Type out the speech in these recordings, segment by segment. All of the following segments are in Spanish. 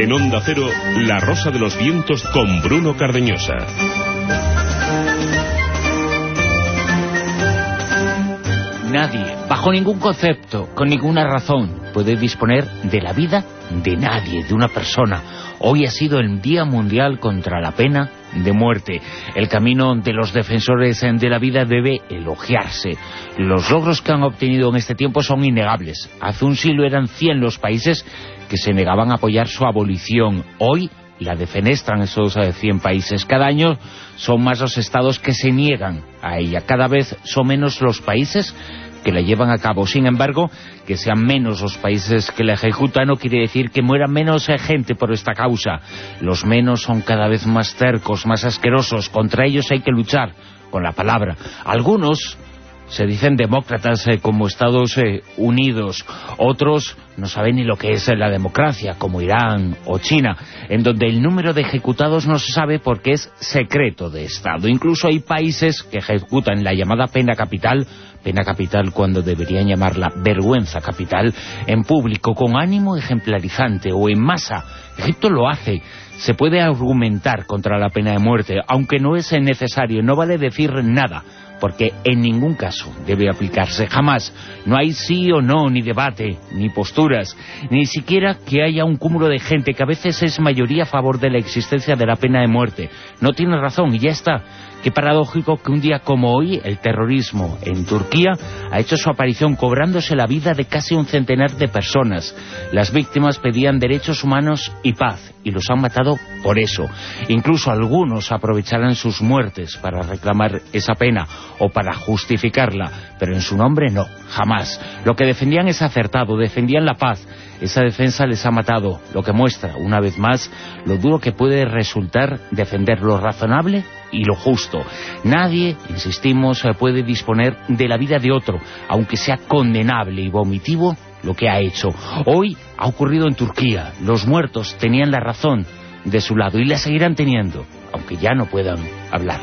En Onda Cero, La Rosa de los Vientos con Bruno Cardeñosa. Nadie, bajo ningún concepto, con ninguna razón, puede disponer de la vida de nadie, de una persona. Hoy ha sido el Día Mundial contra la Pena de Muerte. El camino de los defensores de la vida debe elogiarse. Los logros que han obtenido en este tiempo son innegables. Hace un siglo eran 100 los países que se negaban a apoyar su abolición. Hoy la defenestran esos 100 países. Cada año son más los estados que se niegan a ella. Cada vez son menos los países que la llevan a cabo. Sin embargo, que sean menos los países que la ejecutan no quiere decir que muera menos gente por esta causa. Los menos son cada vez más tercos, más asquerosos. Contra ellos hay que luchar con la palabra. Algunos se dicen demócratas como Estados Unidos, otros no saben ni lo que es la democracia, como Irán o China, en donde el número de ejecutados no se sabe porque es secreto de Estado. Incluso hay países que ejecutan la llamada pena capital cuando deberían llamarla vergüenza capital, en público, con ánimo ejemplarizante o en masa. Egipto lo hace. Se puede argumentar contra la pena de muerte, aunque no es necesario, no vale decir nada, porque en ningún caso debe aplicarse, jamás. No hay sí o no, ni debate, ni posturas, ni siquiera que haya un cúmulo de gente que a veces es mayoría a favor de la existencia de la pena de muerte. No tiene razón y ya está. Qué paradójico que un día como hoy el terrorismo en Turquía ha hecho su aparición cobrándose la vida de casi un centenar de personas. Las víctimas pedían derechos humanos y paz, y los han matado por eso. Incluso algunos aprovecharán sus muertes para reclamar esa pena o para justificarla, pero en su nombre no, jamás. Lo que defendían es acertado, defendían la paz. Esa defensa les ha matado, lo que muestra, una vez más, lo duro que puede resultar defender lo razonable y lo justo. Nadie, insistimos, puede disponer de la vida de otro, aunque sea condenable y vomitivo lo que ha hecho. Hoy ha ocurrido en Turquía. Los muertos tenían la razón de su lado y la seguirán teniendo, aunque ya no puedan hablar.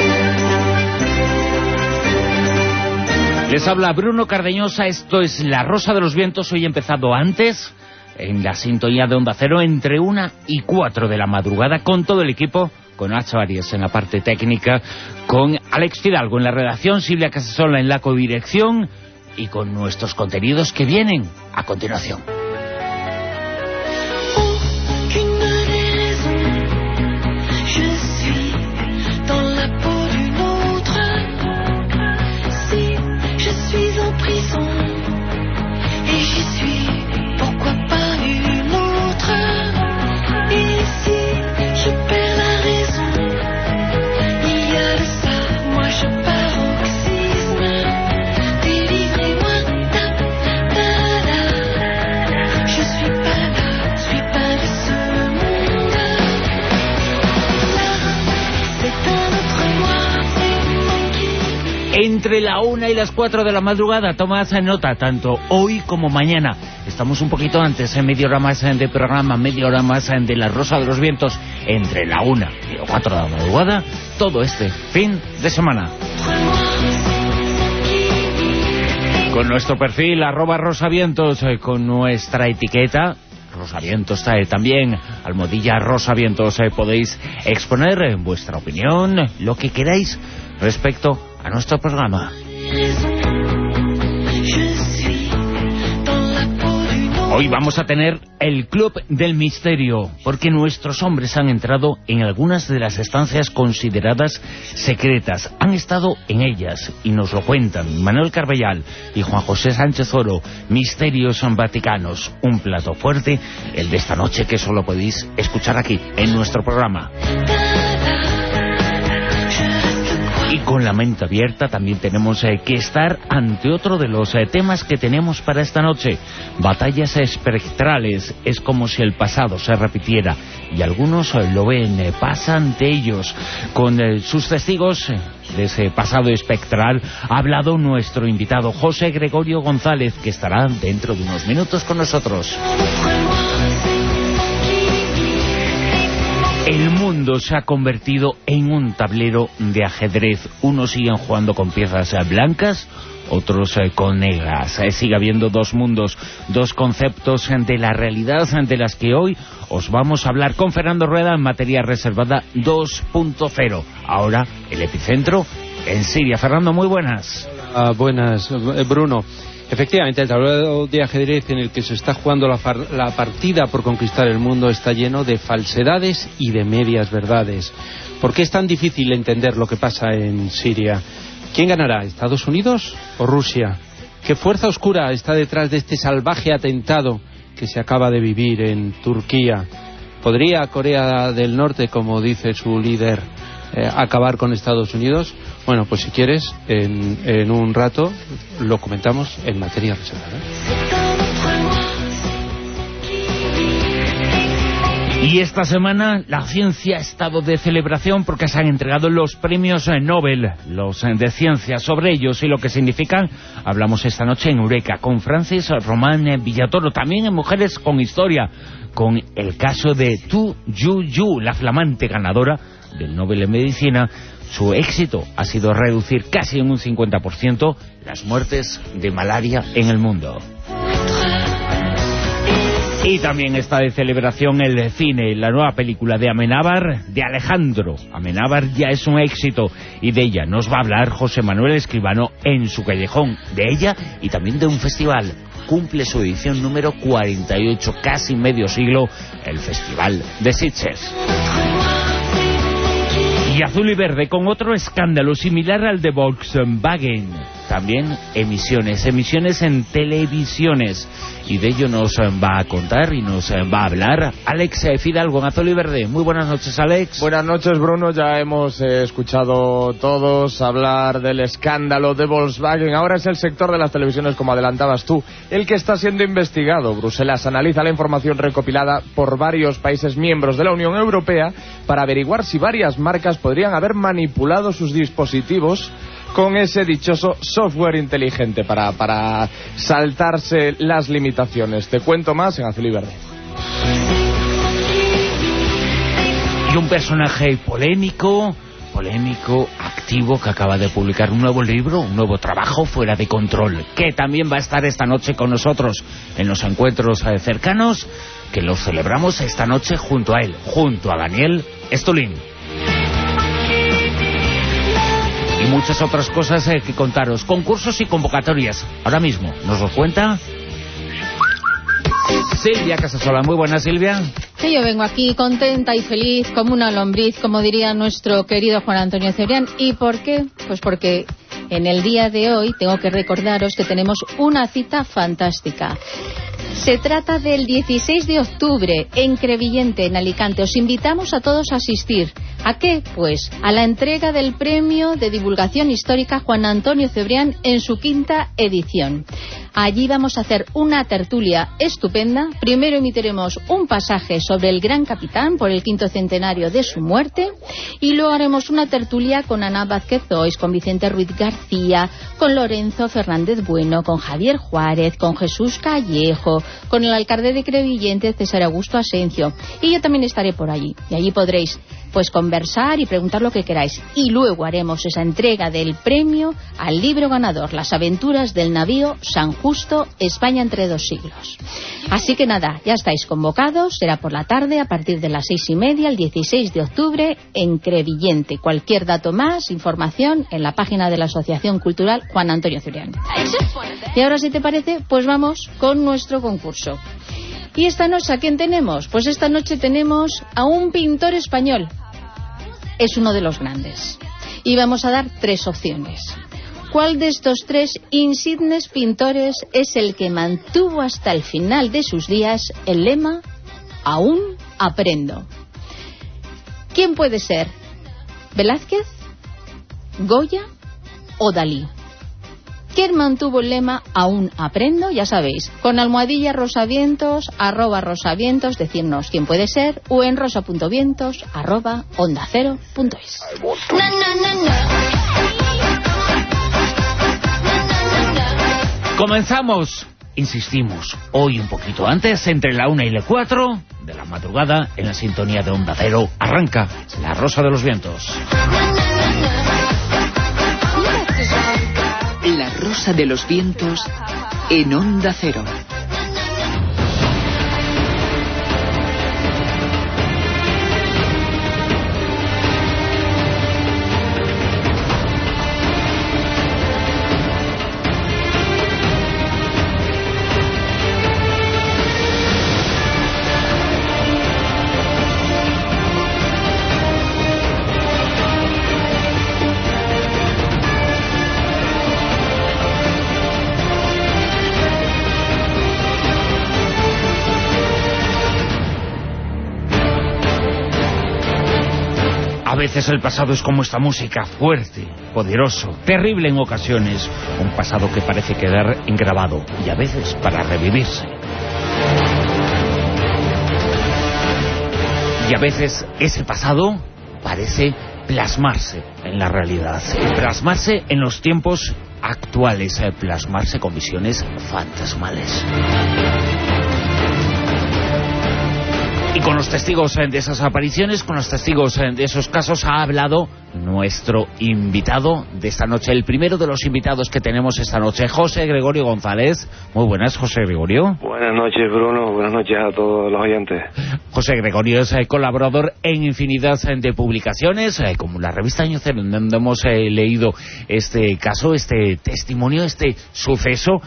Les habla Bruno Cardeñosa, esto es La Rosa de los Vientos. Hoy he empezado antes, en la sintonía de Onda Cero, entre 1 y 4 de la madrugada, con todo el equipo, con Nacho Arias en la parte técnica, con Alex Fidalgo en la redacción, Silvia Casasola en la codirección, y con nuestros contenidos que vienen a continuación. Entre la 1 y las 4 de la madrugada, tomad nota, tanto hoy como mañana. Estamos un poquito antes, media hora más de programa, media hora más de La Rosa de los Vientos, entre la 1 y las 4 de la madrugada, todo este fin de semana. Con nuestro perfil, @rosavientos, con nuestra etiqueta, Rosavientos también, almohadilla Rosavientos, podéis exponer vuestra opinión, lo que queráis respecto a nuestro programa. Hoy vamos a tener el Club del Misterio, porque nuestros hombres han entrado en algunas de las estancias consideradas secretas. Han estado en ellas y nos lo cuentan Manuel Carbellal y Juan José Sánchez Oro. Misterios Vaticanos, un plato fuerte, el de esta noche, que solo podéis escuchar aquí, en nuestro programa. Y con la mente abierta también tenemos que estar ante otro de los temas que tenemos para esta noche. Batallas espectrales. Es como si el pasado se repitiera. Y algunos lo ven, pasa ante ellos. Con sus testigos de ese pasado espectral ha hablado nuestro invitado José Gregorio González, que estará dentro de unos minutos con nosotros. El mundo se ha convertido en un tablero de ajedrez. Unos siguen jugando con piezas blancas, otros con negras. Sigue habiendo dos mundos, dos conceptos de la realidad de las que hoy os vamos a hablar con Fernando Rueda en Materia Reservada 2.0. Ahora el epicentro en Siria. Fernando, muy buenas. Buenas, Bruno. Efectivamente, el tablero de ajedrez en el que se está jugando la partida por conquistar el mundo está lleno de falsedades y de medias verdades. ¿Por qué es tan difícil entender lo que pasa en Siria? ¿Quién ganará, Estados Unidos o Rusia? ¿Qué fuerza oscura está detrás de este salvaje atentado que se acaba de vivir en Turquía? ¿Podría Corea del Norte, como dice su líder, acabar con Estados Unidos? Bueno, pues si quieres, en un rato lo comentamos en Materia Reservada. Y esta semana la ciencia ha estado de celebración porque se han entregado los premios Nobel, los de ciencia. Sobre ellos y lo que significan, hablamos esta noche en Eureka con Francis Román Villatoro, también en Mujeres con Historia, con el caso de Tu Yu, la flamante ganadora del Nobel en Medicina. Su éxito ha sido reducir casi en un 50% las muertes de malaria en el mundo. Y también está de celebración el cine, la nueva película de Amenábar, de Alejandro. Amenábar ya es un éxito y de ella nos va a hablar José Manuel Escribano en su callejón. De ella y también de un festival. Cumple su edición número 48, casi medio siglo, el Festival de Sitges. Y Azul y Verde, con otro escándalo similar al de Volkswagen. También emisiones en televisiones. Y de ello nos va a contar y nos va a hablar Alex Fidalgo en Azul y Verde. Muy buenas noches, Alex. Buenas noches, Bruno. Ya hemos escuchado todos hablar del escándalo de Volkswagen. Ahora es el sector de las televisiones, como adelantabas tú, el que está siendo investigado. Bruselas analiza la información recopilada por varios países miembros de la Unión Europea para averiguar si varias marcas podrían haber manipulado sus dispositivos con ese dichoso software inteligente para saltarse las limitaciones. Te cuento más en Azul y Verde. Y un personaje polémico, activo, que acaba de publicar un nuevo libro, un nuevo trabajo, Fuera de Control, que también va a estar esta noche con nosotros en los encuentros cercanos, que los celebramos esta noche junto a él, junto a Daniel Stulin. Y muchas otras cosas que contaros, concursos y convocatorias. Ahora mismo nos lo cuenta Silvia Casasola. Muy buena, Silvia. Sí, yo vengo aquí contenta y feliz como una lombriz, como diría nuestro querido Juan Antonio Cebrián. ¿Y por qué? Pues porque en el día de hoy tengo que recordaros que tenemos una cita fantástica. Se trata del 16 de octubre en Crevillente, en Alicante. Os invitamos a todos a asistir. ¿A qué? Pues a la entrega del Premio de Divulgación Histórica Juan Antonio Cebrián en su 5ª edición. Allí vamos a hacer una tertulia estupenda. Primero emitiremos un pasaje sobre el Gran Capitán por el 5º centenario de su muerte y luego haremos una tertulia con Ana Vázquez Zois, con Vicente Ruiz García, con Lorenzo Fernández Bueno, con Javier Juárez, con Jesús Callejo, con el alcalde de Crevillente, César Augusto Asencio. Y yo también estaré por allí. Y allí podréis pues conversar y preguntar lo que queráis. Y luego haremos esa entrega del premio al libro ganador, Las aventuras del navío San Justo, España entre dos siglos. Así que nada, ya estáis convocados. Será por la tarde a partir de las 6:30, el 16 de octubre en Crevillente. Cualquier dato más, información en la página de la Asociación Cultural Juan Antonio Cebrián. Y ahora, si te parece, pues vamos con nuestro concurso. ¿Y esta noche a quién tenemos? Pues esta noche tenemos a un pintor español. Es uno de los grandes. Y vamos a dar 3 opciones. ¿Cuál de estos 3 insignes pintores es el que mantuvo hasta el final de sus días el lema «Aún aprendo»? ¿Quién puede ser? ¿Velázquez, Goya o Dalí? ¿Quién mantuvo el lema «Aún aprendo»? Ya sabéis, con almohadilla rosavientos, @rosavientos, decirnos quién puede ser, o en rosa.vientos, @ondacero.es. Comenzamos. insistimos, hoy un poquito antes, entre la 1 y la 4 de la madrugada, en la sintonía de Onda Cero, arranca La Rosa de los Vientos. La Rosa de los Vientos en Onda Cero. A veces el pasado es como esta música, fuerte, poderoso, terrible en ocasiones, un pasado que parece quedar engrabado y a veces para revivirse. Y a veces ese pasado parece plasmarse en la realidad, plasmarse en los tiempos actuales, plasmarse con visiones fantasmales. Y con los testigos de esas apariciones, con los testigos de esos casos, ha hablado nuestro invitado de esta noche, el primero de los invitados que tenemos esta noche, José Gregorio González. Muy buenas, José Gregorio. Buenas noches, Bruno. Buenas noches a todos los oyentes. José Gregorio es colaborador en infinidad de publicaciones, como la revista Año Cero, donde hemos leído este caso, este testimonio, este suceso,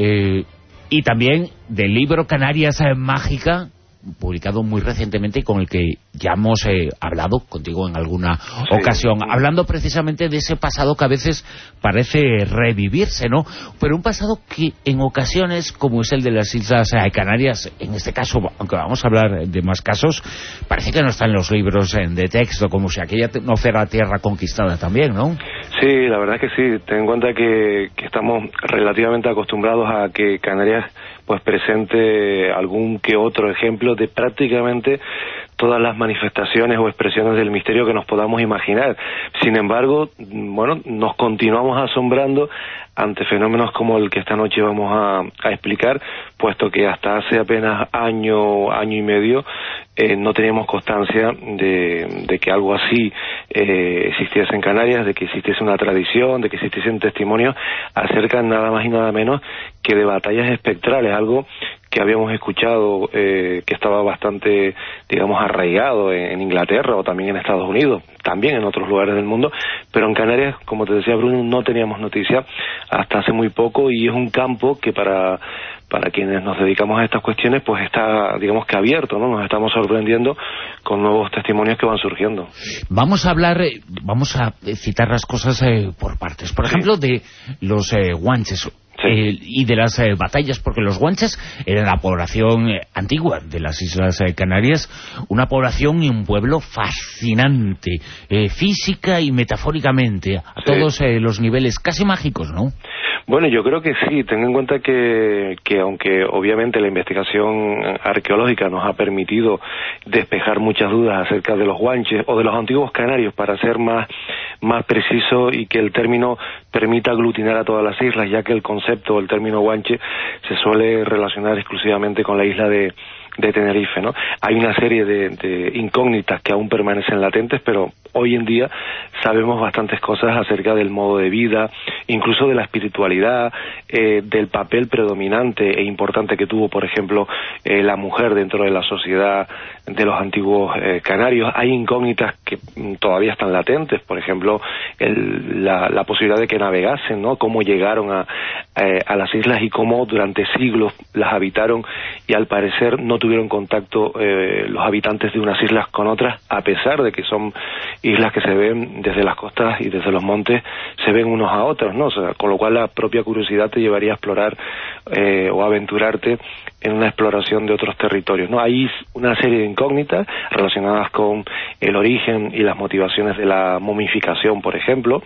y también del libro Canarias Mágica, publicado muy recientemente y con el que ya hemos hablado contigo en alguna ocasión, hablando precisamente de ese pasado que a veces parece revivirse, ¿no? Pero un pasado que en ocasiones, como es el de las Islas Canarias, en este caso, aunque vamos a hablar de más casos, parece que no está en los libros de texto, como si aquella no fuera tierra conquistada también, ¿no? Sí, la verdad es que sí. Ten en cuenta que estamos relativamente acostumbrados a que Canarias pues presente algún que otro ejemplo de prácticamente todas las manifestaciones o expresiones del misterio que nos podamos imaginar. Sin embargo, bueno, nos continuamos asombrando ante fenómenos como el que esta noche vamos a explicar, puesto que hasta hace apenas año y medio no teníamos constancia de que algo así existiese en Canarias, de que existiese una tradición, de que existiesen testimonios acerca nada más y nada menos que de batallas espectrales, algo que habíamos escuchado que estaba bastante, digamos, arraigado en Inglaterra o también en Estados Unidos, también en otros lugares del mundo, pero en Canarias, como te decía Bruno, no teníamos noticia hasta hace muy poco, y es un campo que para quienes nos dedicamos a estas cuestiones pues está, digamos que abierto, ¿no? Nos estamos sorprendiendo con nuevos testimonios que van surgiendo. Vamos a hablar, vamos a citar las cosas por partes. Por ejemplo, de los guanches. Y de las batallas, porque los guanches eran la población antigua de las Islas Canarias, una población y un pueblo fascinante, física y metafóricamente, a todos los niveles, casi mágicos, ¿no? Bueno, yo creo que sí. Ten en cuenta que aunque obviamente la investigación arqueológica nos ha permitido despejar muchas dudas acerca de los guanches o de los antiguos canarios, para ser más preciso, y que el término permita aglutinar a todas las islas, ya que el concepto, el término guanche, se suele relacionar exclusivamente con la isla de Tenerife, ¿no? Hay una serie de incógnitas que aún permanecen latentes, pero hoy en día sabemos bastantes cosas acerca del modo de vida, incluso de la espiritualidad, del papel predominante e importante que tuvo, por ejemplo, la mujer dentro de la sociedad de los antiguos canarios. Hay incógnitas que todavía están latentes, por ejemplo, la posibilidad de que navegasen, ¿no? Cómo llegaron a las islas y cómo durante siglos las habitaron, y al parecer no tuvieron contacto los habitantes de unas islas con otras, a pesar de que son islas que se ven desde las costas y desde los montes, se ven unos a otros, ¿no? O sea, con lo cual la propia curiosidad te llevaría a explorar o aventurarte en una exploración de otros territorios, ¿no? Hay una serie de incógnitas relacionadas con el origen y las motivaciones de la momificación, por ejemplo,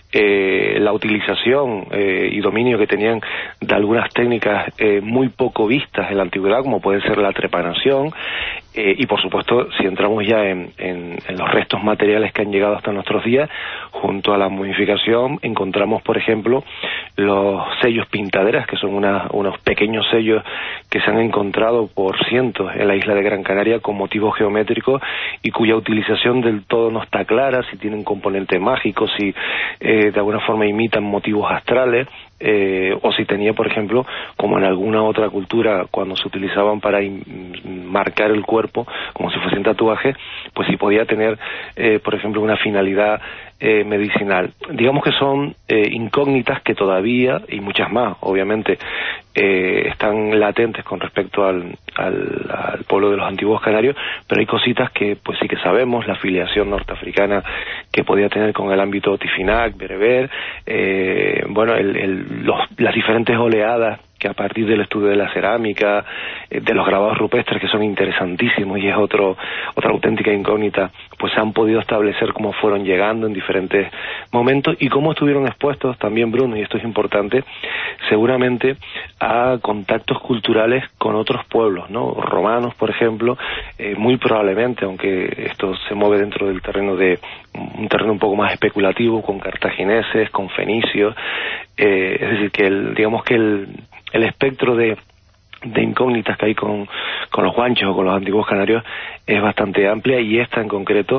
la utilización y dominio que tenían de algunas técnicas muy poco vistas en la antigüedad, como puede ser la trepanación, y por supuesto, si entramos ya en los restos materiales que han llegado hasta nuestros días, junto a la momificación encontramos, por ejemplo, los sellos pintaderas, que son unos pequeños sellos que se han encontrado por cientos en la isla de Gran Canaria con motivos geométricos y cuya utilización del todo no está clara, si tienen componente mágico, si de alguna forma imitan motivos astrales, o si tenía, por ejemplo, como en alguna otra cultura, cuando se utilizaban para marcar el cuerpo, como si fuesen tatuajes, pues si podía tener, por ejemplo, una finalidad medicinal. Digamos que son incógnitas que todavía, y muchas más, obviamente, están latentes con respecto al pueblo de los antiguos canarios, pero hay cositas que pues sí que sabemos, la afiliación norteafricana que podía tener con el ámbito Tifinagh, bereber, bueno, las diferentes oleadas que a partir del estudio de la cerámica, de los grabados rupestres, que son interesantísimos y es otra auténtica incógnita, pues se han podido establecer cómo fueron llegando en diferentes momentos y cómo estuvieron expuestos también, Bruno, y esto es importante, seguramente a contactos culturales con otros pueblos, ¿no? Romanos, por ejemplo, muy probablemente, aunque esto se mueve dentro del terreno de un terreno un poco más especulativo, con cartagineses, con fenicios, es decir, que digamos que el espectro de incógnitas que hay con los guanches o con los antiguos canarios es bastante amplia, y esta en concreto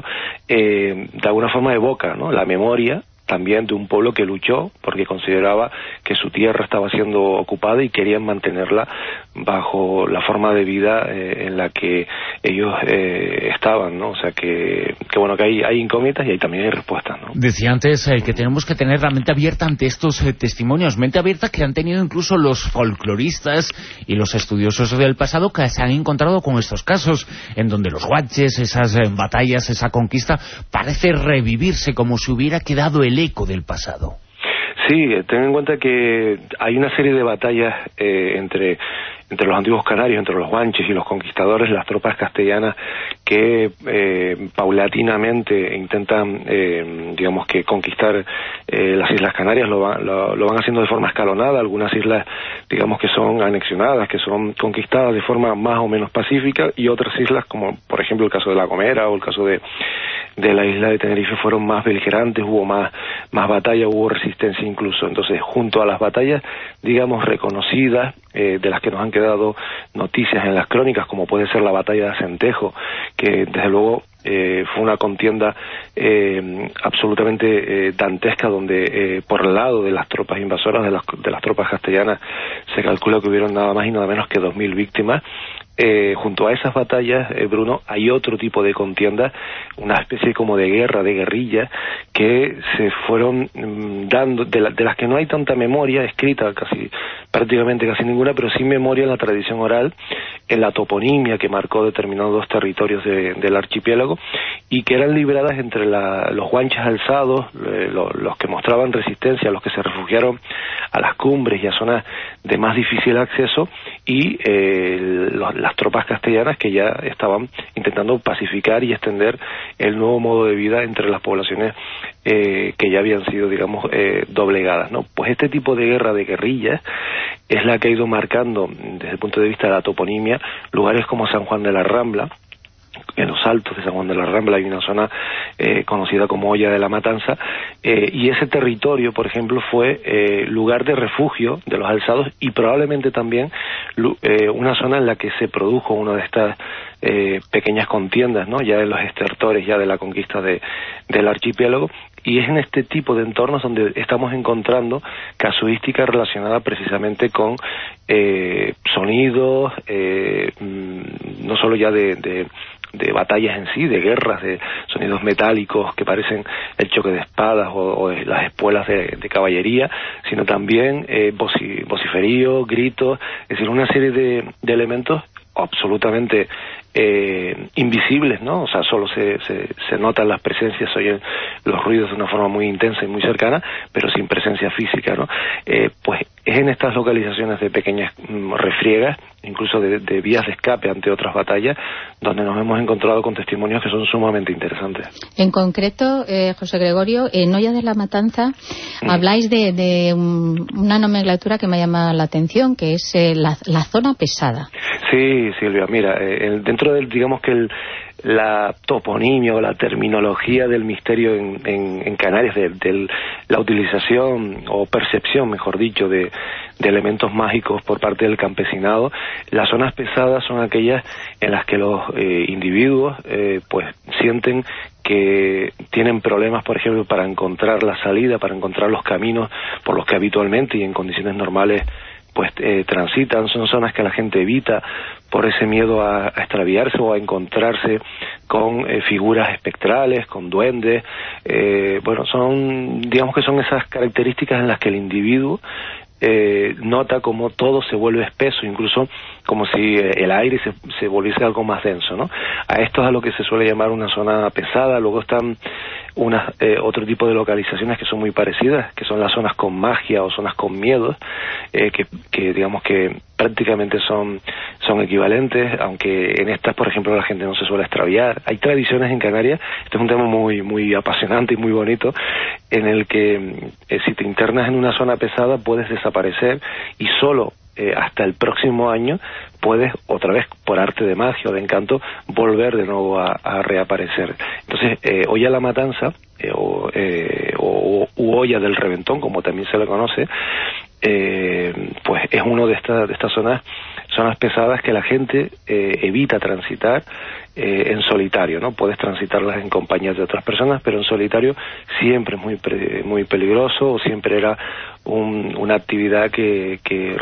de alguna forma evoca, ¿no?, la memoria también de un pueblo que luchó porque consideraba que su tierra estaba siendo ocupada y querían mantenerla bajo la forma de vida en la que ellos estaban, ¿no? O sea que bueno, que hay incógnitas y ahí también hay respuestas, ¿no? Decía antes que tenemos que tener la mente abierta ante estos testimonios, mente abierta que han tenido incluso los folcloristas y los estudiosos del pasado, que se han encontrado con estos casos en donde los guanches, esas batallas, esa conquista, parece revivirse como si hubiera quedado el eco del pasado. Sí, ten en cuenta que hay una serie de batallas entre los antiguos canarios, entre los guanches y los conquistadores, las tropas castellanas que paulatinamente intentan, digamos que conquistar las Islas Canarias, lo van haciendo de forma escalonada. Algunas islas, digamos que son anexionadas, que son conquistadas de forma más o menos pacífica, y otras islas, como por ejemplo el caso de La Gomera o el caso de la isla de Tenerife, fueron más beligerantes, hubo más batalla, hubo resistencia incluso. Entonces, junto a las batallas, digamos, reconocidas, de las que nos han quedado noticias en las crónicas, como puede ser la batalla de Acentejo, que desde luego fue una contienda absolutamente dantesca, donde por el lado de las tropas invasoras, de las tropas castellanas, se calcula que hubieron nada más y nada menos que 2.000 víctimas. Junto a esas batallas, Bruno, hay otro tipo de contienda, una especie como de guerra, de guerrilla, que se fueron dando, de las que no hay tanta memoria escrita, prácticamente casi ninguna, pero sí memoria en la tradición oral, en la toponimia que marcó determinados territorios del archipiélago, y que eran liberadas entre los guanches alzados, los que mostraban resistencia, los que se refugiaron a las cumbres y a zonas de más difícil acceso, y las tropas castellanas que ya estaban intentando pacificar y extender el nuevo modo de vida entre las poblaciones que ya habían sido, digamos, doblegadas, ¿no? Pues este tipo de guerra, de guerrillas, es la que ha ido marcando, desde el punto de vista de la toponimia, lugares como San Juan de la Rambla. En los altos de San Juan de la Rambla hay una zona conocida como Olla de la Matanza, y ese territorio, por ejemplo, fue lugar de refugio de los alzados, y probablemente también una zona en la que se produjo una de estas pequeñas contiendas, ¿no?, ya de los estertores, ya de la conquista del archipiélago. Y es en este tipo de entornos donde estamos encontrando casuística relacionada precisamente con sonidos, no solo ya de batallas en sí, de guerras, de sonidos metálicos que parecen el choque de espadas o las espuelas de caballería, sino también vociferío, gritos, es decir, una serie de elementos absolutamente invisibles, ¿no? O sea, solo se notan las presencias, se oyen los ruidos de una forma muy intensa y muy cercana, pero sin presencia física, ¿no? Pues es en estas localizaciones de pequeñas refriegas, incluso de vías de escape ante otras batallas, donde nos hemos encontrado con testimonios que son sumamente interesantes. En concreto, José Gregorio, en Olla de la Matanza habláis de una nomenclatura que me llama la atención, que es la zona pesada. Sí, Silvia, mira, dentro del, digamos que la toponimia o la terminología del misterio en Canarias, de la utilización o percepción, mejor dicho, de elementos mágicos por parte del campesinado. Las zonas pesadas son aquellas en las que los individuos pues sienten que tienen problemas, por ejemplo, para encontrar la salida, para encontrar los caminos por los que habitualmente y en condiciones normales pues transitan. Son zonas que la gente evita por ese miedo a extraviarse o a encontrarse con figuras espectrales, con duendes. Bueno, digamos que son esas características en las que el individuo nota como todo se vuelve espeso, incluso como si el aire se volviese algo más denso, ¿no? A esto es a lo que se suele llamar una zona pesada. Luego están otro tipo de localizaciones que son muy parecidas, que son las zonas con magia o zonas con miedos, que digamos que prácticamente son equivalentes, aunque en estas, por ejemplo, la gente no se suele extraviar. Hay tradiciones en Canarias, este es un tema muy, muy apasionante y muy bonito, en el que si te internas en una zona pesada puedes desaparecer y solo hasta el próximo año puedes otra vez, por arte de magia o de encanto, volver de nuevo a reaparecer. Entonces, olla la matanza u olla del reventón, como también se le conoce, pues es uno de estas zonas pesadas que la gente evita transitar en solitario, ¿no? Puedes transitarlas en compañía de otras personas, pero en solitario siempre es muy peligroso, o siempre era una actividad que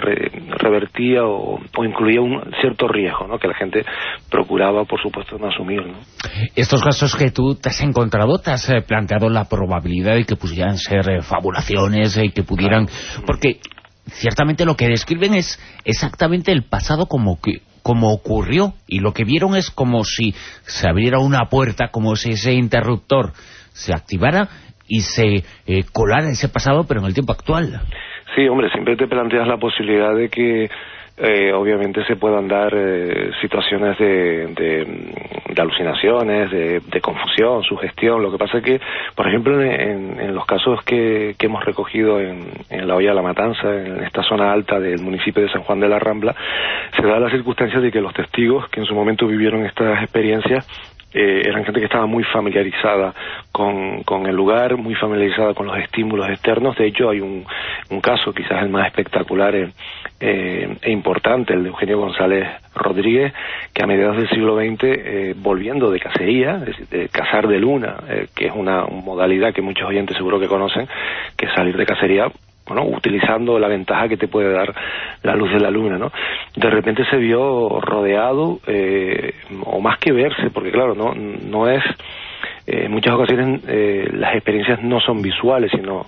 revertía o incluía un cierto riesgo, ¿no? Que la gente procuraba, por supuesto, no asumir, ¿no? Estos casos que tú te has encontrado, te has planteado la probabilidad de que pudieran ser fabulaciones y que pudieran... Porque ciertamente lo que describen es exactamente el pasado como ocurrió, y lo que vieron es como si se abriera una puerta, como si ese interruptor se activara y se colara ese pasado, pero en el tiempo actual. Sí, hombre, siempre te planteas la posibilidad de que obviamente se puedan dar situaciones de alucinaciones, de confusión, sugestión. Lo que pasa es que, por ejemplo, en los casos que hemos recogido en la olla de la Matanza, en esta zona alta del municipio de San Juan de la Rambla, se da la circunstancia de que los testigos que en su momento vivieron estas experiencias eran gente que estaba muy familiarizada con el lugar, muy familiarizada con los estímulos externos. De hecho, hay un caso, quizás el más espectacular e importante, el de Eugenio González Rodríguez, que a mediados del siglo XX, volviendo de cacería, es decir, de cazar de luna, que es una modalidad que muchos oyentes seguro que conocen, que es salir de cacería, bueno, utilizando la ventaja que te puede dar la luz de la luna, ¿no? De repente se vio rodeado, o más que verse, porque claro, no es... en muchas ocasiones las experiencias no son visuales, sino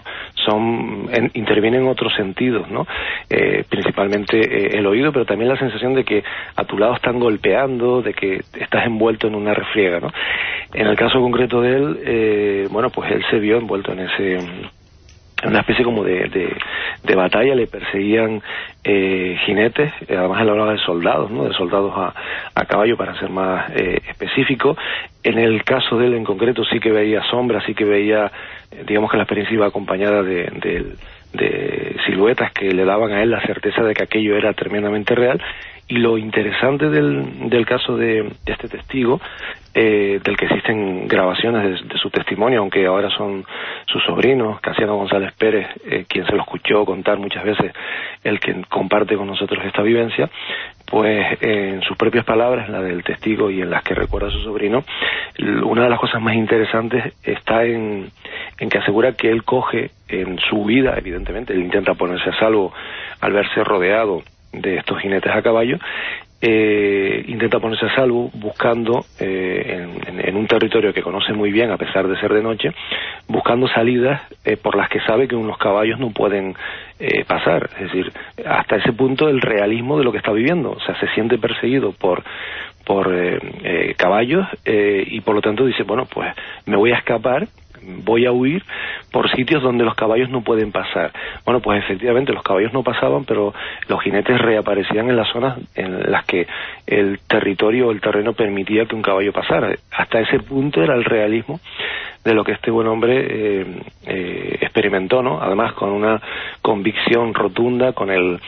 intervienen otros sentidos, ¿no? Principalmente el oído, pero también la sensación de que a tu lado están golpeando, de que estás envuelto en una refriega, ¿no? En el caso concreto de él, bueno, pues él se vio envuelto en una especie como de batalla. Le perseguían jinetes, además él hablaba de soldados, ¿no? De soldados a caballo, para ser más específico. En el caso de él en concreto sí que veía sombras, sí que veía, digamos que la experiencia iba acompañada de siluetas que le daban a él la certeza de que aquello era tremendamente real. Y lo interesante del caso de este testigo, del que existen grabaciones de su testimonio, aunque ahora son sus sobrinos, Casiano González Pérez, quien se lo escuchó contar muchas veces, el que comparte con nosotros esta vivencia, pues en sus propias palabras, la del testigo y en las que recuerda a su sobrino, una de las cosas más interesantes está en que asegura que él coge en su vida, evidentemente, él intenta ponerse a salvo al verse rodeado de estos jinetes a caballo, intenta ponerse a salvo buscando en un territorio que conoce muy bien, a pesar de ser de noche, buscando salidas por las que sabe que unos caballos no pueden pasar. Es decir, hasta ese punto el realismo de lo que está viviendo. O sea, se siente perseguido por caballos y por lo tanto dice, bueno, pues me voy a escapar, voy a huir por sitios donde los caballos no pueden pasar. Bueno, pues efectivamente los caballos no pasaban, pero los jinetes reaparecían en las zonas en las que el territorio o el terreno permitía que un caballo pasara. Hasta ese punto era el realismo de lo que este buen hombre experimentó, ¿no? Además con una convicción rotunda, con el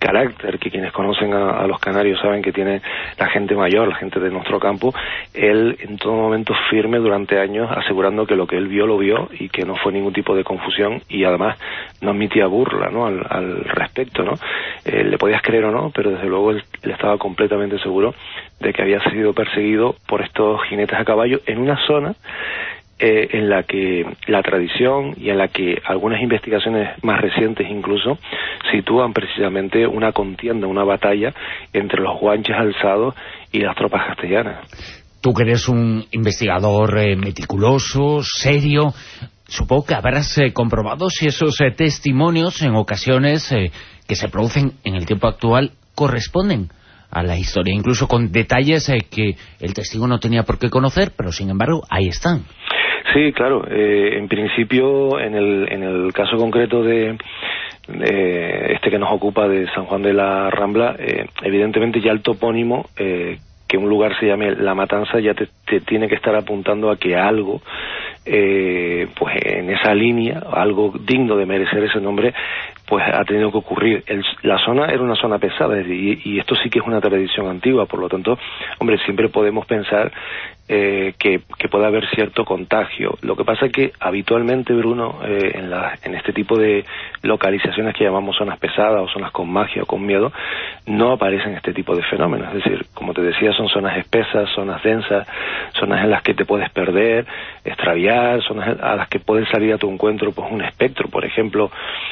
carácter que quienes conocen a los canarios saben que tiene la gente mayor, la gente de nuestro campo. Él en todo momento firme durante años, asegurando que lo que él vio lo vio y que no fue ningún tipo de confusión, y además no admitía burla, ¿no?, al respecto, ¿no? Le podías creer o no, pero desde luego él estaba completamente seguro de que había sido perseguido por estos jinetes a caballo en una zona en la que la tradición y en la que algunas investigaciones más recientes incluso sitúan precisamente una contienda, una batalla entre los guanches alzados y las tropas castellanas. Tú que eres un investigador meticuloso, serio, supongo que habrás comprobado si esos testimonios en ocasiones que se producen en el tiempo actual corresponden a la historia, incluso con detalles que el testigo no tenía por qué conocer, pero sin embargo ahí están. Sí, claro. En principio, en el caso concreto de este que nos ocupa de San Juan de la Rambla, evidentemente ya el topónimo, que un lugar se llame La Matanza, ya te tiene que estar apuntando a que algo, pues en esa línea, algo digno de merecer ese nombre, pues ha tenido que ocurrir. La zona era una zona pesada, y esto sí que es una tradición antigua, por lo tanto, hombre, siempre podemos pensar que puede haber cierto contagio. Lo que pasa es que habitualmente, Bruno, en este tipo de localizaciones que llamamos zonas pesadas o zonas con magia o con miedo, no aparecen este tipo de fenómenos. Es decir, como te decía, son zonas espesas, zonas densas, zonas en las que te puedes perder, extraviar, zonas a las que puede salir a tu encuentro pues un espectro, por ejemplo,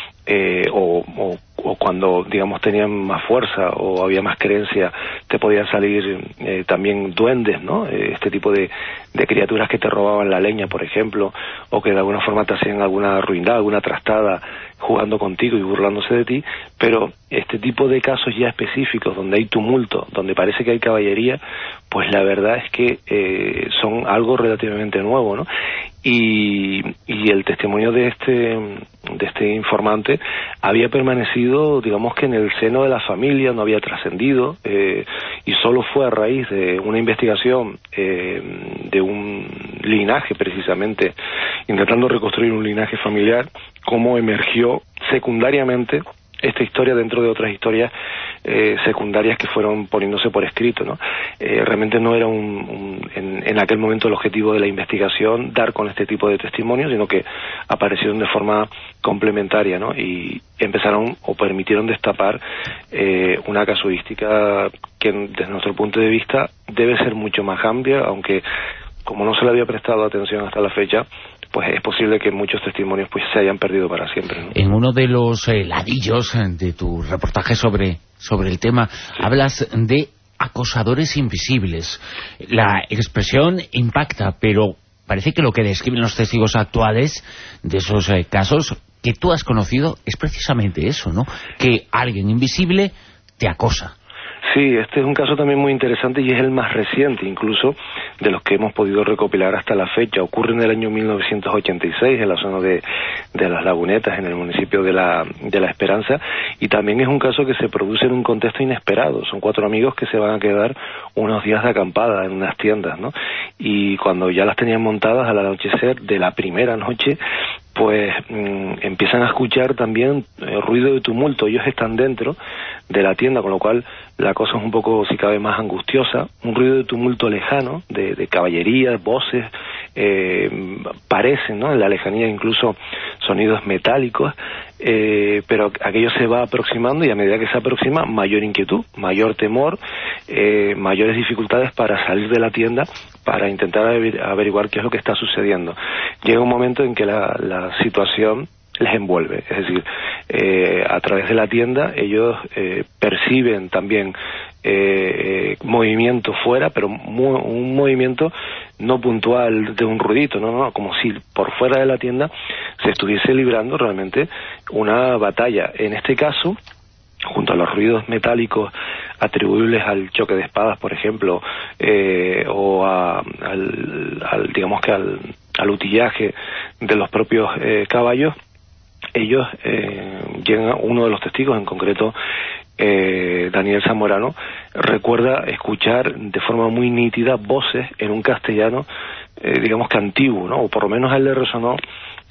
o cuando, digamos, tenían más fuerza o había más creencia, te podían salir también duendes, ¿no? Este tipo de criaturas que te robaban la leña, por ejemplo, o que de alguna forma te hacían alguna ruindad, alguna trastada, jugando contigo y burlándose de ti. Pero este tipo de casos ya específicos, donde hay tumulto, donde parece que hay caballería, pues la verdad es que son algo relativamente nuevo, ¿no? Y el testimonio de este informante había permanecido, digamos que en el seno de la familia, no había trascendido, y solo fue a raíz de una investigación de un linaje, precisamente, intentando reconstruir un linaje familiar, cómo emergió secundariamente esta historia dentro de otras historias secundarias que fueron poniéndose por escrito, ¿no? Realmente no era en aquel momento el objetivo de la investigación dar con este tipo de testimonios, sino que aparecieron de forma complementaria, ¿no? Y empezaron o permitieron destapar una casuística que desde nuestro punto de vista debe ser mucho más amplia, aunque como no se le había prestado atención hasta la fecha, pues es posible que muchos testimonios pues se hayan perdido para siempre, ¿no? En uno de los ladillos de tu reportaje sobre el tema, hablas de acosadores invisibles. La expresión impacta, pero parece que lo que describen los testigos actuales de esos casos que tú has conocido es precisamente eso, ¿no? Que alguien invisible te acosa. Sí, este es un caso también muy interesante y es el más reciente incluso de los que hemos podido recopilar hasta la fecha. Ocurre en el año 1986 en la zona de Las Lagunetas, en el municipio de la Esperanza, y también es un caso que se produce en un contexto inesperado. Son 4 amigos que se van a quedar unos días de acampada en unas tiendas, ¿no? Y cuando ya las tenían montadas al anochecer de la primera noche, pues empiezan a escuchar también ruido de tumulto. Ellos están dentro de la tienda, con lo cual la cosa es un poco, si cabe, más angustiosa. Un ruido de tumulto lejano, de caballería, voces, parecen, ¿no?, en la lejanía incluso sonidos metálicos, pero aquello se va aproximando, y a medida que se aproxima, mayor inquietud, mayor temor, mayores dificultades para salir de la tienda para intentar averiguar qué es lo que está sucediendo. Llega un momento en que la situación les envuelve, es decir, a través de la tienda ellos perciben también movimiento fuera, pero un movimiento no puntual de un ruidito, no, como si por fuera de la tienda se estuviese librando realmente una batalla. En este caso, junto a los ruidos metálicos atribuibles al choque de espadas, por ejemplo, o digamos que al utillaje de los propios caballos, ellos llegan, uno de los testigos en concreto, Daniel Zamorano, recuerda escuchar de forma muy nítida voces en un castellano, digamos que antiguo, ¿no? O por lo menos a él le resonó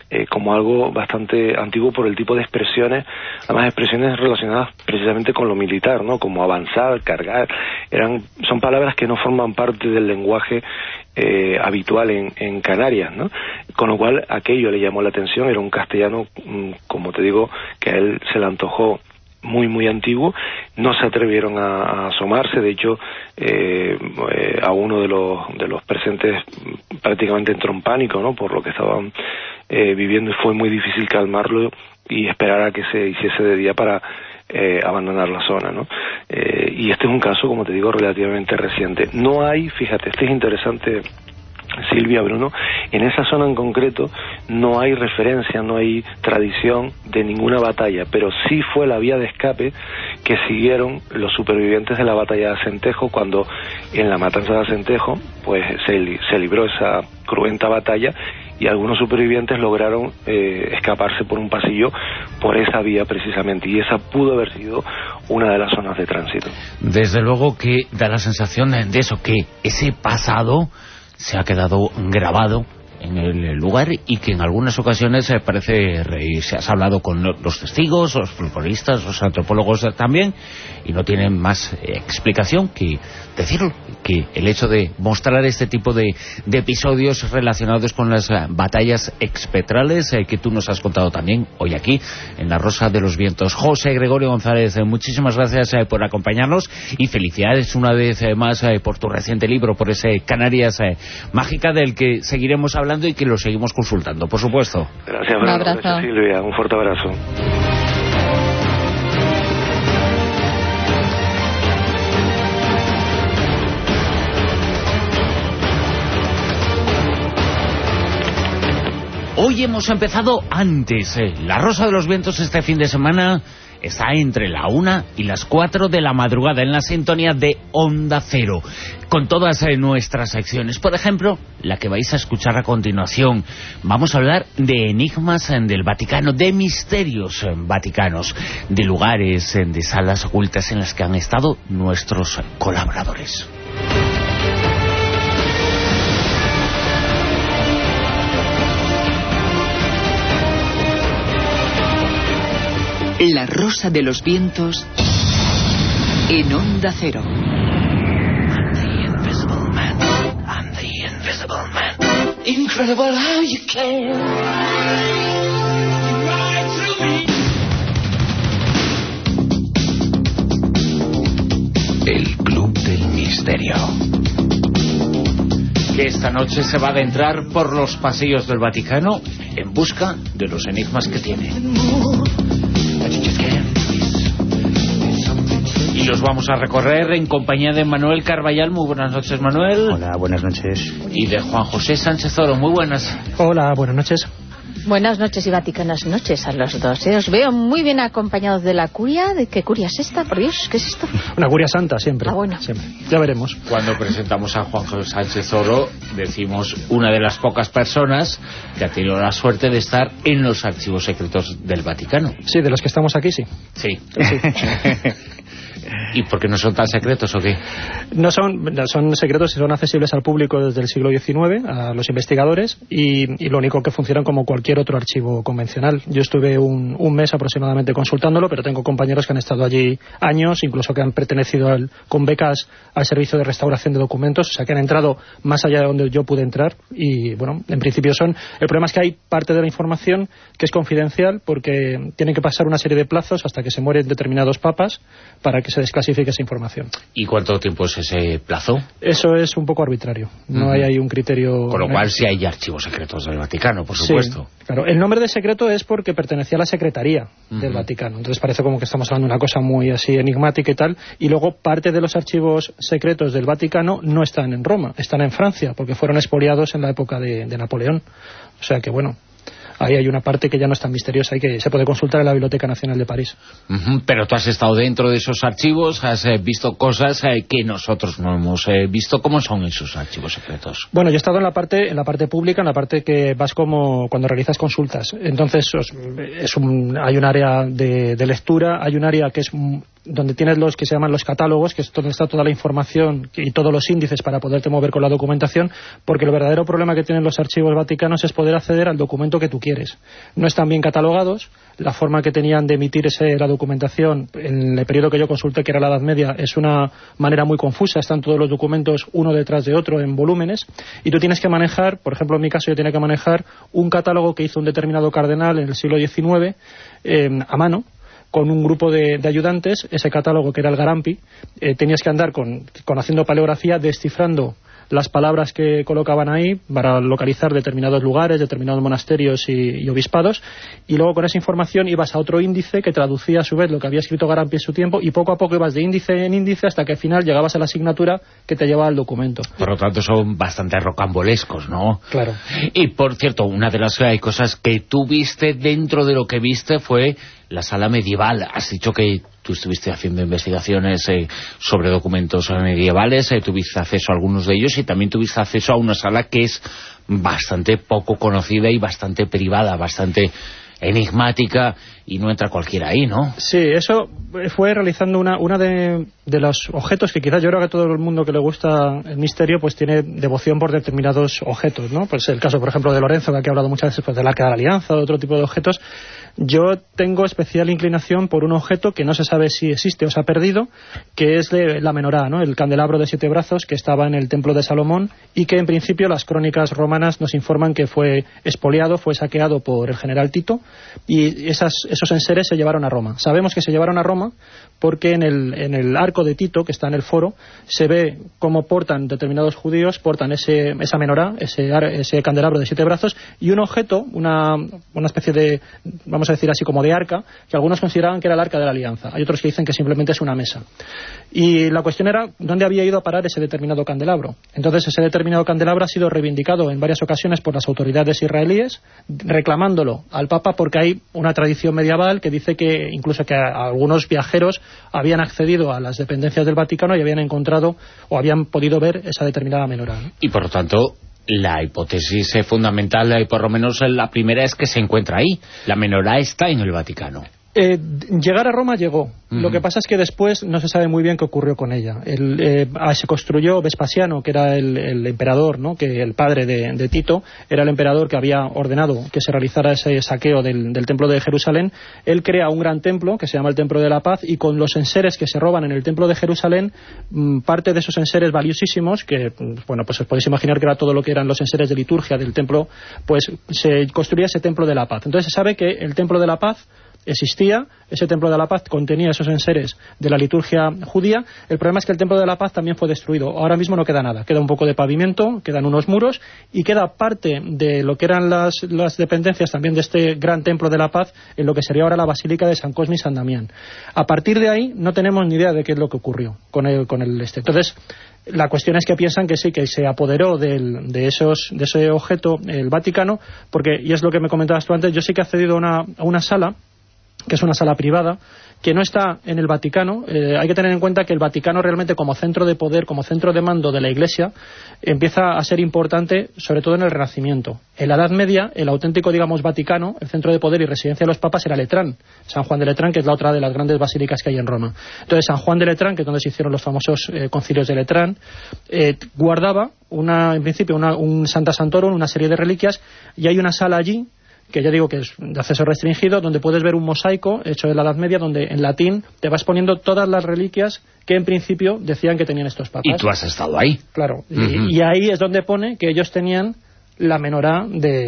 como algo bastante antiguo por el tipo de expresiones, además expresiones relacionadas precisamente con lo militar, ¿no? Como avanzar, cargar, son palabras que no forman parte del lenguaje habitual en Canarias, ¿no? Con lo cual aquello le llamó la atención. Era un castellano, como te digo, que a él se le antojó muy antiguo. No se atrevieron a asomarse. De hecho, a uno de los presentes prácticamente entró en pánico, ¿no? Por lo que estaban viviendo, y fue muy difícil calmarlo y esperar a que se hiciese de día para abandonar la zona, ¿no? Y este es un caso, como te digo, relativamente reciente. No hay, fíjate, este es interesante, Silvia, Bruno, en esa zona en concreto no hay referencia, no hay tradición de ninguna batalla, pero sí fue la vía de escape que siguieron los supervivientes de la batalla de Acentejo, cuando en la matanza de Acentejo pues se libró esa cruenta batalla, y algunos supervivientes lograron escaparse por un pasillo por esa vía precisamente, y esa pudo haber sido una de las zonas de tránsito. Desde luego que da la sensación de eso, que ese pasado se ha quedado grabado en el lugar, y que en algunas ocasiones parece reírse. Has hablado con los testigos, los folcloristas, los antropólogos también, y no tienen más explicación que decirlo, que el hecho de mostrar este tipo de episodios relacionados con las batallas expetrales que tú nos has contado también hoy aquí en La Rosa de los Vientos. José Gregorio González, muchísimas gracias por acompañarnos, y felicidades una vez más por tu reciente libro, por ese Canarias Mágica, del que seguiremos hablando y que lo seguimos consultando, por supuesto. Gracias, Bruno. Un abrazo. Gracias, Silvia. Un fuerte abrazo. Hoy hemos empezado antes. La Rosa de los Vientos este fin de semana está entre la 1 y las 4 de la madrugada en la sintonía de Onda Cero, con todas nuestras secciones. Por ejemplo, la que vais a escuchar a continuación. Vamos a hablar de enigmas del Vaticano, de misterios vaticanos, de lugares, de salas ocultas en las que han estado nuestros colaboradores. La Rosa de los Vientos en Onda Cero. I'm the invisible man. I'm the invisible man. Incredible how you can. Right through me. El Club del Misterio, que esta noche se va a adentrar por los pasillos del Vaticano en busca de los enigmas que tiene. Y los vamos a recorrer en compañía de Manuel Carballal. Muy buenas noches, Manuel. Hola, buenas noches. Y de Juan José Sánchez Oro. Muy buenas. Hola, buenas noches. Buenas noches y vaticanas noches a los dos. Os veo muy bien acompañados de la curia. ¿De qué curia es esta? Por Dios, ¿qué es esto? Una curia santa, siempre. Ah, bueno. Siempre. Ya veremos. Cuando presentamos a Juan José Sánchez Oro, decimos una de las pocas personas que ha tenido la suerte de estar en los archivos secretos del Vaticano. Sí, de los que estamos aquí, sí. Sí. ¿Y por qué no son tan secretos o qué? No son secretos y son accesibles al público desde el siglo XIX, a los investigadores, y lo único que funcionan como cualquier otro archivo convencional. Yo estuve un mes aproximadamente consultándolo, pero tengo compañeros que han estado allí años, incluso que han pertenecido con becas al servicio de restauración de documentos, o sea que han entrado más allá de donde yo pude entrar, y bueno, en principio el problema es que hay parte de la información que es confidencial, porque tienen que pasar una serie de plazos hasta que se mueren determinados papas para que se desclasifique esa información. ¿Y cuánto tiempo es ese plazo? Eso es un poco arbitrario. No hay ahí un criterio... Con lo cual sí hay archivos secretos del Vaticano, por supuesto. Sí, claro. El nombre de secreto es porque pertenecía a la Secretaría del Vaticano. Entonces parece como que estamos hablando de una cosa muy así enigmática y tal. Y luego parte de los archivos secretos del Vaticano no están en Roma, están en Francia, porque fueron expoliados en la época de Napoleón. O sea que bueno... Ahí hay una parte que ya no es tan misteriosa y que se puede consultar en la Biblioteca Nacional de París. Pero tú has estado dentro de esos archivos, has visto cosas que nosotros no hemos visto. ¿Cómo son esos archivos secretos? Bueno, yo he estado en la parte pública, en la parte que vas como cuando realizas consultas. Entonces hay un área de lectura, hay un área que es donde tienes los que se llaman los catálogos, que es donde está toda la información y todos los índices para poderte mover con la documentación, porque el verdadero problema que tienen los archivos vaticanos es poder acceder al documento que tú quieres. No están bien catalogados, la forma que tenían de emitir la documentación en el periodo que yo consulté, que era la Edad Media, es una manera muy confusa, están todos los documentos uno detrás de otro en volúmenes, y tú tienes que manejar, por ejemplo en mi caso yo tenía que manejar un catálogo que hizo un determinado cardenal en el siglo XIX a mano, con un grupo de ayudantes. Ese catálogo, que era el Garampi, tenías que andar haciendo paleografía, descifrando las palabras que colocaban ahí para localizar determinados lugares, determinados monasterios y obispados, y luego con esa información ibas a otro índice que traducía a su vez lo que había escrito Garampi en su tiempo, y poco a poco ibas de índice en índice hasta que al final llegabas a la asignatura que te llevaba al documento. Por lo tanto son bastante rocambolescos, ¿no? Claro. Y por cierto, una de las cosas que tú viste dentro de lo que viste fue la sala medieval. Has dicho que tú estuviste haciendo investigaciones sobre documentos medievales, tuviste acceso a algunos de ellos y también tuviste acceso a una sala que es bastante poco conocida y bastante privada, bastante enigmática, y no entra cualquiera ahí, ¿no? Sí, eso fue realizando una de los objetos que quizás yo creo que todo el mundo que le gusta el misterio pues tiene devoción por determinados objetos, ¿no? Pues el caso, por ejemplo, de Lorenzo, que aquí ha hablado muchas veces pues, del Arca de la Alianza o de otro tipo de objetos. Yo tengo especial inclinación por un objeto que no se sabe si existe o se ha perdido, que es la menorá, ¿no? El candelabro de 7 brazos que estaba en el templo de Salomón, y que en principio las crónicas romanas nos informan que fue expoliado, fue saqueado por el general Tito, y esos enseres se llevaron a Roma. Sabemos que se llevaron a Roma porque en el arco de Tito, que está en el foro, se ve cómo portan determinados judíos, portan esa menorá, ese candelabro de 7 brazos, y un objeto, una especie de, vamos a decir así, como de arca, que algunos consideraban que era el Arca de la Alianza. Hay otros que dicen que simplemente es una mesa. Y la cuestión era dónde había ido a parar ese determinado candelabro. Entonces ese determinado candelabro ha sido reivindicado en varias ocasiones por las autoridades israelíes, reclamándolo al Papa, porque hay una tradición medieval que dice que incluso que algunos viajeros habían accedido a las dependencias del Vaticano y habían encontrado o habían podido ver esa determinada menorá, ¿no? Y por lo tanto, la hipótesis fundamental, por lo menos la primera, es que se encuentra ahí. La menorá está en el Vaticano. Llegar a Roma llegó. Lo que pasa es que después no se sabe muy bien qué ocurrió con ella. Se construyó Vespasiano, que era el emperador, ¿no? Que el padre de Tito era el emperador que había ordenado que se realizara ese saqueo del templo de Jerusalén. Él crea un gran templo que se llama el Templo de la Paz, y con los enseres que se roban en el templo de Jerusalén, parte de esos enseres valiosísimos, que bueno, pues os podéis imaginar que era todo lo que eran los enseres de liturgia del templo, pues se construía ese Templo de la Paz. Entonces se sabe que el Templo de la Paz existía, ese Templo de la Paz contenía esos enseres de la liturgia judía. El problema es que el Templo de la Paz también fue destruido. Ahora mismo no queda nada, queda un poco de pavimento, quedan unos muros, y queda parte de lo que eran las dependencias también de este gran Templo de la Paz en lo que sería ahora la Basílica de San Cosme y San Damián. A partir de ahí no tenemos ni idea de qué es lo que ocurrió con el este. Entonces la cuestión es que piensan que sí, que se apoderó de ese objeto el Vaticano, porque, y es lo que me comentabas tú antes, yo sí que he accedido a una sala, que es una sala privada, que no está en el Vaticano. Hay que tener en cuenta que el Vaticano realmente, como centro de poder, como centro de mando de la Iglesia, empieza a ser importante sobre todo en el Renacimiento. En la Edad Media, el auténtico, digamos, Vaticano, el centro de poder y residencia de los papas, era Letrán, San Juan de Letrán, que es la otra de las grandes basílicas que hay en Roma. Entonces San Juan de Letrán, que es donde se hicieron los famosos concilios de Letrán, guardaba en principio un Santa Santorum, una serie de reliquias, y hay una sala allí que ya digo que es de acceso restringido, donde puedes ver un mosaico hecho en la Edad Media, donde en latín te vas poniendo todas las reliquias que en principio decían que tenían estos papas. Y tú has estado ahí. Claro, y ahí es donde pone que ellos tenían la menorá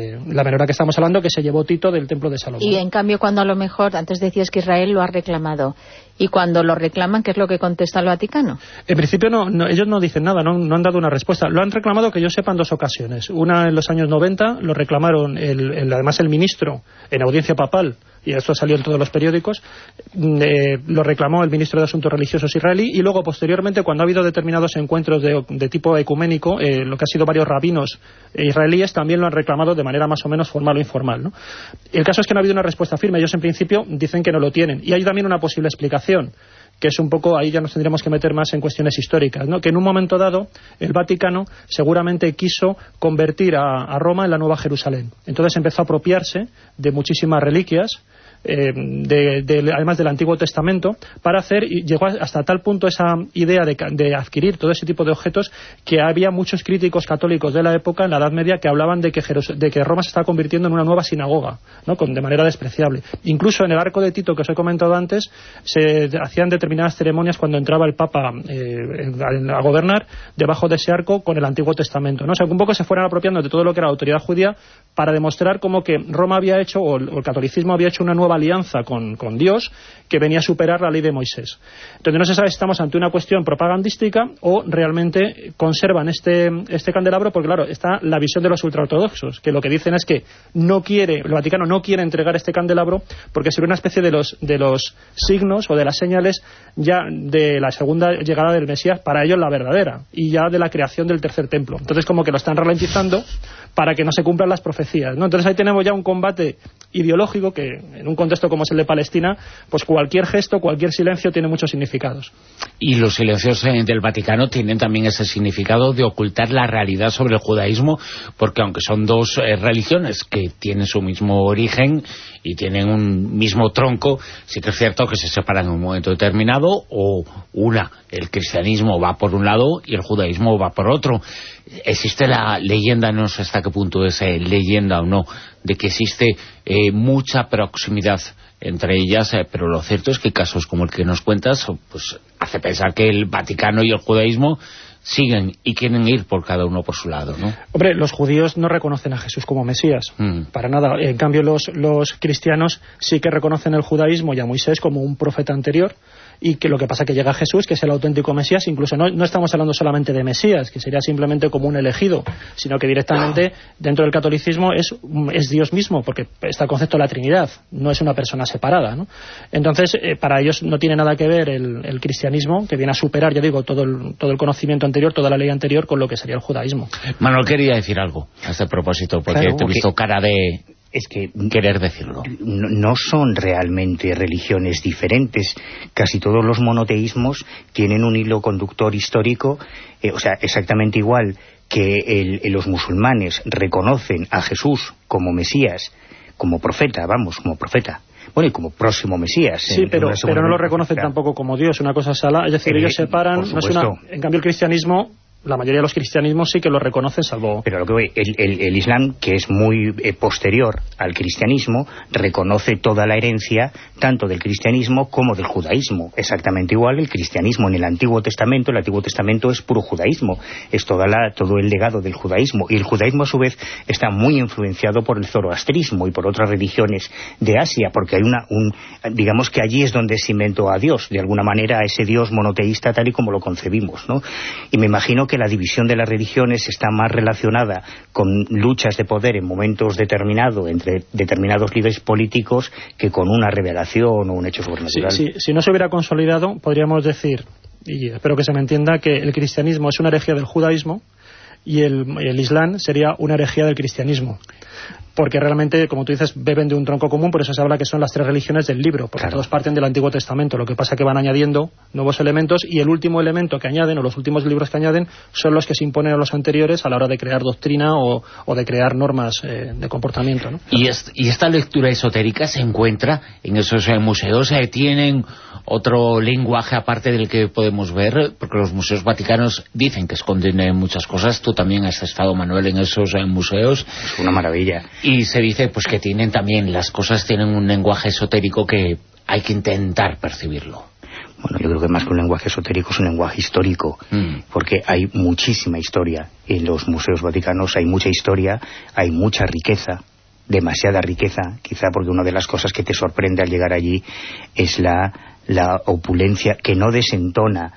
que estamos hablando, que se llevó Tito del templo de Salomón. Y en cambio, cuando a lo mejor, antes decías que Israel lo ha reclamado, y cuando lo reclaman, ¿qué es lo que contesta el Vaticano? En principio ellos no dicen nada, no han dado una respuesta. Lo han reclamado, que yo sepa, en 2 ocasiones. Una en los años 90, lo reclamaron además el ministro en audiencia papal, y esto salió en todos los periódicos, lo reclamó el ministro de Asuntos Religiosos israelí, y luego posteriormente, cuando ha habido determinados encuentros de tipo ecuménico, lo que ha sido varios rabinos israelíes también lo han reclamado de manera más o menos formal o informal, ¿no? El caso es que no ha habido una respuesta firme. Ellos en principio dicen que no lo tienen, y hay también una posible explicación, que es un poco, ahí ya nos tendríamos que meter más en cuestiones históricas, ¿no? Que en un momento dado el Vaticano seguramente quiso convertir a Roma en la Nueva Jerusalén. Entonces empezó a apropiarse de muchísimas reliquias además del Antiguo Testamento, para hacer, y llegó hasta tal punto esa idea de adquirir todo ese tipo de objetos, que había muchos críticos católicos de la época, en la Edad Media, que hablaban de que Roma se estaba convirtiendo en una nueva sinagoga, ¿no? De manera despreciable. Incluso en el Arco de Tito, que os he comentado antes, se hacían determinadas ceremonias cuando entraba el Papa a gobernar, debajo de ese arco, con el Antiguo Testamento, ¿no? O sea, que un poco se fueran apropiando de todo lo que era la autoridad judía para demostrar como que Roma había hecho, o el catolicismo había hecho una nueva alianza con Dios, que venía a superar la ley de Moisés. Entonces no se sabe si estamos ante una cuestión propagandística o realmente conservan este candelabro, porque claro, está la visión de los ultraortodoxos, que lo que dicen es que el Vaticano no quiere entregar este candelabro porque sería una especie de los signos o de las señales ya de la segunda llegada del Mesías, para ellos la verdadera, y ya de la creación del tercer templo. Entonces como que lo están ralentizando para que no se cumplan las profecías, ¿no? Entonces ahí tenemos ya un combate ideológico que, en un contexto como es el de Palestina, pues cualquier gesto, cualquier silencio tiene muchos significados. Y los silencios del Vaticano tienen también ese significado de ocultar la realidad sobre el judaísmo, porque aunque son dos religiones que tienen su mismo origen y tienen un mismo tronco, sí que es cierto que se separan en un momento determinado, o el cristianismo va por un lado y el judaísmo va por otro. Existe la leyenda, no sé hasta qué punto es leyenda o no, de que existe mucha proximidad entre ellas, pero lo cierto es que casos como el que nos cuentas pues hace pensar que el Vaticano y el judaísmo siguen y quieren ir por cada uno por su lado, ¿no? Hombre, los judíos no reconocen a Jesús como Mesías, para nada. En cambio los cristianos sí que reconocen el judaísmo y a Moisés como un profeta anterior, y que lo que pasa que llega Jesús, que es el auténtico Mesías. Incluso no estamos hablando solamente de Mesías, que sería simplemente como un elegido, sino que directamente dentro del catolicismo es Dios mismo, porque está el concepto de la Trinidad, no es una persona separada, ¿no? Entonces, para ellos no tiene nada que ver el cristianismo, que viene a superar, ya digo, todo el conocimiento anterior, toda la ley anterior, con lo que sería el judaísmo. Manuel quería decir algo a este propósito, porque claro, te he visto cara de... Es que querer decirlo. No son realmente religiones diferentes. Casi todos los monoteísmos tienen un hilo conductor histórico, o sea, exactamente igual que los musulmanes reconocen a Jesús como Mesías, como profeta. Bueno, y como próximo Mesías. Sí, pero no lo reconocen tampoco como Dios, una cosa sala. Es decir, ellos separan... En cambio, el cristianismo... La mayoría de los cristianismos sí que lo reconocen, salvo... Pero lo que voy, el Islam, que es muy posterior al cristianismo, reconoce toda la herencia, tanto del cristianismo como del judaísmo. Exactamente igual, el cristianismo en el Antiguo Testamento es puro judaísmo. Es todo el legado del judaísmo. Y el judaísmo, a su vez, está muy influenciado por el zoroastrismo y por otras religiones de Asia, porque hay digamos que allí es donde se inventó a Dios, de alguna manera, a ese Dios monoteísta tal y como lo concebimos, ¿no? Y me imagino que la división de las religiones está más relacionada con luchas de poder en momentos determinados entre determinados líderes políticos que con una revelación o un hecho sobrenatural. Si no se hubiera consolidado, podríamos decir, y espero que se me entienda, que el cristianismo es una herejía del judaísmo y el Islam sería una herejía del cristianismo. Porque realmente, como tú dices, beben de un tronco común, por eso se habla que son las tres religiones del libro, porque todos parten del Antiguo Testamento. Lo que pasa es que van añadiendo nuevos elementos, y el último elemento que añaden, o los últimos libros que añaden, son los que se imponen a los anteriores a la hora de crear doctrina o de crear normas de comportamiento, ¿no? Y esta lectura esotérica se encuentra en esos museos. ¿Tienen otro lenguaje aparte del que podemos ver? Porque los museos vaticanos dicen que esconden muchas cosas. Tú también has estado, Manuel, en esos museos. Es una maravilla. Y se dice pues que las cosas tienen un lenguaje esotérico que hay que intentar percibirlo. Bueno, yo creo que más que un lenguaje esotérico es un lenguaje histórico, porque hay muchísima historia. En los museos vaticanos hay mucha historia, hay mucha riqueza, demasiada riqueza, quizá porque una de las cosas que te sorprende al llegar allí es la opulencia que no desentona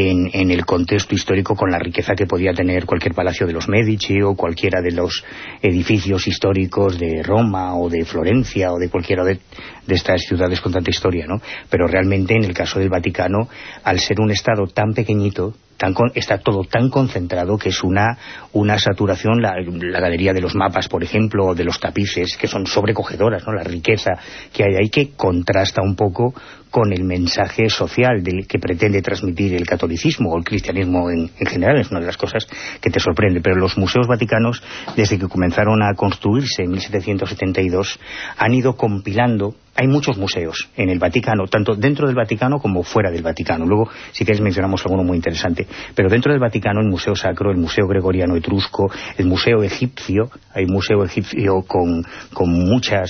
en el contexto histórico con la riqueza que podía tener cualquier palacio de los Medici o cualquiera de los edificios históricos de Roma o de Florencia o de cualquiera de estas ciudades con tanta historia, ¿no? Pero realmente en el caso del Vaticano, al ser un estado tan pequeñito, está todo tan concentrado que es una saturación. La galería de los mapas, por ejemplo, o de los tapices, que son sobrecogedoras, ¿no? La riqueza que hay ahí, que contrasta un poco con el mensaje social que pretende transmitir el catolicismo o el cristianismo en general. Es una de las cosas que te sorprende. Pero los museos vaticanos, desde que comenzaron a construirse en 1772, han ido compilando hay muchos museos en el Vaticano, tanto dentro del Vaticano como fuera del Vaticano. Luego, si queréis, mencionamos alguno muy interesante. Pero dentro del Vaticano, el Museo Sacro, el Museo Gregoriano Etrusco, el Museo Egipcio, hay un museo egipcio con muchas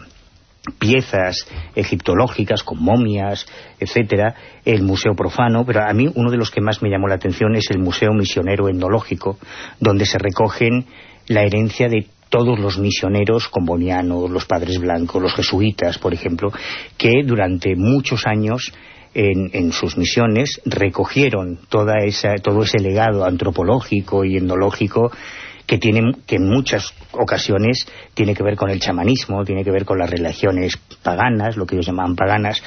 piezas egiptológicas, con momias, etcétera, el Museo Profano, pero a mí uno de los que más me llamó la atención es el Museo Misionero Etnológico, donde se recogen la herencia de todos los misioneros combonianos, los padres blancos, los jesuitas, por ejemplo, que durante muchos años en sus misiones recogieron todo ese legado antropológico y etnológico que en muchas ocasiones tiene que ver con el chamanismo, tiene que ver con las religiones paganas, lo que ellos llamaban paganas,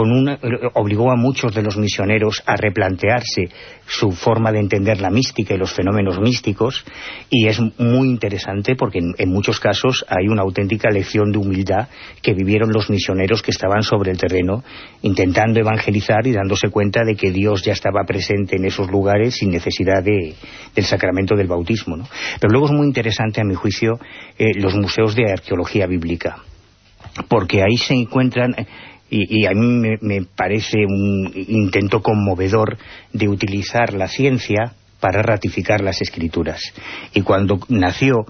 obligó a muchos de los misioneros a replantearse su forma de entender la mística y los fenómenos místicos, y es muy interesante porque en muchos casos hay una auténtica lección de humildad que vivieron los misioneros que estaban sobre el terreno intentando evangelizar y dándose cuenta de que Dios ya estaba presente en esos lugares sin necesidad del sacramento del bautismo, ¿no? Pero luego es muy interesante, a mi juicio, los museos de arqueología bíblica, porque ahí se encuentran, y a mí me parece un intento conmovedor de utilizar la ciencia para ratificar las escrituras. Y cuando nació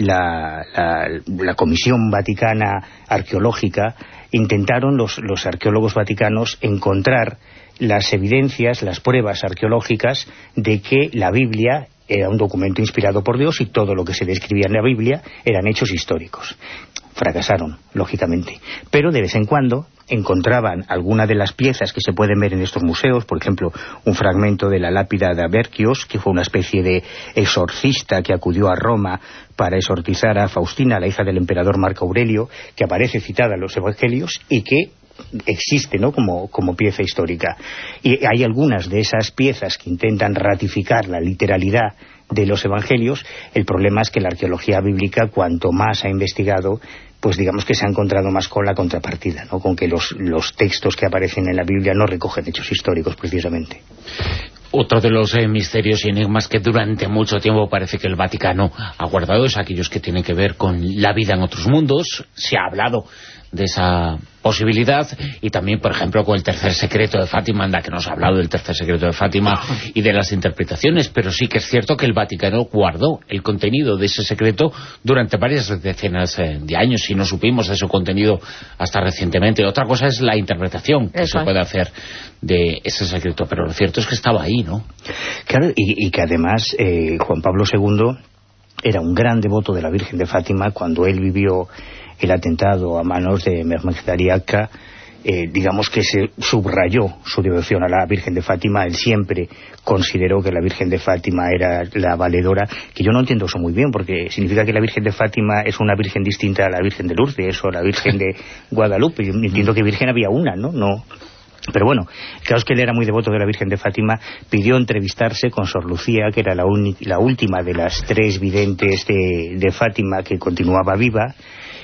la Comisión Vaticana Arqueológica, intentaron los arqueólogos vaticanos encontrar las evidencias, las pruebas arqueológicas de que la Biblia era un documento inspirado por Dios y todo lo que se describía en la Biblia eran hechos históricos. Fracasaron, lógicamente, pero de vez en cuando encontraban alguna de las piezas que se pueden ver en estos museos, por ejemplo, un fragmento de la lápida de Averquios, que fue una especie de exorcista que acudió a Roma para exorcizar a Faustina, la hija del emperador Marco Aurelio, que aparece citada en los Evangelios y que existe, ¿no?, como pieza histórica. Y hay algunas de esas piezas que intentan ratificar la literalidad de los evangelios. El problema es que la arqueología bíblica, cuanto más ha investigado, pues digamos que se ha encontrado más con la contrapartida, ¿no?, con que los textos que aparecen en la Biblia no recogen hechos históricos precisamente. Otro de los misterios y enigmas que durante mucho tiempo parece que el Vaticano ha guardado es aquellos que tienen que ver con la vida en otros mundos. Se ha hablado de esa posibilidad, y también, por ejemplo, con el tercer secreto de Fátima, anda que nos ha hablado del tercer secreto de Fátima y de las interpretaciones, pero sí que es cierto que el Vaticano guardó el contenido de ese secreto durante varias decenas de años, y no supimos de su contenido hasta recientemente. Otra cosa es la interpretación que se puede hacer de ese secreto, pero lo cierto es que estaba ahí, ¿no? Claro, y que además Juan Pablo II era un gran devoto de la Virgen de Fátima. Cuando él vivió el atentado a manos de Mehmet Ali Akka, digamos que se subrayó su devoción a la Virgen de Fátima. Él siempre consideró que la Virgen de Fátima era la valedora, que yo no entiendo eso muy bien, porque significa que la Virgen de Fátima es una Virgen distinta a la Virgen de Lourdes o a la Virgen de Guadalupe. Yo entiendo que Virgen había una, ¿no? Pero bueno, claro, es que él era muy devoto de la Virgen de Fátima. Pidió entrevistarse con Sor Lucía, que era la última de las 3 videntes de Fátima que continuaba viva,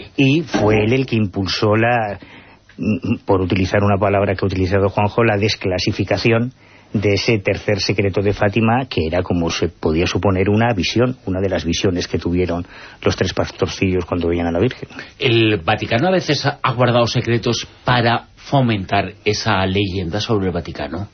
y fue él el que impulsó por utilizar una palabra que ha utilizado Juanjo, la desclasificación de ese tercer secreto de Fátima, que era, como se podía suponer, una de las visiones que tuvieron los 3 pastorcillos cuando veían a la Virgen. El Vaticano a veces ha guardado secretos para fomentar esa leyenda sobre el Vaticano.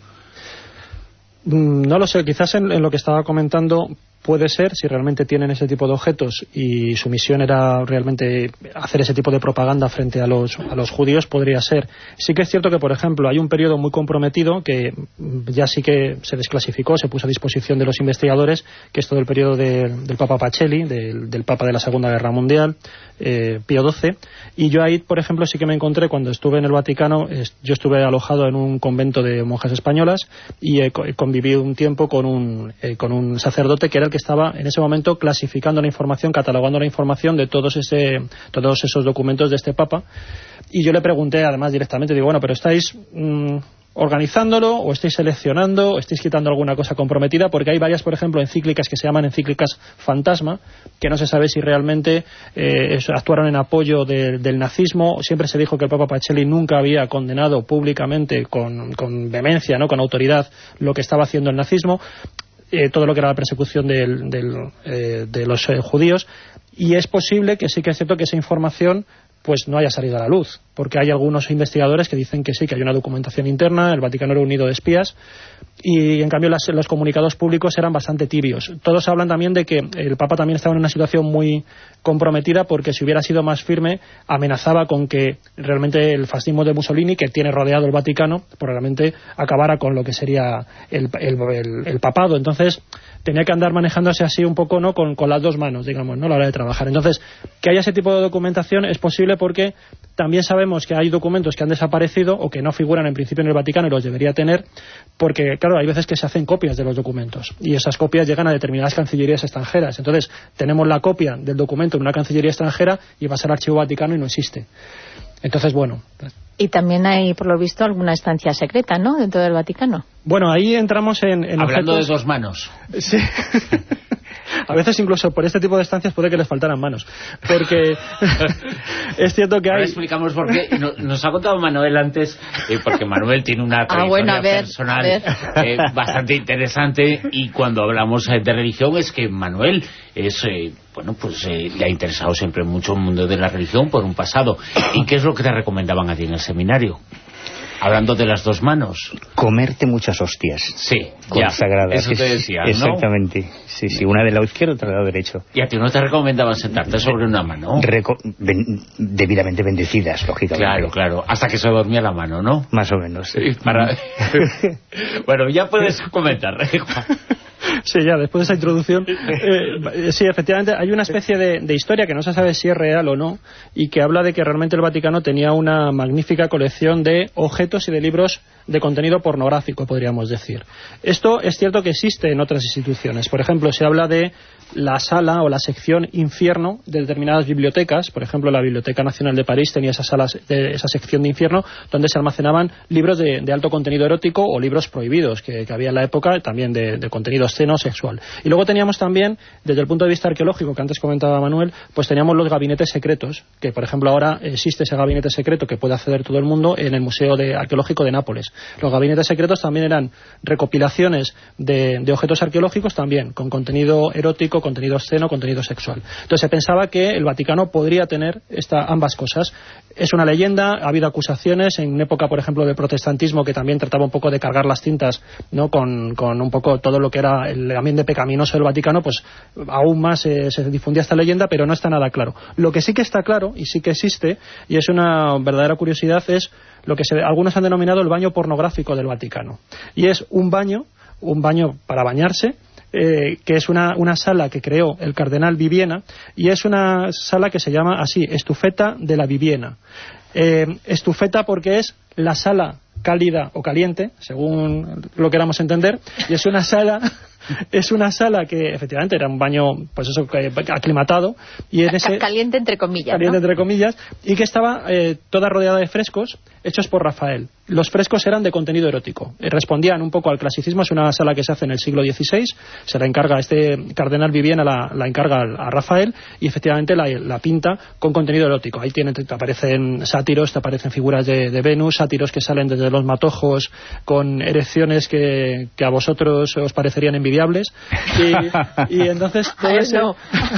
No lo sé, quizás en lo que estaba comentando puede ser, si realmente tienen ese tipo de objetos y su misión era realmente hacer ese tipo de propaganda frente a los judíos, podría ser. Sí que es cierto que, por ejemplo, hay un periodo muy comprometido que ya sí que se desclasificó, se puso a disposición de los investigadores, que es todo el periodo del Papa Pacelli, del Papa de la Segunda Guerra Mundial, Pío XII, y yo ahí, por ejemplo, sí que me encontré, cuando estuve en el Vaticano, yo estuve alojado en un convento de monjas españolas y conviví un tiempo con un sacerdote que era el que estaba en ese momento clasificando la información, catalogando la información de todos esos documentos de este Papa. Y yo le pregunté además directamente, digo, bueno, pero ¿estáis organizándolo o estáis seleccionando o estáis quitando alguna cosa comprometida? Porque hay varias, por ejemplo, encíclicas que se llaman encíclicas fantasma, que no se sabe si realmente actuaron en apoyo del nazismo. Siempre se dijo que el Papa Pacelli nunca había condenado públicamente con vehemencia, ¿no?, con autoridad, lo que estaba haciendo el nazismo, todo lo que era la persecución de los judíos, y es posible que sí que es cierto que esa información pues no haya salido a la luz. porque hay algunos investigadores que dicen que sí, que hay una documentación interna, el Vaticano era un nido de espías, y en cambio los comunicados públicos eran bastante tibios. Todos hablan también de que el Papa también estaba en una situación muy comprometida, porque si hubiera sido más firme amenazaba con que realmente el fascismo de Mussolini, que tiene rodeado el Vaticano, probablemente acabara con lo que sería el papado. Entonces tenía que andar manejándose así un poco, ¿no?, con las dos manos, digamos, ¿no?, a la hora de trabajar. Entonces, que haya ese tipo de documentación es posible porque también sabemos que hay documentos que han desaparecido o que no figuran en principio en el Vaticano y los debería tener, porque, claro, hay veces que se hacen copias de los documentos y esas copias llegan a determinadas cancillerías extranjeras. Entonces, tenemos la copia del documento en una cancillería extranjera y va a ser archivo Vaticano y no existe. Entonces, bueno. Y también hay, por lo visto, alguna estancia secreta, ¿no?, dentro del Vaticano. Bueno, ahí entramos en hablando objetos... de dos manos. Sí. A veces incluso por este tipo de estancias puede que les faltaran manos, porque es cierto que hay... Ahora explicamos por qué. Nos ha contado Manuel antes, porque Manuel tiene una trayectoria personal bastante interesante, y cuando hablamos de religión es que Manuel es... le ha interesado siempre mucho el mundo de la religión por un pasado. ¿Y qué es lo que te recomendaban a ti en el seminario? Hablando de las dos manos. Comerte muchas hostias. Sí, consagradas. Eso te decía, ¿no? Exactamente. Sí, una del lado izquierdo, otra del lado derecho. ¿Y a ti no te recomendaban sentarte sobre una mano? Debidamente bendecidas, lógicamente. Claro. Hasta que se dormía la mano, ¿no? Más o menos. Sí. Bueno, ya puedes comentar, Juan. Sí, ya, después de esa introducción. Sí, efectivamente, hay una especie de historia que no se sabe si es real o no, y que habla de que realmente el Vaticano tenía una magnífica colección de objetos y de libros de contenido pornográfico, podríamos decir. Esto es cierto que existe en otras instituciones. Por ejemplo, se habla de la sala o la sección infierno de determinadas bibliotecas. Por ejemplo, la Biblioteca Nacional de París tenía esa sección de infierno donde se almacenaban libros de alto contenido erótico o libros prohibidos que había en la época, también de contenido obsceno sexual. Y luego teníamos también, desde el punto de vista arqueológico que antes comentaba Manuel, pues teníamos los gabinetes secretos, que por ejemplo ahora existe ese gabinete secreto que puede acceder todo el mundo en el Museo Arqueológico de Nápoles. Los gabinetes secretos también eran recopilaciones de objetos arqueológicos también, con contenido erótico, contenido obsceno, contenido sexual. Entonces se pensaba que el Vaticano podría tener ambas cosas. Es una leyenda, ha habido acusaciones en época, por ejemplo, del protestantismo, que también trataba un poco de cargar las tintas, ¿no?, con un poco todo lo que era el ambiente pecaminoso del Vaticano, pues aún más se difundía esta leyenda, pero no está nada claro. Lo que sí que está claro, y sí que existe, y es una verdadera curiosidad, es lo que algunos han denominado el baño pornográfico del Vaticano. Y es un baño para bañarse, que es una sala que creó el cardenal Viviena, y es una sala que se llama así, Estufeta de la Viviena. Estufeta porque es la sala cálida o caliente, según lo queramos entender, y es una sala que efectivamente era un baño, pues eso, aclimatado, y en ese caliente entre comillas, caliente, ¿no?, entre comillas, y que estaba toda rodeada de frescos hechos por Rafael. Los frescos eran de contenido erótico, respondían un poco al clasicismo. Es una sala que se hace en el siglo XVI, se la encarga este cardenal Viviena, la encarga a Rafael, y efectivamente la pinta con contenido erótico. Ahí te aparecen sátiros, te aparecen figuras de Venus, sátiros que salen desde los matojos con erecciones que a vosotros os parecerían envidiables, y entonces todo eso...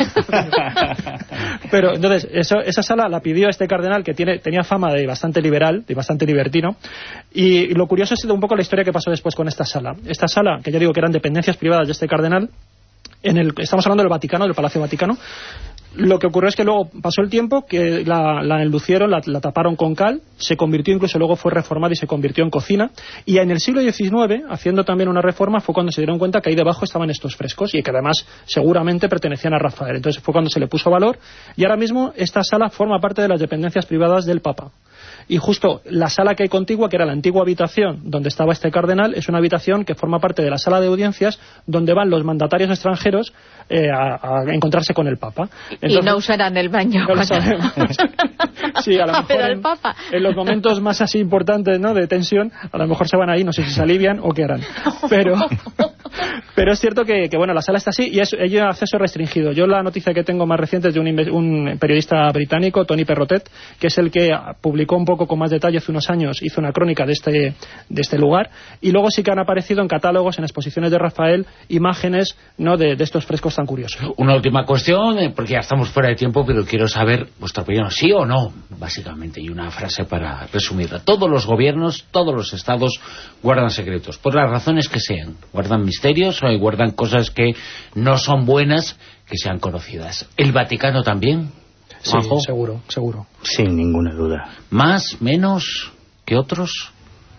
Pero entonces esa sala la pidió este cardenal que tenía fama de bastante liberal, de bastante libertino, y lo curioso es un poco la historia que pasó después con esta sala. Esta sala, que ya digo que eran dependencias privadas de este cardenal, estamos hablando del Vaticano, del Palacio Vaticano. Lo que ocurrió es que luego pasó el tiempo, que la enlucieron, la taparon con cal, se convirtió, incluso luego fue reformada y se convirtió en cocina, y en el siglo XIX, haciendo también una reforma, fue cuando se dieron cuenta que ahí debajo estaban estos frescos, y que además seguramente pertenecían a Rafael. Entonces fue cuando se le puso valor, y ahora mismo esta sala forma parte de las dependencias privadas del Papa. Y justo la sala que hay contigua, que era la antigua habitación donde estaba este cardenal, es una habitación que forma parte de la sala de audiencias donde van los mandatarios extranjeros a encontrarse con el Papa. Entonces, y no usarán el baño. No lo sabemos. Sí, a lo mejor pero el Papa. En los momentos más así importantes, ¿no?, de tensión, a lo mejor se van ahí, no sé si se alivian o qué harán. Pero es cierto que bueno, la sala está así y ello acceso restringido. Yo la noticia que tengo más reciente es de un periodista británico, Tony Perrotet, que es el que publicó un poco con más detalle hace unos años, hizo una crónica de este lugar, y luego sí que han aparecido en catálogos, en exposiciones de Rafael, imágenes, ¿no?, de estos frescos tan curiosos. Una última cuestión, porque ya estamos fuera de tiempo, pero quiero saber vuestra opinión, sí o no, básicamente, y una frase para resumirla. Todos los gobiernos, todos los estados guardan secretos, por las razones que sean. Guardan misterios o guardan cosas que no son buenas que sean conocidas. ¿El Vaticano también? Sí, ¿Juanjo? seguro. Sin ninguna duda. ¿Más, menos que otros?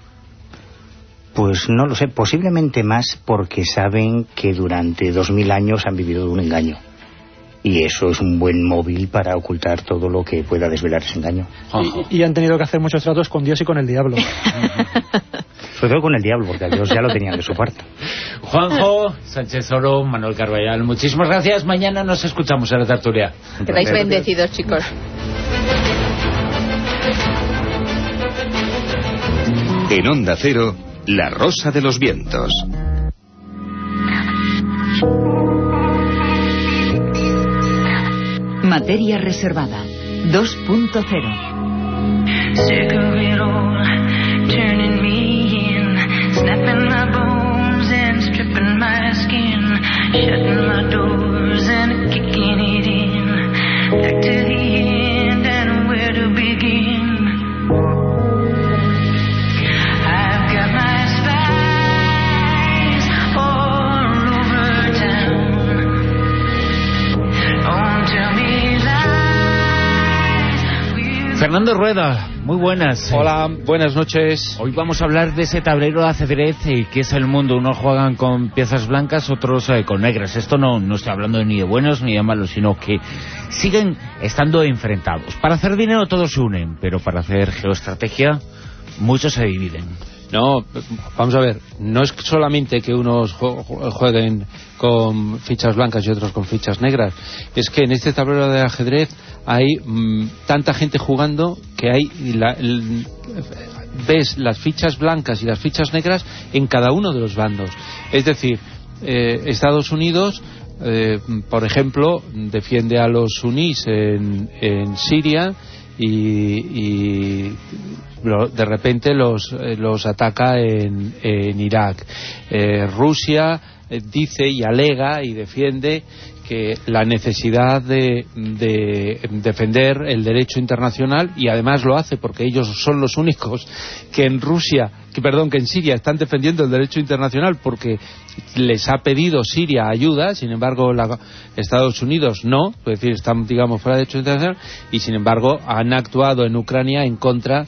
Pues no lo sé, posiblemente más porque saben que durante 2000 años han vivido de un engaño. Y eso es un buen móvil para ocultar todo lo que pueda desvelar ese engaño. Y han tenido que hacer muchos tratos con Dios y con el diablo. Sobre todo con el diablo, porque a Dios ya lo tenían de su parte. Juanjo, Sánchez Oro, Manuel Carballal, muchísimas gracias. Mañana nos escuchamos en la tertulia. Quedáis bendecidos, chicos. En Onda Cero, La Rosa de los Vientos. Materia reservada 2.0. Snapping my bones and stripping my skin, shutting my doors and kicking it in, back to the end and where to begin. I've got my spies all over town. Don't tell me lies. Fernando Rueda, muy buenas. Hola, buenas noches. Hoy vamos a hablar de ese tablero de ajedrez que es el mundo. Unos juegan con piezas blancas, otros con negras. Esto no estoy hablando ni de buenos ni de malos, sino que siguen estando enfrentados. Para hacer dinero todos se unen, pero para hacer geoestrategia muchos se dividen. No, vamos a ver, no es solamente que unos jueguen con fichas blancas y otros con fichas negras, es que en este tablero de ajedrez hay tanta gente jugando que hay ves las fichas blancas y las fichas negras en cada uno de los bandos. Es decir, Estados Unidos, por ejemplo, defiende a los sunís en Siria y de repente los ataca en Irak. Rusia dice y alega y defiende que la necesidad de defender el derecho internacional, y además lo hace porque ellos son los únicos que en Siria están defendiendo el derecho internacional, porque les ha pedido Siria ayuda, sin embargo Estados Unidos no, es decir, están, digamos, fuera de derecho internacional, y sin embargo han actuado en Ucrania en contra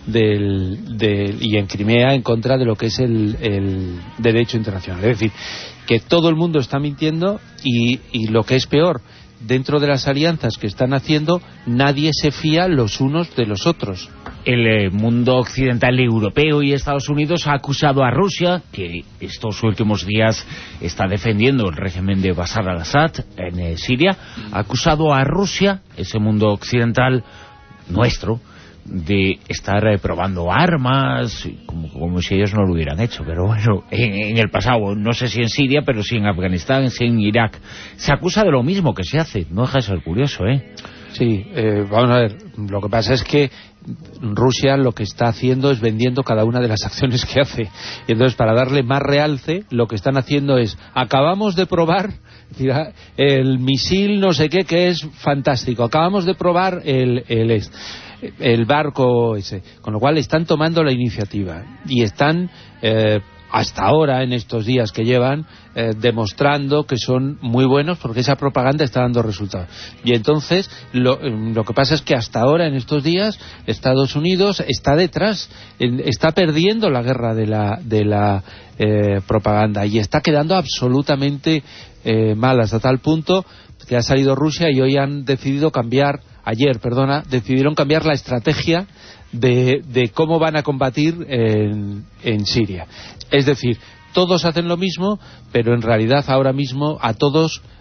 y en Crimea en contra de lo que es el derecho internacional. Es decir, que todo el mundo está mintiendo y lo que es peor, dentro de las alianzas que están haciendo, nadie se fía los unos de los otros. El mundo occidental europeo y Estados Unidos ha acusado a Rusia, que estos últimos días está defendiendo el régimen de Bashar al-Assad en Siria, ha acusado a Rusia, ese mundo occidental nuestro, de estar probando armas, como si ellos no lo hubieran hecho, pero bueno, en el pasado, no sé si en Siria, pero sí en Afganistán, sí en Irak. Se acusa de lo mismo que se hace, no deja de ser curioso, ¿eh? Sí, vamos a ver, lo que pasa es que Rusia lo que está haciendo es vendiendo cada una de las acciones que hace, y entonces para darle más realce lo que están haciendo es: acabamos de probar el misil no sé qué, que es fantástico, acabamos de probar el barco ese, con lo cual están tomando la iniciativa y están hasta ahora, en estos días que llevan, demostrando que son muy buenos, porque esa propaganda está dando resultados. Y entonces lo que pasa es que hasta ahora, en estos días, Estados Unidos está detrás, está perdiendo la guerra de la propaganda, y está quedando absolutamente mal, hasta tal punto que ha salido Rusia y hoy decidieron cambiar la estrategia de cómo van a combatir en Siria. Es decir, todos hacen lo mismo, pero en realidad ahora mismo a todos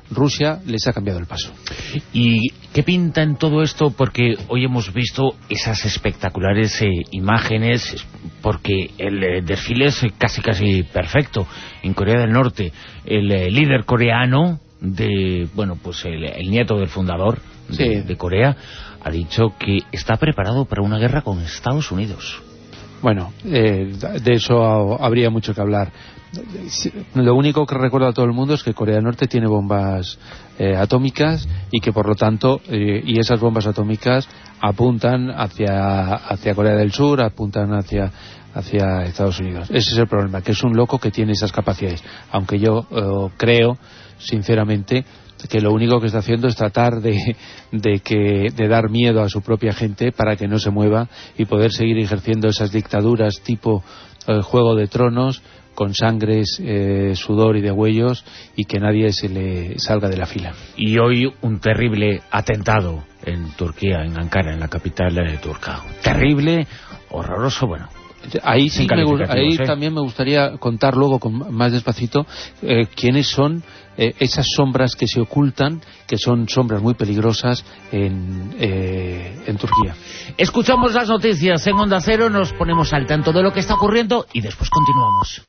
Rusia les ha cambiado el paso. ¿Y qué pinta en todo esto? Porque hoy hemos visto esas espectaculares imágenes, porque el desfile es casi perfecto en Corea del Norte. El líder coreano, el nieto del fundador de Corea, ha dicho que está preparado para una guerra con Estados Unidos. Bueno, de eso habría mucho que hablar. Lo único que recuerda a todo el mundo es que Corea del Norte tiene bombas atómicas y que por lo tanto y esas bombas atómicas apuntan hacia Corea del Sur, apuntan hacia Estados Unidos. Ese es el problema, que es un loco que tiene esas capacidades, aunque yo creo sinceramente que lo único que está haciendo es tratar de dar miedo a su propia gente para que no se mueva y poder seguir ejerciendo esas dictaduras tipo Juego de Tronos, con sangres, sudor y degüellos, y que nadie se le salga de la fila. Y hoy un terrible atentado en Turquía, en Ankara, en la capital turca. Terrible, horroroso, bueno. Ahí sí también me gustaría contar luego con más despacito quiénes son esas sombras que se ocultan, que son sombras muy peligrosas en Turquía. Escuchamos las noticias en Onda Cero, nos ponemos al tanto de lo que está ocurriendo y después continuamos.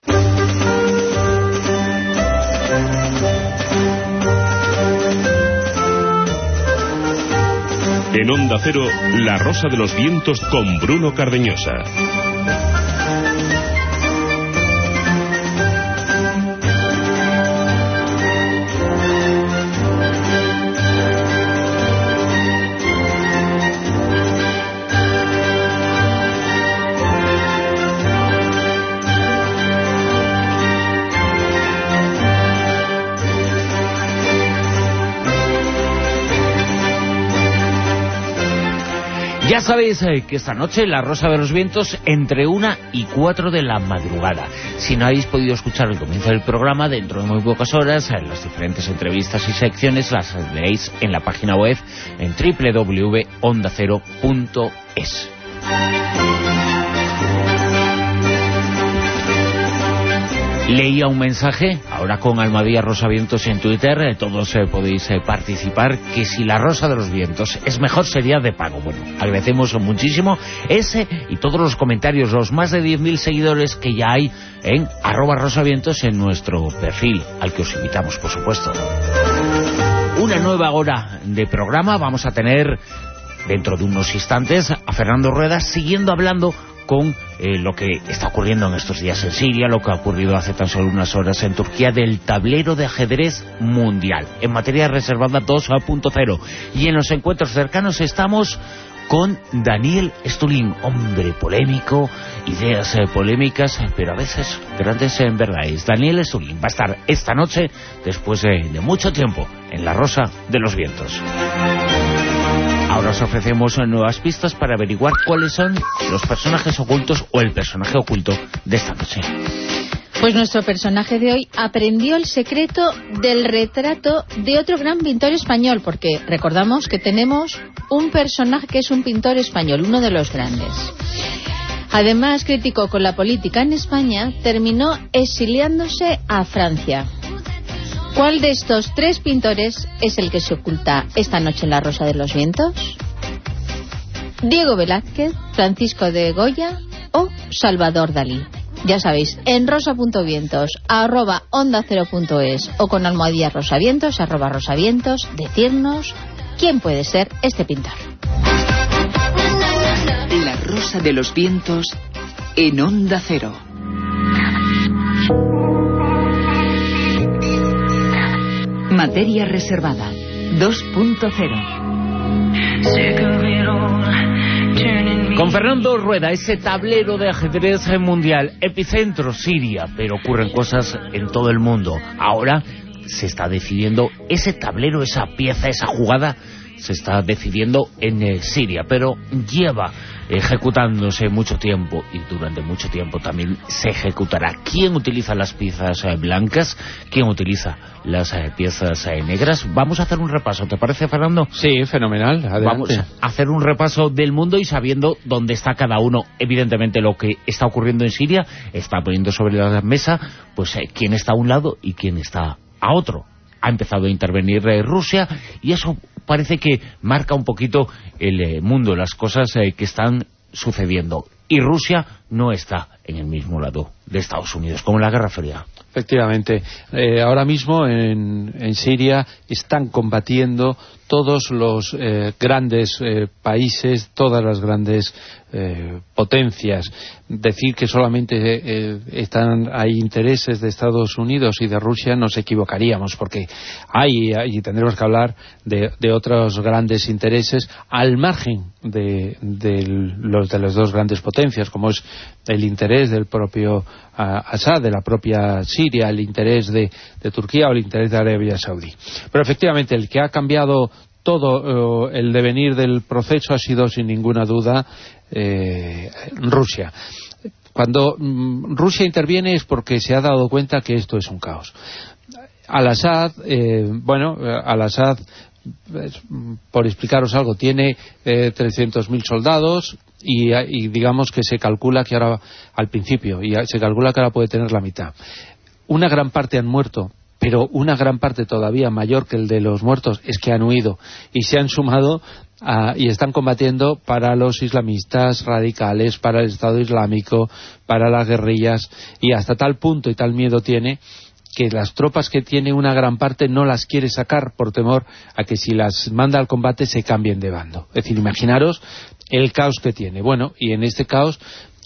En Onda Cero, La Rosa de los Vientos con Bruno Cardeñosa. Ya sabéis que esta noche La Rosa de los Vientos entre 1 y 4 de la madrugada. Si no habéis podido escuchar el comienzo del programa, dentro de muy pocas horas, las diferentes entrevistas y secciones las veréis en la página web en www.ondacero.es. Leía un mensaje, ahora con Almadía Rosavientos en Twitter, todos podéis participar, que si La Rosa de los Vientos es mejor sería de pago. Bueno, agradecemos muchísimo ese y todos los comentarios, los más de 10.000 seguidores que ya hay en @rosavientos en nuestro perfil, al que os invitamos, por supuesto. Una nueva hora de programa, vamos a tener dentro de unos instantes a Fernando Rueda siguiendo hablando con lo que está ocurriendo en estos días en Siria, lo que ha ocurrido hace tan solo unas horas en Turquía, del tablero de ajedrez mundial, en materia reservada 2.0. Y en los encuentros cercanos estamos con Daniel Stulin, hombre polémico, ideas polémicas, pero a veces grandes en verdades. Daniel Stulin va a estar esta noche, después de mucho tiempo, en La Rosa de los Vientos. Ahora os ofrecemos nuevas pistas para averiguar cuáles son los personajes ocultos o el personaje oculto de esta noche. Pues nuestro personaje de hoy aprendió el secreto del retrato de otro gran pintor español, porque recordamos que tenemos un personaje que es un pintor español, uno de los grandes. Además, criticó con la política en España, terminó exiliándose a Francia. ¿Cuál de estos tres pintores es el que se oculta esta noche en La Rosa de los Vientos? ¿Diego Velázquez, Francisco de Goya o Salvador Dalí? Ya sabéis, en rosa.vientos @ondacero.es o con almohadilla rosavientos @rosavientos, decirnos quién puede ser este pintor. La Rosa de los Vientos en Onda Cero. Materia reservada 2.0. Con Fernando Rueda, ese tablero de ajedrez mundial, epicentro Siria, pero ocurren cosas en todo el mundo. Ahora se está decidiendo ese tablero, esa pieza, esa jugada, se está decidiendo en Siria, pero lleva ejecutándose mucho tiempo y durante mucho tiempo también se ejecutará. ¿Quién utiliza las piezas blancas? ¿Quién utiliza las piezas negras? Vamos a hacer un repaso, ¿te parece, Fernando? Sí, fenomenal, adelante. Vamos a hacer un repaso del mundo y sabiendo dónde está cada uno. Evidentemente lo que está ocurriendo en Siria está poniendo sobre la mesa pues quién está a un lado y quién está a otro. ha empezado a intervenir Rusia, y eso parece que marca un poquito el mundo, las cosas que están sucediendo. Y Rusia no está en el mismo lado de Estados Unidos, como en la Guerra Fría. Efectivamente. Ahora mismo en Siria están combatiendo todos los grandes países, todas las grandes potencias. Decir que solamente hay intereses de Estados Unidos y de Rusia, nos equivocaríamos, porque hay tendremos que hablar de otros grandes intereses al margen de las dos grandes potencias, como es el interés del propio Assad, de la propia Siria, el interés de Turquía o el interés de Arabia Saudí. Pero efectivamente el que ha cambiado todo el devenir del proceso ha sido sin ninguna duda Rusia. Cuando Rusia interviene es porque se ha dado cuenta que esto es un caos. Al-Assad, Al-Assad, por explicaros algo, tiene 300.000 soldados y digamos que se calcula que ahora, al principio, y se calcula que ahora puede tener la mitad. Una gran parte han muerto, pero una gran parte todavía mayor que el de los muertos es que han huido y se han sumado y están combatiendo para los islamistas radicales, para el Estado Islámico, para las guerrillas, y hasta tal punto y tal miedo tiene que las tropas que tiene una gran parte no las quiere sacar por temor a que si las manda al combate se cambien de bando. Es decir, imaginaros el caos que tiene. Bueno, y en este caos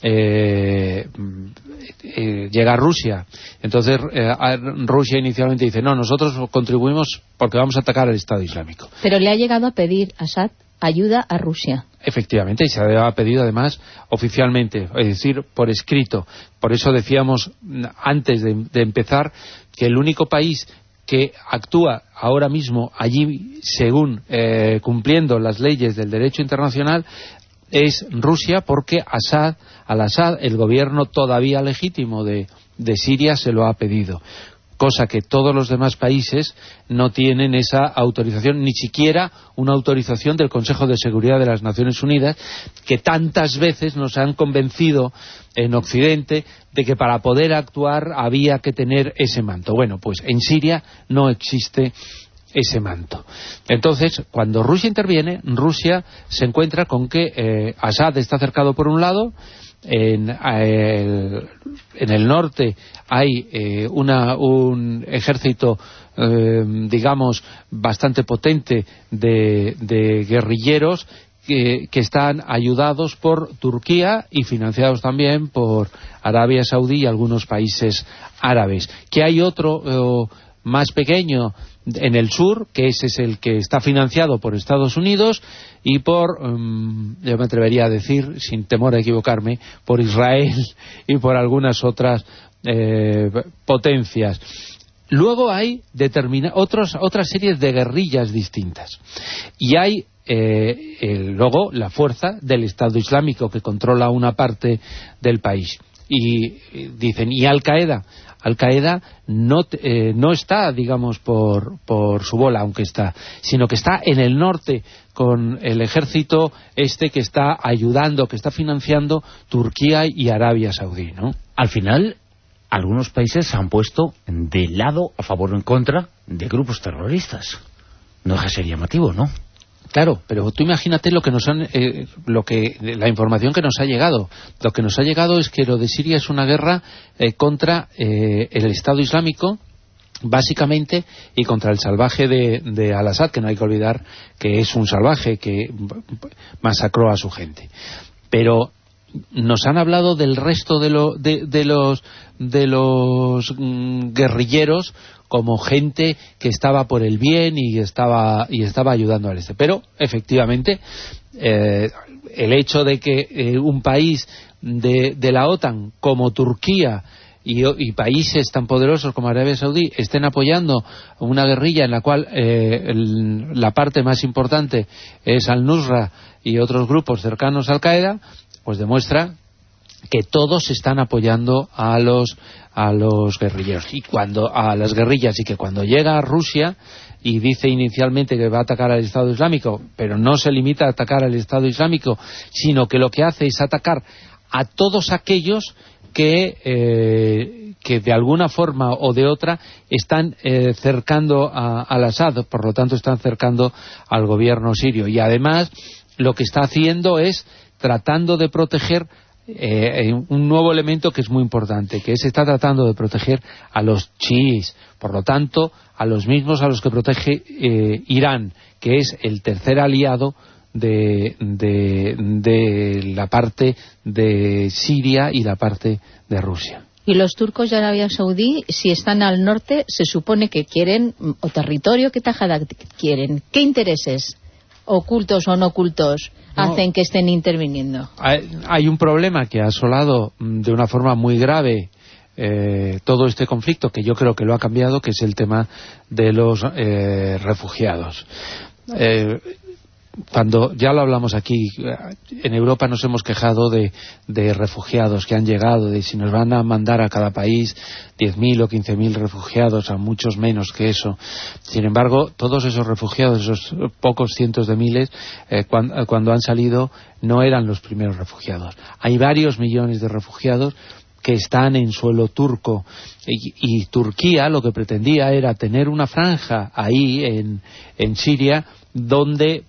llega Rusia. Entonces Rusia inicialmente dice, no, nosotros contribuimos porque vamos a atacar al Estado Islámico. Pero le ha llegado a pedir Assad ayuda a Rusia. Efectivamente, y se ha pedido además oficialmente, es decir, por escrito. Por eso decíamos antes de empezar que el único país que actúa ahora mismo allí según cumpliendo las leyes del derecho internacional es Rusia, porque al-Assad, el gobierno todavía legítimo de Siria, se lo ha pedido, cosa que todos los demás países no tienen esa autorización, ni siquiera una autorización del Consejo de Seguridad de las Naciones Unidas, que tantas veces nos han convencido en Occidente de que para poder actuar había que tener ese manto. Bueno, pues en Siria no existe ese manto. Entonces, cuando Rusia interviene, Rusia se encuentra con que Assad está cercado por un lado, en el norte hay un ejército digamos bastante potente de guerrilleros que están ayudados por Turquía y financiados también por Arabia Saudí y algunos países árabes. Que hay otro más pequeño en el sur, que ese es el que está financiado por Estados Unidos y por, yo me atrevería a decir, sin temor a equivocarme, por Israel y por algunas otras potencias. Luego hay otras series de guerrillas distintas. Y hay luego la fuerza del Estado Islámico, que controla una parte del país. Y dicen, ¿y Al-Qaeda? Al-Qaeda no está, digamos, por su bola, aunque está, sino que está en el norte con el ejército que está ayudando, que está financiando Turquía y Arabia Saudí, ¿no? Al final, algunos países se han puesto de lado, a favor o en contra, de grupos terroristas. No deja de ser llamativo, ¿no? Claro, pero tú imagínate la información que nos ha llegado. Lo que nos ha llegado es que lo de Siria es una guerra contra el Estado Islámico, básicamente, y contra el salvaje de Al-Assad, que no hay que olvidar que es un salvaje que masacró a su gente. Pero nos han hablado del resto de los guerrilleros como gente que estaba por el bien y estaba ayudando al este. Pero, efectivamente, el hecho de que un país de la OTAN como Turquía y países tan poderosos como Arabia Saudí estén apoyando una guerrilla en la cual la parte más importante es Al-Nusra y otros grupos cercanos a Al-Qaeda, pues demuestra que todos están apoyando a los guerrilleros a las guerrillas, y que cuando llega a Rusia y dice inicialmente que va a atacar al Estado Islámico, pero no se limita a atacar al Estado Islámico, sino que lo que hace es atacar a todos aquellos que que de alguna forma o de otra están cercando a al-Assad, por lo tanto están cercando al gobierno sirio. Y además lo que está haciendo es tratando de proteger un nuevo elemento que es muy importante, que es está tratando de proteger a los chiíes, por lo tanto a los mismos a los que protege Irán, que es el tercer aliado de la parte de Siria y la parte de Rusia. Y los turcos de Arabia Saudí, si están al norte, se supone que quieren o territorio, ¿qué tajada quieren? ¿Qué intereses, ocultos o no ocultos, hacen que estén interviniendo? Hay un problema que ha asolado de una forma muy grave todo este conflicto, que yo creo que lo ha cambiado, que es el tema de los refugiados. Cuando ya lo hablamos aquí, en Europa nos hemos quejado de refugiados que han llegado, de si nos van a mandar a cada país 10.000 o 15.000 refugiados, a muchos menos que eso. Sin embargo, todos esos refugiados, esos pocos cientos de miles, cuando han salido, no eran los primeros refugiados. Hay varios millones de refugiados que están en suelo turco, y Turquía lo que pretendía era tener una franja ahí en Siria donde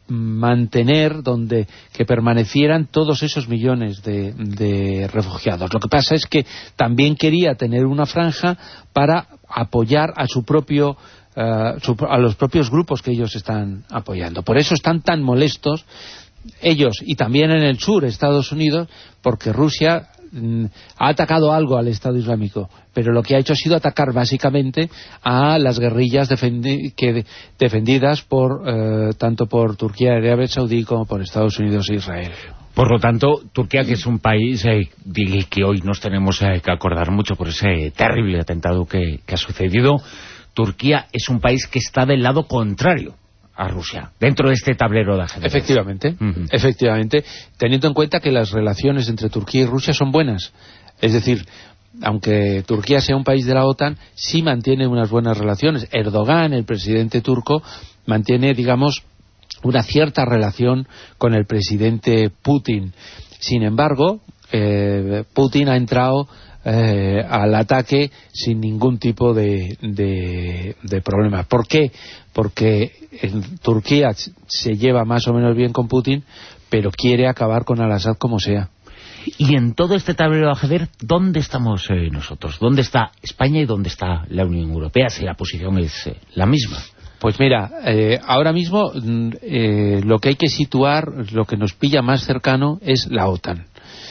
que permanecieran todos esos millones de refugiados. Lo que pasa es que también quería tener una franja para apoyar a a los propios grupos que ellos están apoyando. Por eso están tan molestos ellos, y también en el sur, Estados Unidos, porque Rusia ha atacado algo al Estado Islámico, pero lo que ha hecho ha sido atacar básicamente a las guerrillas defendidas tanto por Turquía y Arabia Saudí como por Estados Unidos e Israel. Por lo tanto, Turquía, que es un país que hoy nos tenemos que acordar mucho por ese terrible atentado que ha sucedido, Turquía es un país que está del lado contrario a Rusia, dentro de este tablero de ajedrez. Efectivamente, teniendo en cuenta que las relaciones entre Turquía y Rusia son buenas. Es decir, aunque Turquía sea un país de la OTAN, sí mantiene unas buenas relaciones. Erdogan, el presidente turco, mantiene, digamos, una cierta relación con el presidente Putin. Sin embargo, Putin ha entrado al ataque sin ningún tipo de problema. ¿Por qué? Porque en Turquía se lleva más o menos bien con Putin, pero quiere acabar con al-Assad como sea. Y en todo este tablero de ajedrez, ¿dónde estamos nosotros? ¿Dónde está España y dónde está la Unión Europea, si la posición es la misma? Pues mira, ahora mismo lo que hay que situar, lo que nos pilla más cercano es la OTAN.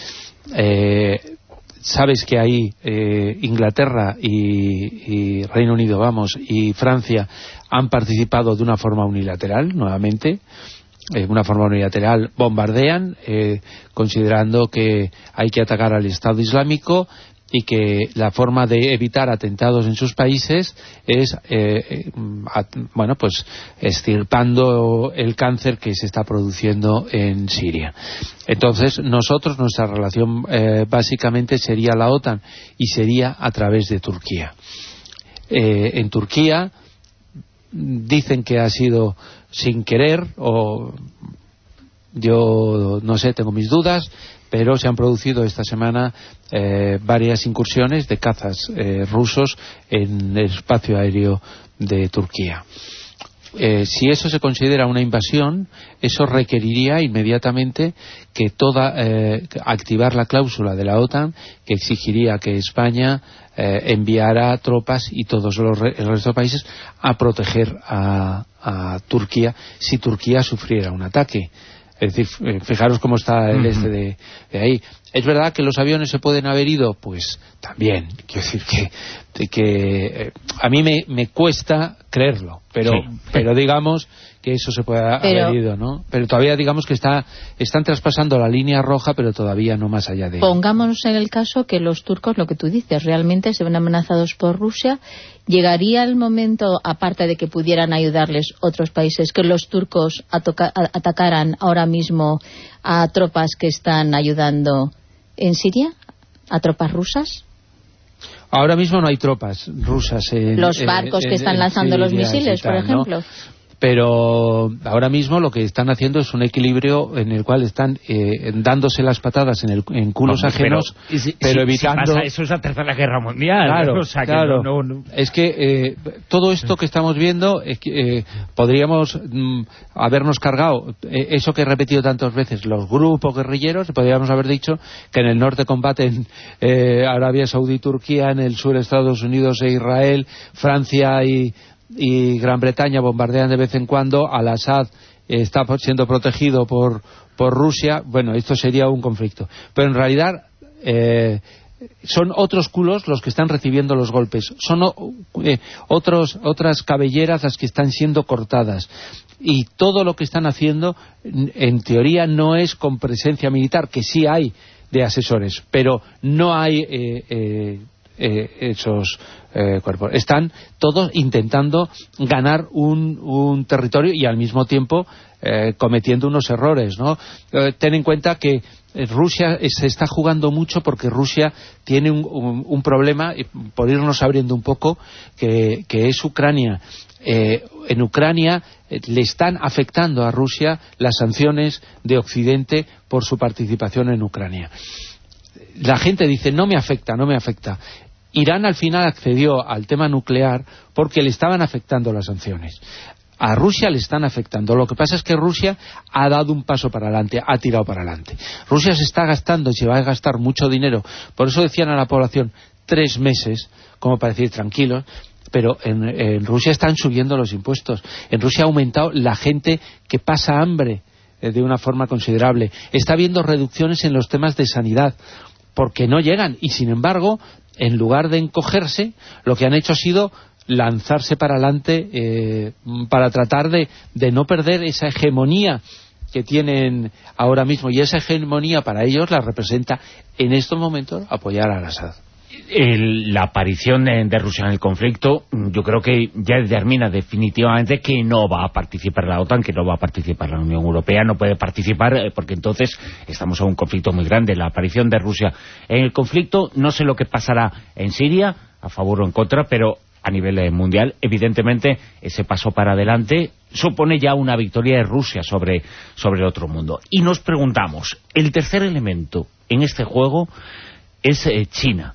Sabes que ahí Inglaterra y Reino Unido, y Francia han participado de una forma unilateral, nuevamente. Una forma unilateral bombardean, considerando que hay que atacar al Estado Islámico y que la forma de evitar atentados en sus países es extirpando el cáncer que se está produciendo en Siria. Entonces nuestra relación básicamente sería la OTAN, y sería a través de Turquía. En Turquía dicen que ha sido sin querer, o yo no sé, tengo mis dudas, pero se han producido esta semana varias incursiones de cazas rusos en el espacio aéreo de Turquía. Si eso se considera una invasión, eso requeriría inmediatamente que activar la cláusula de la OTAN, que exigiría que España enviara tropas y todos el resto de países a proteger a Turquía si Turquía sufriera un ataque. Es decir, fijaros cómo está el este de ahí. ¿Es verdad que los aviones se pueden haber ido? Pues también. Quiero decir que a mí me cuesta creerlo, pero digamos que eso se puede haber ido, ¿no? Pero todavía digamos que están traspasando la línea roja, pero todavía no más allá de ello. Pongámonos en el caso que los turcos, lo que tú dices, realmente se ven amenazados por Rusia. ¿Llegaría el momento, aparte de que pudieran ayudarles otros países, que los turcos atacaran ahora mismo a tropas que están ayudando en Siria? ¿A tropas rusas? Ahora mismo no hay tropas rusas en los barcos que están lanzando los misiles, por ejemplo. pero ahora mismo lo que están haciendo es un equilibrio en el cual están dándose las patadas en culos ajenos, pero evitando... Si pasa eso es la Tercera Guerra Mundial. Claro, o sea, claro. Que no. Es que todo esto que estamos viendo, podríamos habernos cargado eso que he repetido tantas veces, los grupos guerrilleros, podríamos haber dicho que en el norte combaten Arabia Saudí y Turquía, en el sur Estados Unidos e Israel, Francia y Gran Bretaña bombardean de vez en cuando, Al-Assad está siendo protegido por Rusia. Bueno, esto sería un conflicto, pero en realidad son otros culos los que están recibiendo los golpes, son otras cabelleras las que están siendo cortadas, y todo lo que están haciendo en teoría no es con presencia militar, que sí hay de asesores, pero no hay esos cuerpos. Están todos intentando ganar un territorio y al mismo tiempo cometiendo unos errores, ¿no? Ten en cuenta que Rusia se está jugando mucho porque Rusia tiene un problema, por irnos abriendo un poco, que es Ucrania. En Ucrania le están afectando a Rusia las sanciones de Occidente por su participación en Ucrania. La gente dice, no me afecta. Irán al final accedió al tema nuclear porque le estaban afectando las sanciones. A Rusia le están afectando. Lo que pasa es que Rusia ha dado un paso para adelante, ha tirado para adelante. Rusia se está gastando y se va a gastar mucho dinero. Por eso decían a la población 3 meses, como para decir tranquilos, pero en Rusia están subiendo los impuestos. En Rusia ha aumentado la gente que pasa hambre de una forma considerable. Está habiendo reducciones en los temas de sanidad porque no llegan, y sin embargo, en lugar de encogerse, lo que han hecho ha sido lanzarse para adelante para tratar de no perder esa hegemonía que tienen ahora mismo, y esa hegemonía para ellos la representa en estos momentos apoyar a Al-Assad. La aparición de Rusia en el conflicto, yo creo que ya determina definitivamente que no va a participar la OTAN, que no va a participar la Unión Europea, no puede participar porque entonces estamos en un conflicto muy grande. La aparición de Rusia en el conflicto, no sé lo que pasará en Siria, a favor o en contra, pero a nivel mundial, evidentemente ese paso para adelante supone ya una victoria de Rusia sobre otro mundo. Y nos preguntamos, el tercer elemento en este juego es China.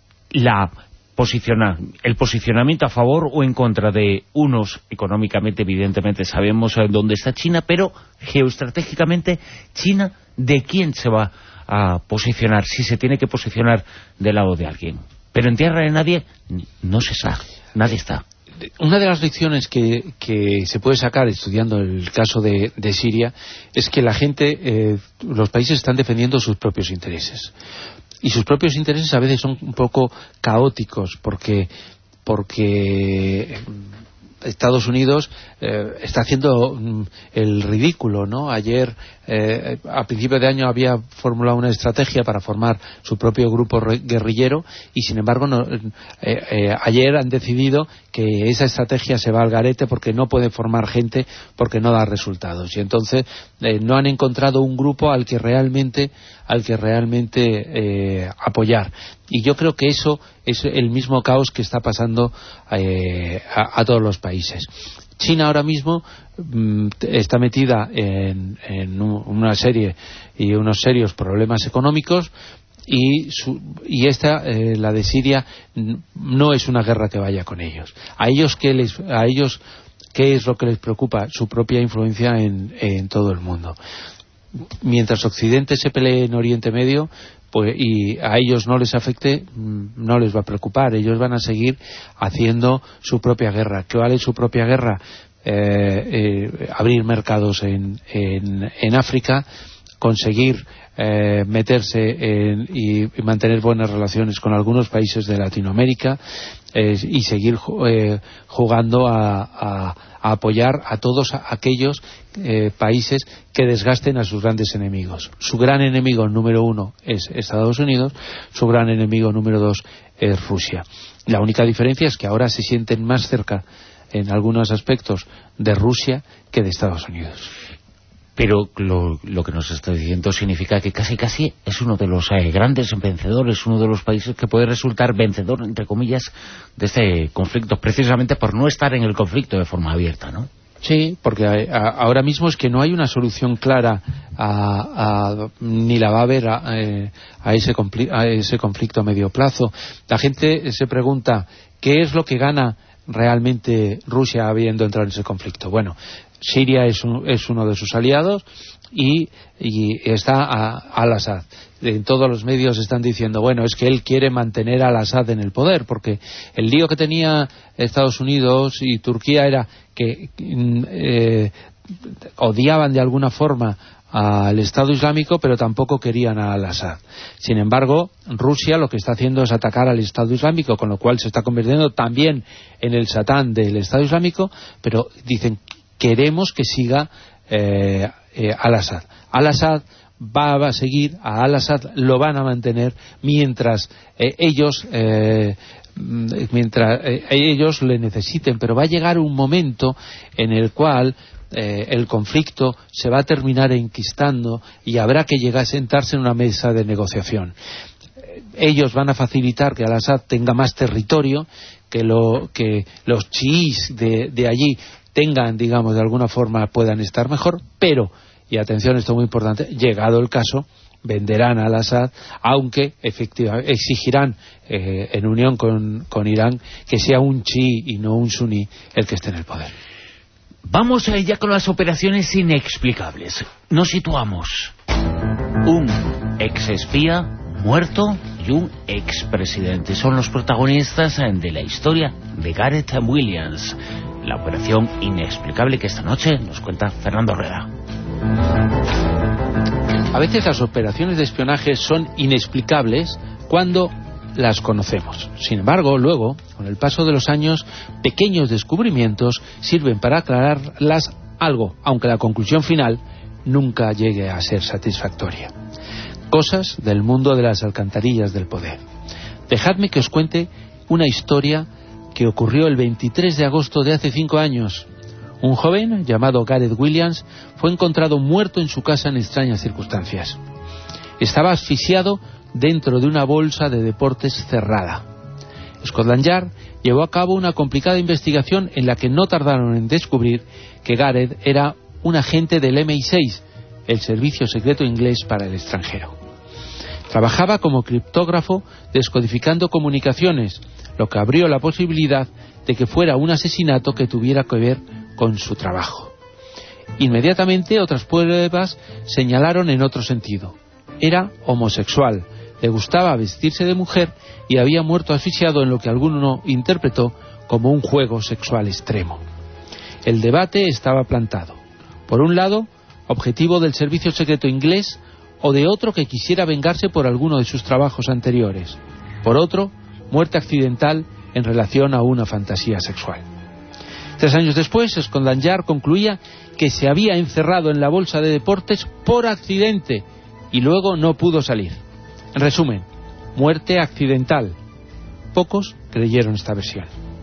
El posicionamiento a favor o en contra de unos, económicamente, evidentemente sabemos dónde está China, pero geoestratégicamente, China, ¿de quién se va a posicionar? Si se tiene que posicionar del lado de alguien. Pero en tierra de nadie, no se sabe, nadie está. Una de las lecciones que se puede sacar estudiando el caso de Siria es que la gente, los países están defendiendo sus propios intereses. Y sus propios intereses a veces son un poco caóticos porque Estados Unidos está haciendo el ridículo, ¿no? Ayer, a principio de año, había formulado una estrategia para formar su propio grupo guerrillero y, sin embargo, ayer han decidido que esa estrategia se va al garete porque no puede formar gente, porque no da resultados. Y entonces no han encontrado un grupo al que realmente apoyar. Y yo creo que eso es el mismo caos que está pasando a todos los países. China ahora mismo está metida en una serie y unos serios problemas económicos, y la de Siria no es una guerra que vaya con ellos. A ellos ¿qué es lo que les preocupa? Su propia influencia en todo el mundo. Mientras Occidente se pelee en Oriente Medio, pues, y a ellos no les afecte, no les va a preocupar. Ellos van a seguir haciendo su propia guerra. ¿Qué vale su propia guerra? Abrir mercados en África, conseguir meterse y mantener buenas relaciones con algunos países de Latinoamérica, y seguir jugando a apoyar a todos aquellos países que desgasten a sus grandes enemigos. Su gran enemigo número 1 es Estados Unidos, su gran enemigo número 2 es Rusia. La única diferencia es que ahora se sienten más cerca en algunos aspectos de Rusia que de Estados Unidos. Pero lo que nos está diciendo significa que casi es uno de los grandes vencedores, uno de los países que puede resultar vencedor, entre comillas, de este conflicto, precisamente por no estar en el conflicto de forma abierta, ¿no? Sí, porque ahora mismo es que no hay una solución clara ni la va a haber a ese conflicto a medio plazo. La gente se pregunta, ¿qué es lo que gana realmente Rusia habiendo entrado en ese conflicto? Bueno, Siria es uno de sus aliados y está al-Assad. En todos los medios están diciendo, bueno, es que él quiere mantener a al-Assad en el poder, porque el lío que tenía Estados Unidos y Turquía era que odiaban de alguna forma al Estado Islámico, pero tampoco querían a al-Assad. Sin embargo, Rusia lo que está haciendo es atacar al Estado Islámico, con lo cual se está convirtiendo también en el Satán del Estado Islámico, pero dicen, queremos que siga al-Assad. Al-Assad va a seguir, a al-Assad lo van a mantener mientras ellos le necesiten, pero va a llegar un momento en el cual el conflicto se va a terminar enquistando y habrá que llegar a sentarse en una mesa de negociación. Ellos van a facilitar que al-Assad tenga más territorio, que los chiíes de allí tengan, digamos, de alguna forma puedan estar mejor, pero, y atención, esto es muy importante, llegado el caso, venderán a al-Assad, aunque efectivamente exigirán en unión con Irán que sea un chií y no un suní el que esté en el poder. Vamos ya con las operaciones inexplicables. Nos situamos. Un exespía muerto y un expresidente son los protagonistas de la historia de Gareth Williams. La operación inexplicable que esta noche nos cuenta Fernando Rueda. A veces las operaciones de espionaje son inexplicables cuando las conocemos. Sin embargo, luego, con el paso de los años, pequeños descubrimientos sirven para aclararlas algo, aunque la conclusión final nunca llegue a ser satisfactoria. Cosas del mundo de las alcantarillas del poder. Dejadme que os cuente una historia que ocurrió el 23 de agosto de hace 5 años. Un joven llamado Gareth Williams fue encontrado muerto en su casa en extrañas circunstancias. Estaba asfixiado dentro de una bolsa de deportes cerrada. Scotland Yard llevó a cabo una complicada investigación en la que no tardaron en descubrir que Gareth era un agente del MI6, el servicio secreto inglés para el extranjero. Trabajaba como criptógrafo descodificando comunicaciones, lo que abrió la posibilidad de que fuera un asesinato que tuviera que ver con su trabajo. Inmediatamente otras pruebas señalaron en otro sentido. Era homosexual, le gustaba vestirse de mujer y había muerto asfixiado en lo que alguno interpretó como un juego sexual extremo. El debate estaba plantado. Por un lado, objetivo del servicio secreto inglés o de otro que quisiera vengarse por alguno de sus trabajos anteriores. Por otro, muerte accidental en relación a una fantasía sexual. 3 años después, Scotland Yard concluía que se había encerrado en la bolsa de deportes por accidente y luego no pudo salir. En resumen, muerte accidental. Pocos creyeron esta versión.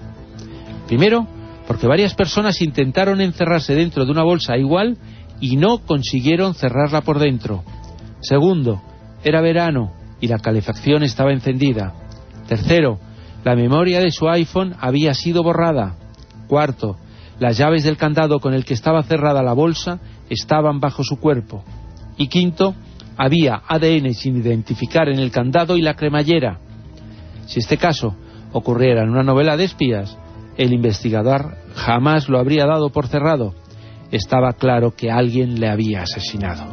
Primero, porque varias personas intentaron encerrarse dentro de una bolsa igual y no consiguieron cerrarla por dentro. Segundo, era verano y la calefacción estaba encendida. Tercero, la memoria de su iPhone había sido borrada. Cuarto, las llaves del candado con el que estaba cerrada la bolsa estaban bajo su cuerpo. Y quinto, había ADN sin identificar en el candado y la cremallera. Si este caso ocurriera en una novela de espías, el investigador jamás lo habría dado por cerrado. Estaba claro que alguien le había asesinado.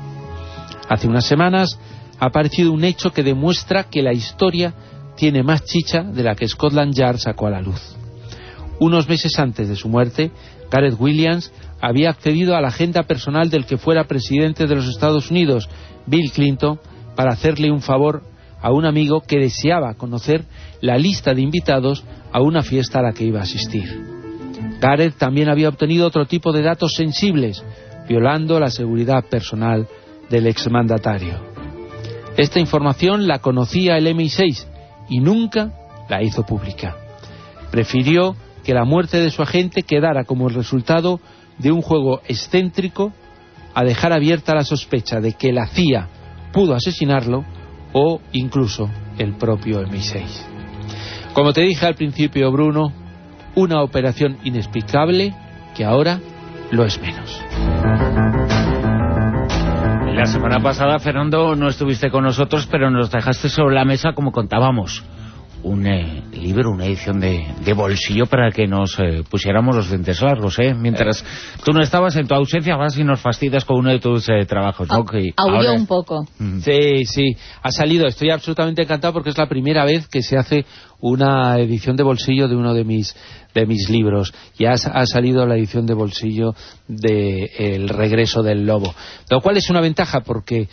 Hace unas semanas ha aparecido un hecho que demuestra que la historia tiene más chicha de la que Scotland Yard sacó a la luz. Unos meses antes de su muerte, Gareth Williams había accedido a la agenda personal del que fuera presidente de los Estados Unidos, Bill Clinton, para hacerle un favor a un amigo que deseaba conocer la lista de invitados a una fiesta a la que iba a asistir. Gareth también había obtenido otro tipo de datos sensibles, violando la seguridad personal del exmandatario. Esta información la conocía el MI6 y nunca la hizo pública. Prefirió que la muerte de su agente quedara como el resultado de un juego excéntrico a dejar abierta la sospecha de que la CIA pudo asesinarlo o incluso el propio MI6. Como te dije al principio, Bruno, una operación inexplicable que ahora lo es menos. La semana pasada, Fernando, no estuviste con nosotros, pero nos dejaste sobre la mesa, como contábamos, un libro, una edición de bolsillo para que nos pusiéramos los dientes largos, mientras tú no estabas. En tu ausencia vas y nos fastidias con uno de tus trabajos, ¿no? Aulló un poco. Sí, ha salido. Estoy absolutamente encantado porque es la primera vez que se hace una edición de bolsillo de uno de mis libros. Ya ha salido la edición de bolsillo de El regreso del lobo, lo cual es una ventaja porque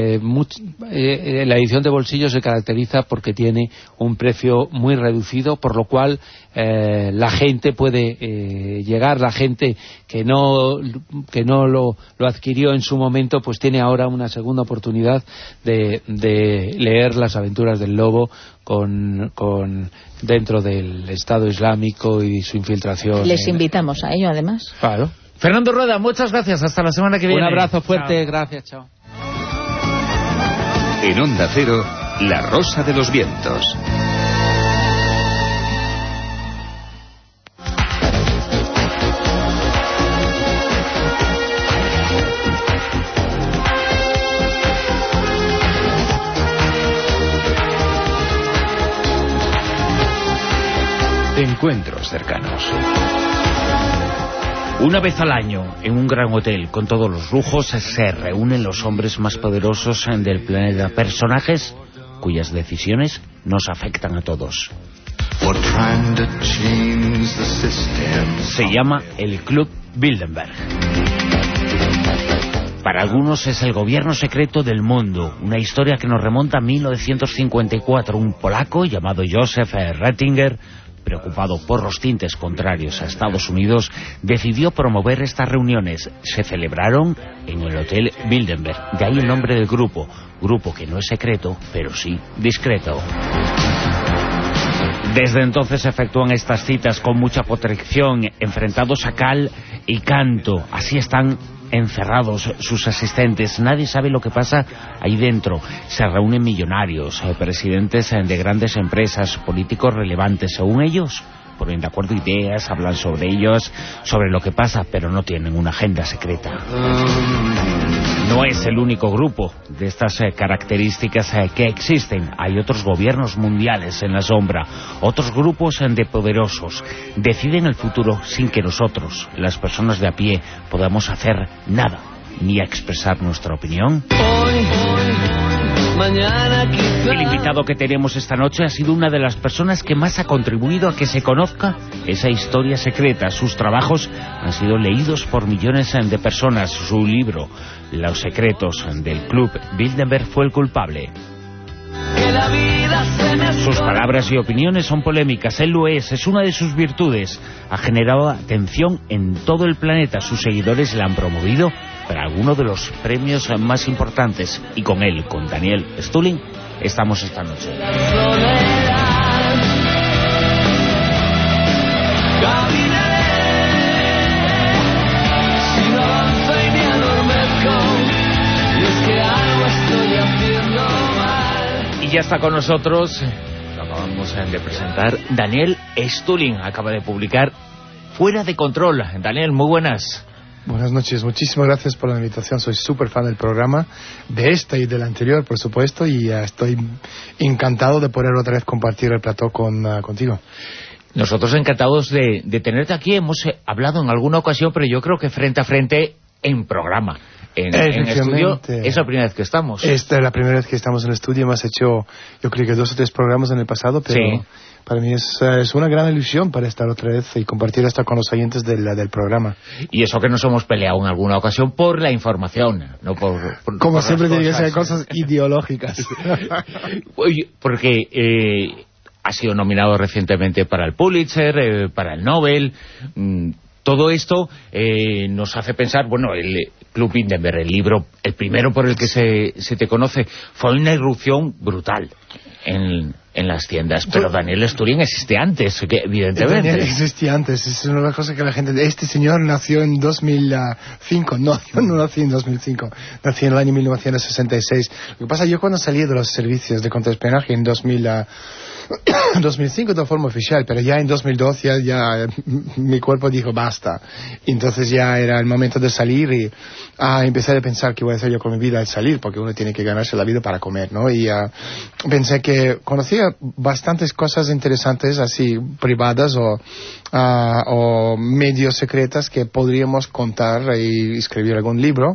la edición de bolsillo se caracteriza porque tiene un precio muy reducido, por lo cual la gente puede llegar, la gente que no lo adquirió en su momento, pues tiene ahora una segunda oportunidad de leer las aventuras del lobo con dentro del Estado Islámico y su infiltración. Les invitamos a ello, además. Claro. Fernando Rueda, muchas gracias. Hasta la semana que viene. Un abrazo fuerte. Chao. Gracias, chao. En Onda Cero, La Rosa de los Vientos. Encuentros cercanos. Una vez al año, en un gran hotel, con todos los lujos, se reúnen los hombres más poderosos del planeta. Personajes cuyas decisiones nos afectan a todos. Se llama el Club Bilderberg. Para algunos es el gobierno secreto del mundo, una historia que nos remonta a 1954. Un polaco llamado Joseph Ratzinger, preocupado por los tintes contrarios a Estados Unidos, decidió promover estas reuniones. Se celebraron en el Hotel Bilderberg, de ahí el nombre del grupo que no es secreto, pero sí discreto. Desde entonces se efectúan estas citas con mucha protección, enfrentados a cal y canto. Así están encerrados sus asistentes. Nadie sabe lo que pasa ahí dentro. Se reúnen millonarios, presidentes de grandes empresas, políticos relevantes. Según ellos, ponen de acuerdo ideas, hablan sobre ellos, sobre lo que pasa, pero no tienen una agenda secreta. No es el único grupo de estas características que existen. Hay otros gobiernos mundiales en la sombra, otros grupos de poderosos. Deciden el futuro sin que nosotros, las personas de a pie, podamos hacer nada, ni expresar nuestra opinión. El invitado que tenemos esta noche ha sido una de las personas que más ha contribuido a que se conozca esa historia secreta. Sus trabajos han sido leídos por millones de personas. Su libro, Los secretos del Club Bilderberg, fue el culpable. Sus palabras y opiniones son polémicas. Él lo es una de sus virtudes. Ha generado atención en todo el planeta. Sus seguidores le han promovido para alguno de los premios más importantes. Y con él, con Daniel Stulin, estamos esta noche. Y ya está con nosotros, lo acabamos de presentar, Daniel Stulin. Acaba de publicar Fuera de Control. Daniel, muy buenas. Buenas noches, muchísimas gracias por la invitación. Soy súper fan del programa, de esta y del anterior, por supuesto, y estoy encantado de poder otra vez compartir el plató contigo. Nosotros encantados de tenerte aquí. Hemos hablado en alguna ocasión, pero yo creo que frente a frente en programa. En estudio, es la primera vez que estamos. Esta es la primera vez que estamos en el estudio. Hemos hecho, yo creo que 2 o 3 programas en el pasado, pero sí, para mí es una gran ilusión para estar otra vez y compartir esto con los oyentes del programa. Y eso que nos hemos peleado en alguna ocasión por la información, no por como siempre tiene que ser cosas ideológicas. Porque ha sido nominado recientemente para el Pulitzer, para el Nobel. Todo esto nos hace pensar, bueno, el Club Bilderberg, el libro, el primero por el que se te conoce, fue una irrupción brutal en en las tiendas. Pero Daniel Stulin existe antes, evidentemente. Daniel existía antes. Es una cosa que la gente... Este señor nació en 2005. No, yo no nací en 2005. Nací en el año 1966. Lo que pasa, yo cuando salí de los servicios de contraespionaje en 2005 de forma oficial, pero ya en 2012 ya mi cuerpo dijo basta. Y entonces ya era el momento de salir y empecé a pensar qué voy a hacer yo con mi vida al salir, porque uno tiene que ganarse la vida para comer, ¿no? Y pensé que conocía bastantes cosas interesantes así privadas o medio secretas que podríamos contar y escribir algún libro,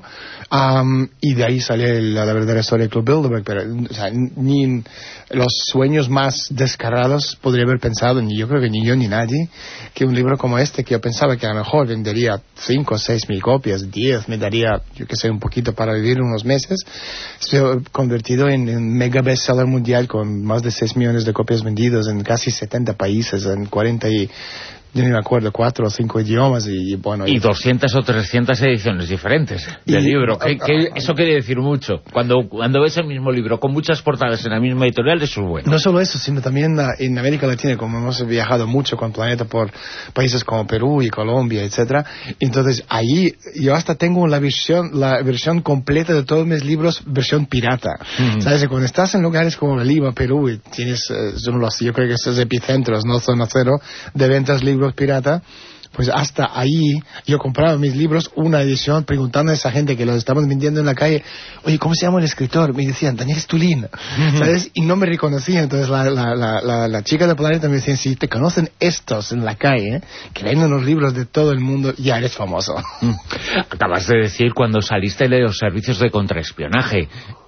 y de ahí salió la verdadera historia del Club Bilderberg. Pero o sea, ni los sueños más descarados podría haber pensado, ni yo creo que ni yo ni nadie, que un libro como este, que yo pensaba que a lo mejor vendería 5 o 6 mil copias, 10, me daría, yo que sé, un poquito para vivir unos meses, se ha convertido en mega bestseller mundial con más de 6 millones de copias vendidas en casi 70 países, en 40 y... yo no me acuerdo, 4 o 5 idiomas y bueno... Y 200 o 300 ediciones diferentes del libro. Eso quiere decir mucho. Cuando ves el mismo libro con muchas portadas en la misma editorial, eso es bueno. No solo eso, sino también en América Latina, como hemos viajado mucho con Planeta por países como Perú y Colombia, etcétera. Entonces, ahí yo hasta tengo la versión completa de todos mis libros, versión pirata. ¿Sabes? Cuando estás en lugares como Lima, Perú, y tienes, yo creo que esos epicentros, no zona cero, de ventas libros pirata, pues hasta ahí yo compraba mis libros, una edición, preguntando a esa gente que los estaban vendiendo en la calle, oye, ¿cómo se llama el escritor? Me decían, Daniel Stulin, ¿sabes? Y no me reconocían. Entonces la chica de Planeta me decía, si te conocen estos en la calle, que venden los libros de todo el mundo, ya eres famoso. Acabas de decir cuando saliste de los servicios de contraespionaje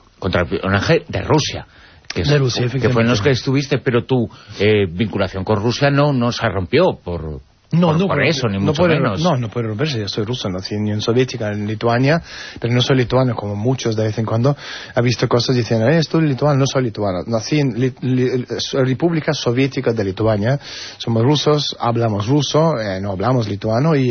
de Rusia. Que fue en los que estuviste, pero tu vinculación con Rusia no se rompió por eso, ni mucho menos. No puede romperse. Yo soy ruso, nací en Unión Soviética, en Lituania, pero no soy lituano, como muchos de vez en cuando ha visto cosas diciendo, estoy lituano, no soy lituano. Nací en República Soviética de Lituania, somos rusos, hablamos ruso, no hablamos lituano, y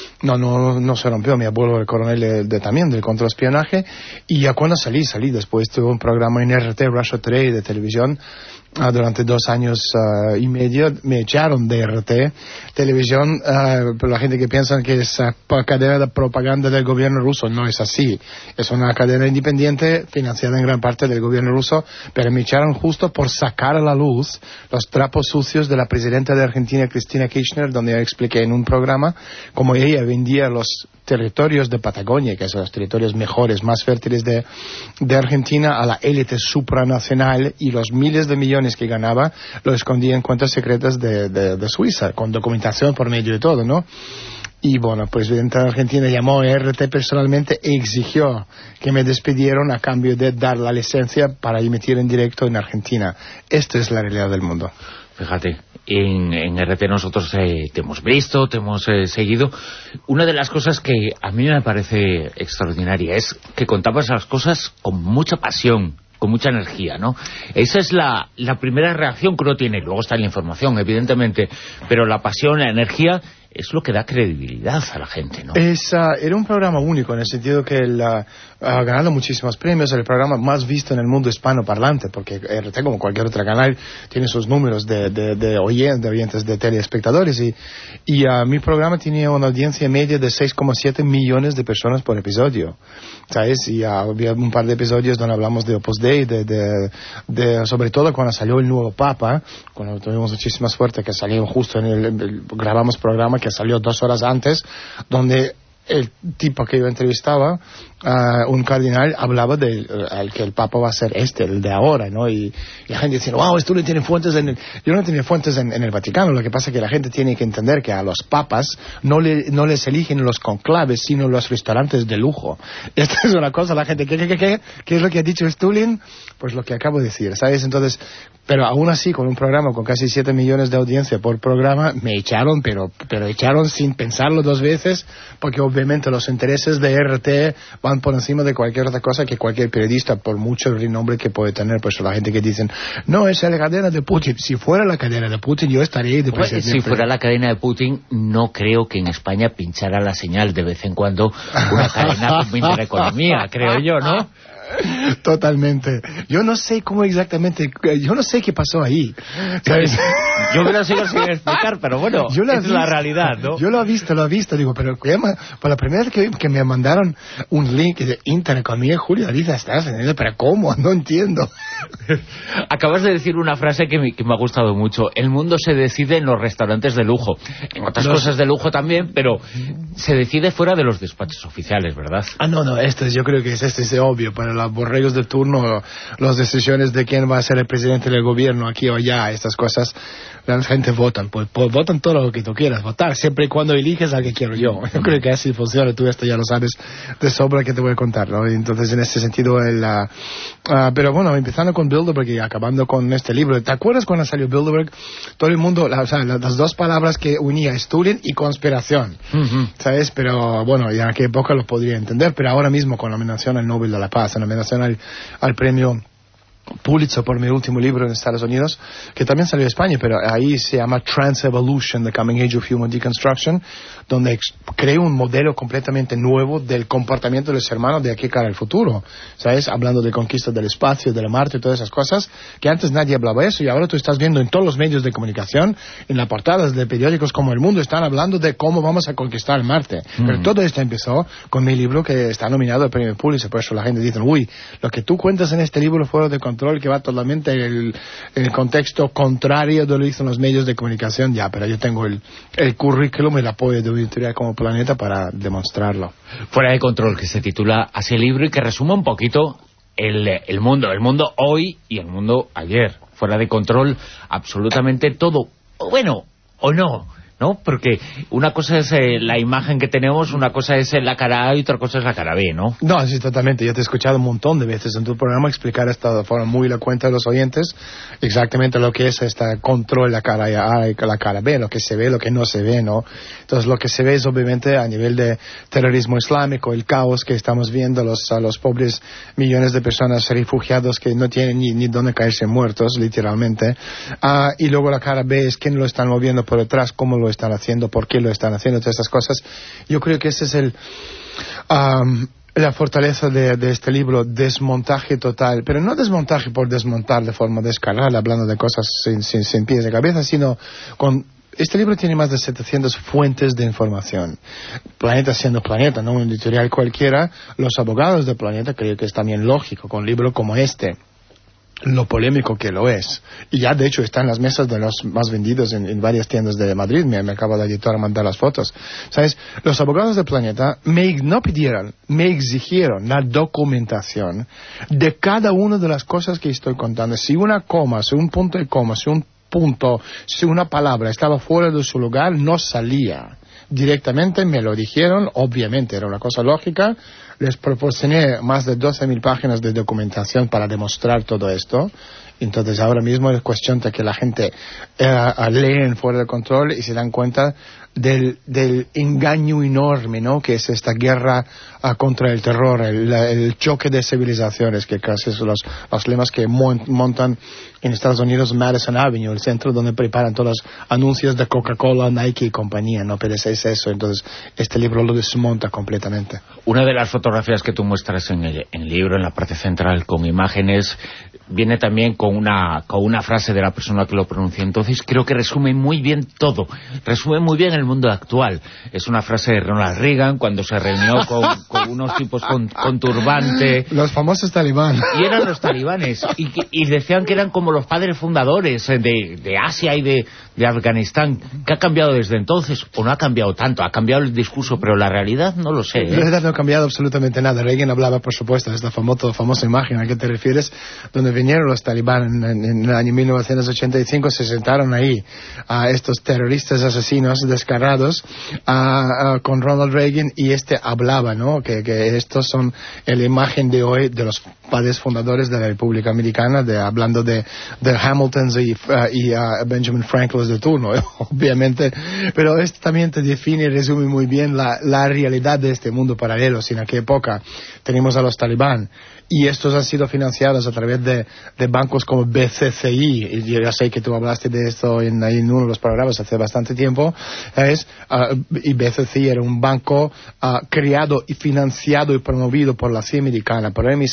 no se rompió. Mi abuelo el coronel también del contraespionaje, y ya cuando salí después, tuve un programa en RT, Russia Today, de televisión, durante 2 años y medio. Me echaron de RT televisión, por la gente que piensa que es cadena de propaganda del gobierno ruso. No es así, es una cadena independiente financiada en gran parte del gobierno ruso, pero me echaron justo por sacar a la luz los trapos sucios de la presidenta de Argentina, Cristina Kirchner, donde yo expliqué en un programa cómo ella vendía los territorios de Patagonia, que son los territorios mejores, más fértiles de Argentina, a la élite supranacional, y los miles de millones que ganaba lo escondía en cuentas secretas de Suiza, con documentación por medio de todo, ¿no? Y bueno, pues la presidenta de Argentina llamó a RT personalmente e exigió que me despidieran a cambio de dar la licencia para emitir en directo en Argentina. Esta es la realidad del mundo. Fíjate, en RT nosotros te hemos visto, te hemos seguido. Una de las cosas que a mí me parece extraordinaria es que contabas las cosas con mucha pasión, con mucha energía, ¿no? Esa es la primera reacción que uno tiene. Luego está la información, evidentemente, pero la pasión, la energía, es lo que da credibilidad a la gente, ¿no? Era un programa único, en el sentido que ha ganado muchísimos premios, el programa más visto en el mundo hispanoparlante, porque RT, como cualquier otro canal, tiene sus números de oyentes, de telespectadores, y mi programa tenía una audiencia media de 6,7 millones de personas por episodio, ¿sabes? Y había un par de episodios donde hablamos de Opus Dei, sobre todo cuando salió el nuevo Papa, cuando tuvimos muchísima suerte que salió justo grabamos programa que salió 2 horas antes, donde el tipo que yo entrevistaba, un cardenal, hablaba al que el Papa va a ser el de ahora, ¿no? Y la gente dice, wow, esto no tiene fuentes yo no tenía fuentes en el Vaticano. Lo que pasa es que la gente tiene que entender que a los papas no les eligen los conclaves, sino los restaurantes de lujo. Esta es una cosa, la gente, ¿qué es lo que ha dicho Stulin? Pues lo que acabo de decir, ¿sabes? Entonces, pero aún así, con un programa con casi 7 millones de audiencia por programa, me echaron, pero echaron sin pensarlo 2 veces, porque obviamente los intereses de RT van por encima de cualquier otra cosa que cualquier periodista, por mucho renombre que puede tener. Pues la gente que dicen, no, es la cadena de Putin. Si fuera la cadena de Putin, yo estaría ahí de presidente. Si fuera la cadena de Putin, no creo que en España pinchara la señal de vez en cuando una cadena con Intereconomía, creo yo, ¿no? Totalmente. Yo no sé cómo exactamente, yo no sé qué pasó ahí, ¿sabes? Yo me lo sigo sin explicar, pero bueno, es la realidad, ¿no? Yo lo he visto, digo, pero por la primera vez que me mandaron un link de internet conmigo, Julio, Alicia, ¿estás entendiendo? ¿Pero cómo? No entiendo. Acabas de decir una frase que me ha gustado mucho. El mundo se decide en los restaurantes de lujo. En otras cosas de lujo también, pero se decide fuera de los despachos oficiales, ¿verdad? No, yo creo que es obvio. Para los borregos de turno, las decisiones de quién va a ser el presidente del gobierno aquí o allá, estas cosas, la gente votan. Pues votan todo lo que tú quieras votar, siempre y cuando eliges al que quiero yo. Yo creo que así funciona. Tú esto ya lo sabes de sobra, que te voy a contar, ¿no? Entonces, en ese sentido, pero bueno, empezando con Bilderberg y acabando con este libro. ¿Te acuerdas cuando salió Bilderberg? Todo el mundo, las dos palabras que unía, Stalin y conspiración, ¿sabes? Pero bueno, ya en aquella época lo podría entender, pero ahora mismo con la nominación al Nobel de la Paz, la nominación al premio Pulitzer por mi último libro en Estados Unidos, que también salió en España, pero ahí se llama Trans-Evolution, The Coming Age of Human Deconstruction, donde creo un modelo completamente nuevo del comportamiento del ser humano de aquí cara al futuro, ¿sabes? Hablando de conquista del espacio, de la Marte y todas esas cosas, que antes nadie hablaba de eso, y ahora tú estás viendo en todos los medios de comunicación, en las portadas de periódicos como El Mundo, están hablando de cómo vamos a conquistar Marte. Pero todo esto empezó con mi libro que está nominado al premio Pulitzer, por eso la gente dice, uy, lo que tú cuentas en este libro fuera de control, que va totalmente en el contexto contrario de lo que dicen los medios de comunicación, ya, pero yo tengo el currículum y el apoyo de una editorial como Planeta para demostrarlo. Fuera de control, que se titula así el libro y que resume un poquito el mundo hoy y el mundo ayer. Fuera de control absolutamente todo, bueno, o no, porque una cosa es la imagen que tenemos, una cosa es la cara A y otra cosa es la cara B, ¿no? No, sí, totalmente. Yo te he escuchado un montón de veces en tu programa explicar esta de forma muy elocuente a los oyentes exactamente lo que es este control, la cara A y la cara B, lo que se ve, lo que no se ve, ¿no? Entonces, lo que se ve es obviamente a nivel de terrorismo islámico, el caos que estamos viendo, a los pobres millones de personas refugiados que no tienen ni dónde caerse muertos, literalmente. Y luego la cara B es quién lo están moviendo por detrás, cómo lo están haciendo, por qué lo están haciendo, todas estas cosas. Yo creo que ese es la fortaleza de este libro, desmontaje total, pero no desmontaje por desmontar de forma descarada, hablando de cosas sin pies de cabeza, sino con... Este libro tiene más de 700 fuentes de información. Planeta siendo Planeta, no un editorial cualquiera, los abogados de Planeta, creo que es también lógico con un libro como este, lo polémico que lo es. Y ya de hecho está en las mesas de los más vendidos en varias tiendas de Madrid. Me acaba la editora mandar las fotos. ¿Sabes? Los abogados de Planeta no pidieron, me exigieron la documentación de cada una de las cosas que estoy contando. Si una coma, si un punto de coma, si un punto, si una palabra estaba fuera de su lugar, no salía. Directamente me lo dijeron, obviamente era una cosa lógica. Les proporcioné más de 12.000 páginas de documentación para demostrar todo esto. Entonces ahora mismo es cuestión de que la gente leen fuera de control y se dan cuenta del engaño enorme, ¿no?, que es esta guerra contra el terror, el choque de civilizaciones, que casi son los lemas que montan en Estados Unidos Madison Avenue, el centro donde preparan todos los anuncios de Coca-Cola, Nike y compañía, ¿no? Pero es eso. Entonces este libro lo desmonta completamente. Una de las fotografías que tú muestras en el libro, en la parte central, con imágenes, viene también con una frase de la persona que lo pronuncia. Entonces creo que resume muy bien todo, resume muy bien el mundo actual. Es una frase de Ronald Reagan cuando se reunió con unos tipos con turbante. Los famosos talibanes. Y eran los talibanes. Y decían que eran como los padres fundadores de Asia y de Afganistán. ¿Qué ha cambiado desde entonces? ¿O no ha cambiado tanto? Ha cambiado el discurso, pero la realidad no lo sé, ¿eh? La realidad no ha cambiado absolutamente nada. Reagan hablaba, por supuesto, de esta famosa imagen a que te refieres, donde vinieron los talibanes en el año 1985, se sentaron ahí a estos terroristas asesinos descarados con Ronald Reagan, y hablaba, ¿no?, que estos son la imagen de hoy de los padres fundadores de la República Americana, hablando de Hamiltons y Benjamin Franklin de turno, obviamente, pero esto también te define y resume muy bien la realidad de este mundo paralelo. En aquella época tenemos a los talibán, y estos han sido financiados a través de bancos como BCCI, y yo ya sé que tú hablaste de esto en uno de los programas hace bastante tiempo, ¿sabes? Y BCCI era un banco creado y financiado y promovido por la CIA americana, por el MI6 británico,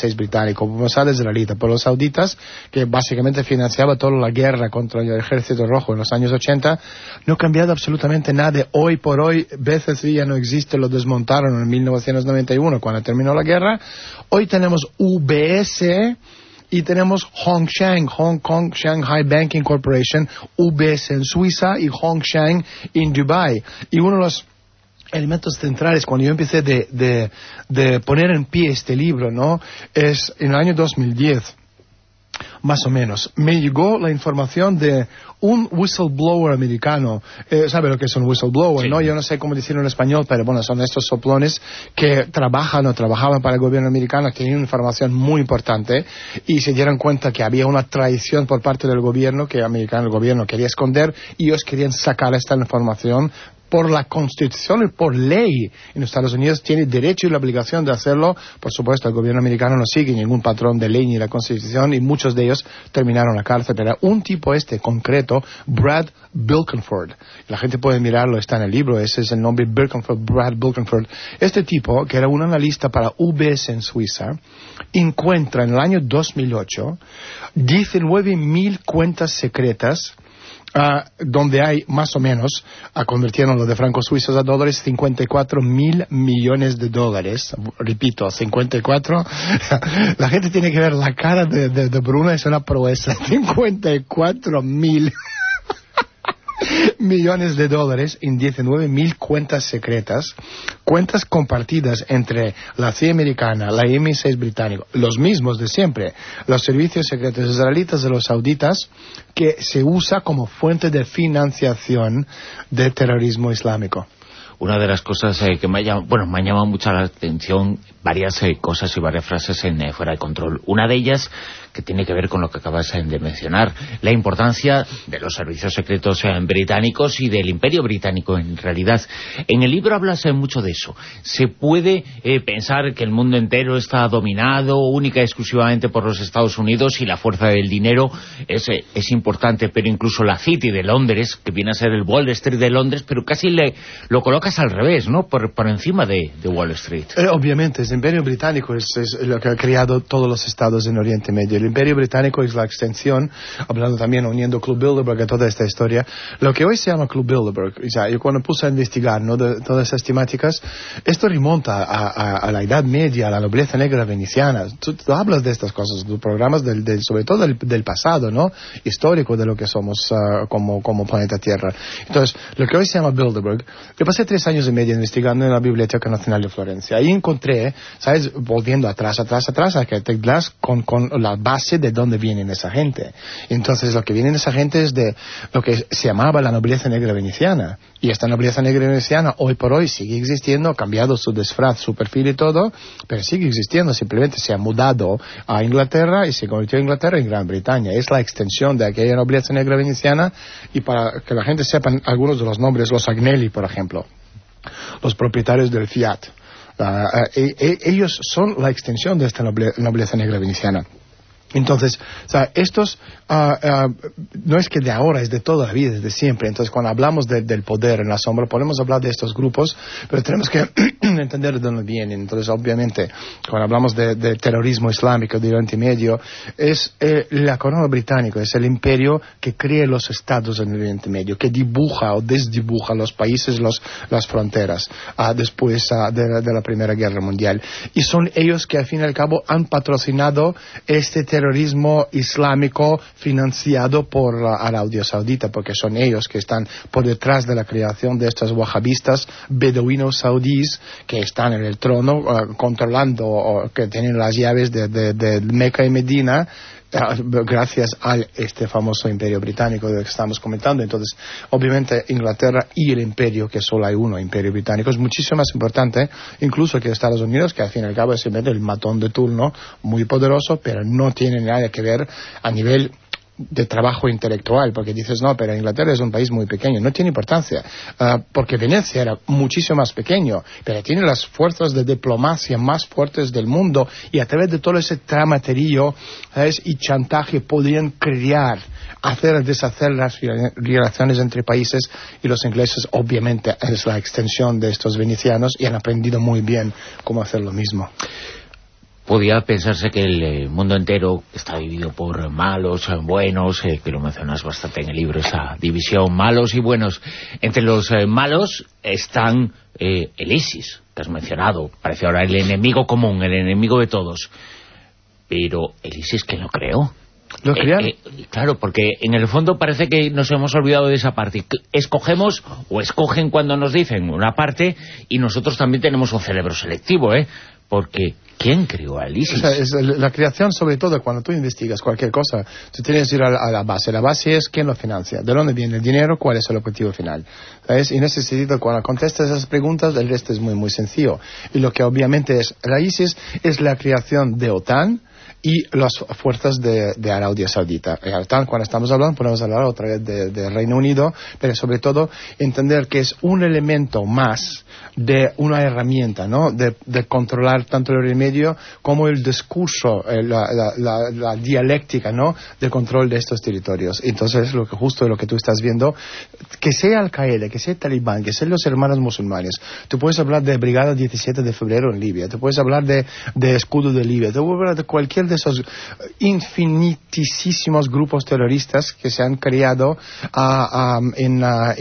británico, por Mossad israelita, por los sauditas, que básicamente financiaba toda la guerra contra el ejército rojo en los años 80, no ha cambiado absolutamente nada. Hoy por hoy, BCC ya no existe, lo desmontaron en 1991 cuando terminó la guerra. Hoy tenemos UBS y tenemos Hongshang, Hong Kong Shanghai Banking Corporation, UBS en Suiza y Hongshang en Dubai. Y uno de los elementos centrales cuando yo empecé de poner en pie este libro, ¿no?, es en el año 2010. Más o menos. Me llegó la información de un whistleblower americano. ¿Sabe lo que es un whistleblower, no? Yo no sé cómo decirlo en español, pero bueno, son estos soplones que trabajan o trabajaban para el gobierno americano, tenían información muy importante y se dieron cuenta que había una traición por parte del gobierno, que el gobierno quería esconder, y ellos querían sacar esta información. Por la Constitución y por ley en los Estados Unidos tiene derecho y la obligación de hacerlo. Por supuesto, el gobierno americano no sigue ningún patrón de ley ni la Constitución y muchos de ellos terminaron en la cárcel. Pero un tipo concreto, Brad Bilkenford, la gente puede mirarlo, está en el libro, ese es el nombre, Brad Bilkenford. Este tipo, que era un analista para UBS en Suiza, encuentra en el año 2008 19.000 cuentas secretas, donde hay más o menos, convirtieron lo de francos suizos a dólares, 54.000 millones de dólares. Repito, 54. La gente tiene que ver la cara de Bruno, es una proeza. 54.000 millones de dólares en 19.000 cuentas secretas, cuentas compartidas entre la CIA americana, la MI6 británico, los mismos de siempre, los servicios secretos israelitas de los sauditas, que se usa como fuente de financiación de terrorismo islámico. Una de las cosas que me ha llamado mucho la atención, varias cosas y varias frases en Fuera de Control. Una de ellas que tiene que ver con lo que acabas de mencionar, la importancia de los servicios secretos británicos y del Imperio Británico en realidad. En el libro hablas mucho de eso. Se puede pensar que el mundo entero está dominado única y exclusivamente por los Estados Unidos y la fuerza del dinero es importante, pero incluso la City de Londres, que viene a ser el Wall Street de Londres, pero casi lo colocas al revés, ¿no?, por encima de Wall Street. Obviamente, el Imperio Británico es lo que ha creado todos los estados en Oriente Medio. El Imperio Británico es la extensión, hablando también, uniendo Club Bilderberg a toda esta historia, lo que hoy se llama Club Bilderberg. O sea, yo cuando puse a investigar, ¿no?, de todas esas temáticas, esto remonta a la Edad Media, a la nobleza negra veneciana. Tú hablas de estas cosas, de programas sobre todo del pasado, ¿no?, histórico de lo que somos como planeta Tierra. Entonces, lo que hoy se llama Bilderberg, yo pasé 3 años y medio investigando en la Biblioteca Nacional de Florencia. Ahí encontré, ¿sabes?, volviendo atrás, a que te das con la base de dónde vienen esa gente. Entonces, lo que viene de esa gente es de lo que se llamaba la nobleza negra veneciana. Y esta nobleza negra veneciana, hoy por hoy, sigue existiendo, ha cambiado su disfraz, su perfil y todo, pero sigue existiendo. Simplemente se ha mudado a Inglaterra y se convirtió en Inglaterra en Gran Bretaña. Es la extensión de aquella nobleza negra veneciana. Y para que la gente sepa algunos de los nombres, los Agnelli, por ejemplo, los propietarios del Fiat, ellos son la extensión de esta nobleza negra veneciana. Entonces, o sea, estos no es que de ahora, es de toda la vida, es de siempre. Entonces, cuando hablamos del poder en la sombra, podemos hablar de estos grupos, pero tenemos que entender de dónde vienen. Entonces, obviamente, cuando hablamos de terrorismo islámico de Oriente Medio, es la corona británica, es el imperio que crea los estados en el Oriente Medio, que dibuja o desdibuja los países, las fronteras, después de la Primera Guerra Mundial. Y son ellos que, al fin y al cabo, han patrocinado este terrorismo islámico financiado por Arabia Saudita, porque son ellos que están por detrás de la creación de estos wahabistas beduinos saudíes que están en el trono controlando, que tienen las llaves de Meca y Medina, gracias a este famoso imperio británico del que estamos comentando. Entonces, obviamente, Inglaterra y el imperio, que solo hay uno, imperio británico, es muchísimo más importante incluso que Estados Unidos, que al fin y al cabo es simplemente el matón de turno, muy poderoso, pero no tiene nada que ver a nivel de trabajo intelectual, porque dices, no, pero Inglaterra es un país muy pequeño. No tiene importancia, porque Venecia era muchísimo más pequeño, pero tiene las fuerzas de diplomacia más fuertes del mundo, y a través de todo ese tramaterillo, ¿sabes?, y chantaje podían hacer deshacer las relaciones entre países, y los ingleses obviamente es la extensión de estos venecianos y han aprendido muy bien cómo hacer lo mismo. Podía pensarse que el mundo entero está dividido por malos, buenos, que lo mencionas bastante en el libro, esa división, malos y buenos. Entre los malos están el ISIS, que has mencionado. Parece ahora el enemigo común, el enemigo de todos. Pero el ISIS, ¿quién lo creó? ¿Lo crearon? Claro, porque en el fondo parece que nos hemos olvidado de esa parte. Escogemos, o escogen cuando nos dicen una parte, y nosotros también tenemos un cerebro selectivo, porque ¿quién creó al ISIS? O sea, es la creación, sobre todo cuando tú investigas cualquier cosa, tú tienes que ir a la base. La base es quién lo financia, de dónde viene el dinero, cuál es el objetivo final. ¿Sabes? Y en ese sentido, cuando contestas esas preguntas, el resto es muy, muy sencillo. Y lo que obviamente es la ISIS es la creación de OTAN y las fuerzas de Arabia Saudita. Cuando estamos hablando, podemos hablar otra vez de Reino Unido, pero sobre todo entender que es un elemento más de una herramienta, ¿no? De controlar tanto el remedio como el discurso, la dialéctica, ¿no? De control de estos territorios. Entonces, justo lo que tú estás viendo, que sea Al-Qaeda, que sea Talibán, que sean los hermanos musulmanes, tú puedes hablar de Brigada 17 de febrero en Libia, tú puedes hablar de Escudo de Libia, tú puedes hablar de cualquier de esos infinitísimos grupos terroristas que se han creado en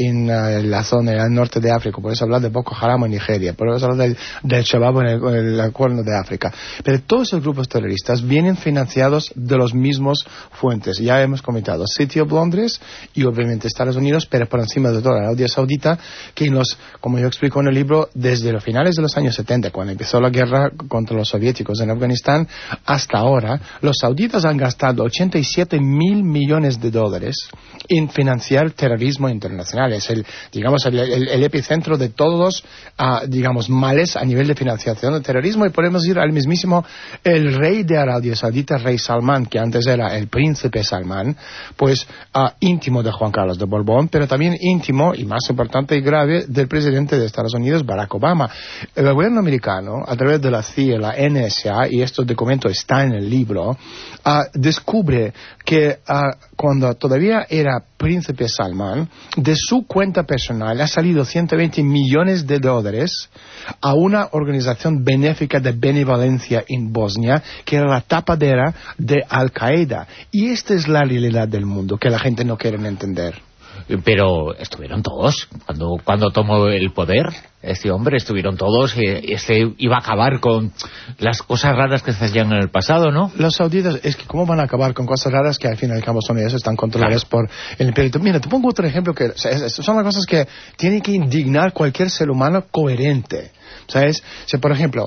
la zona del norte de África. Puedes hablar de Boko Haram en Nigeria, puedes hablar del Shabab en el Cuerno de África. Pero todos esos grupos terroristas vienen financiados de los mismos fuentes. Ya hemos comentado City of Londres y obviamente Estados Unidos, pero por encima de todo la Arabia Saudita, que como yo explico en el libro, desde los finales de los años 70, cuando empezó la guerra contra los soviéticos en Afganistán, hasta ahora, los sauditas han gastado 87 mil millones de dólares en financiar terrorismo internacional. Es el epicentro de todos los males a nivel de financiación del terrorismo, y podemos ir al mismísimo el rey de Arabia Saudita, rey Salman, que antes era el príncipe Salman, pues íntimo de Juan Carlos de Borbón, pero también íntimo y más importante y grave del presidente de Estados Unidos, Barack Obama. El gobierno americano, a través de la CIA, la NSA, y este documento está en el libro, descubre que cuando todavía era príncipe Salman, de su cuenta personal ha salido 120 millones de dólares a una organización benéfica de benevolencia en Bosnia, que era la tapadera de Al-Qaeda. Y esta es la realidad del mundo, que la gente no quiere entender. Pero estuvieron todos cuando tomó el poder este hombre, estuvieron todos, iba a acabar con las cosas raras que se hacían en el pasado, ¿no? Los sauditas, es que ¿cómo van a acabar con cosas raras que al fin y al cabo son ellos, están controladas por el imperio? Mira, te pongo otro ejemplo que son las cosas que tienen que indignar cualquier ser humano coherente, ¿sabes? O por ejemplo,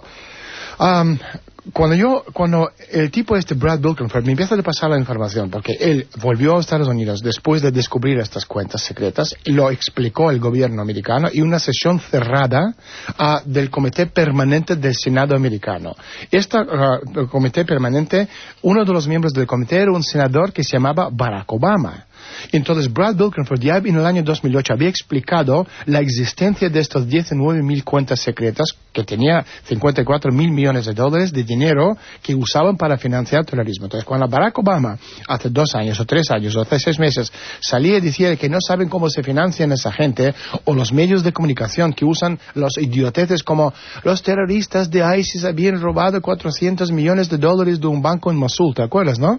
cuando el tipo Brad Bilkenford me empieza a pasar la información, porque él volvió a Estados Unidos después de descubrir estas cuentas secretas, y lo explicó el gobierno americano, y una sesión cerrada del Comité Permanente del Senado americano. El Comité Permanente, uno de los miembros del comité era un senador que se llamaba Barack Obama. Entonces Brad Bilkenford ya en el año 2008 había explicado la existencia de estos 19.000 cuentas secretas que tenía 54 mil millones de dólares de dinero que usaban para financiar terrorismo. Entonces cuando Barack Obama hace 2 años o 3 años o hace 6 meses salía y decía que no saben cómo se financian esa gente, o los medios de comunicación que usan los idioteces como los terroristas de ISIS habían robado 400 millones de dólares de un banco en Mosul, ¿te acuerdas, no?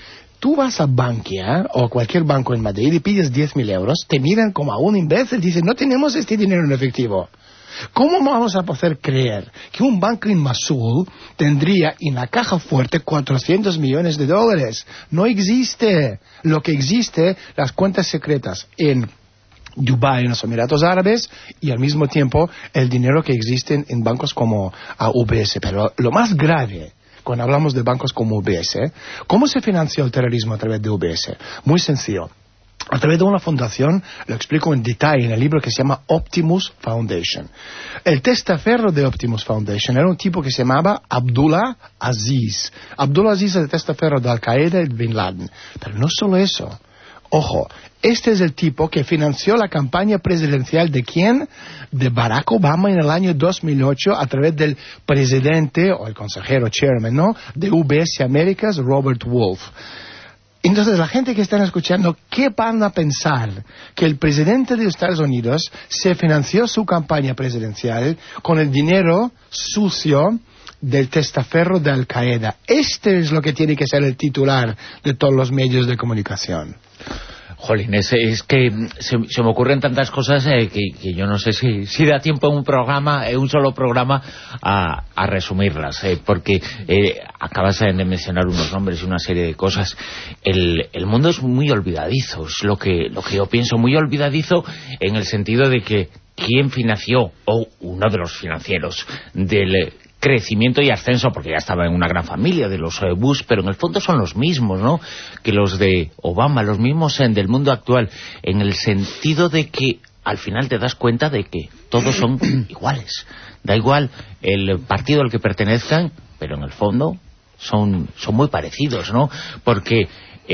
Tú vas a Bankia o cualquier banco en Madrid y pides 10.000 euros, te miran como a un imbécil, dicen, no tenemos este dinero en efectivo. ¿Cómo vamos a poder creer que un banco en Mosul tendría en la caja fuerte 400 millones de dólares? No existe. Lo que existe, las cuentas secretas en Dubái, en los Emiratos Árabes, y al mismo tiempo el dinero que existe en bancos como UBS. Pero lo más grave, cuando hablamos de bancos como UBS, ¿cómo se financió el terrorismo a través de UBS? Muy sencillo. A través de una fundación, lo explico en detalle en el libro, que se llama Optimus Foundation. El testaferro de Optimus Foundation era un tipo que se llamaba Abdullah Aziz. Abdullah Aziz es el testaferro de Al-Qaeda y de Bin Laden. Pero no solo eso. Ojo, este es el tipo que financió la campaña presidencial ¿de quién? De Barack Obama en el año 2008 a través del presidente o el consejero chairman, ¿no? De UBS Américas, Robert Wolf. Entonces, la gente que están escuchando, ¿qué van a pensar? Que el presidente de Estados Unidos se financió su campaña presidencial con el dinero sucio del testaferro de Al Qaeda. Este es lo que tiene que ser el titular de todos los medios de comunicación. Jolín, es que se me ocurren tantas cosas que yo no sé si da tiempo en un solo programa a resumirlas, porque acabas de mencionar unos nombres y una serie de cosas. El mundo es muy olvidadizo, es lo que yo pienso, muy olvidadizo en el sentido de que quién financió, o uno de los financieros del crecimiento y ascenso, porque ya estaba en una gran familia de los Bush, pero en el fondo son los mismos, ¿no?, que los de Obama, los mismos del mundo actual, en el sentido de que al final te das cuenta de que todos son iguales. Da igual el partido al que pertenezcan, pero en el fondo son muy parecidos, ¿no? Porque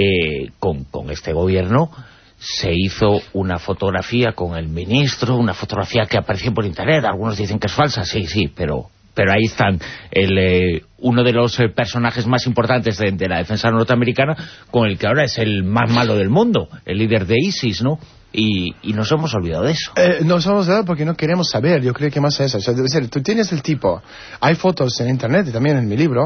con este gobierno se hizo una fotografía con el ministro, una fotografía que apareció por internet, algunos dicen que es falsa, sí, pero ahí están uno de los personajes más importantes de la defensa norteamericana, con el que ahora es el más malo del mundo, el líder de ISIS, ¿no? Y nos hemos olvidado de eso. Nos hemos olvidado porque no queremos saber. Yo creo que más es eso. O sea, debe ser, tú tienes el tipo, hay fotos en internet y también en mi libro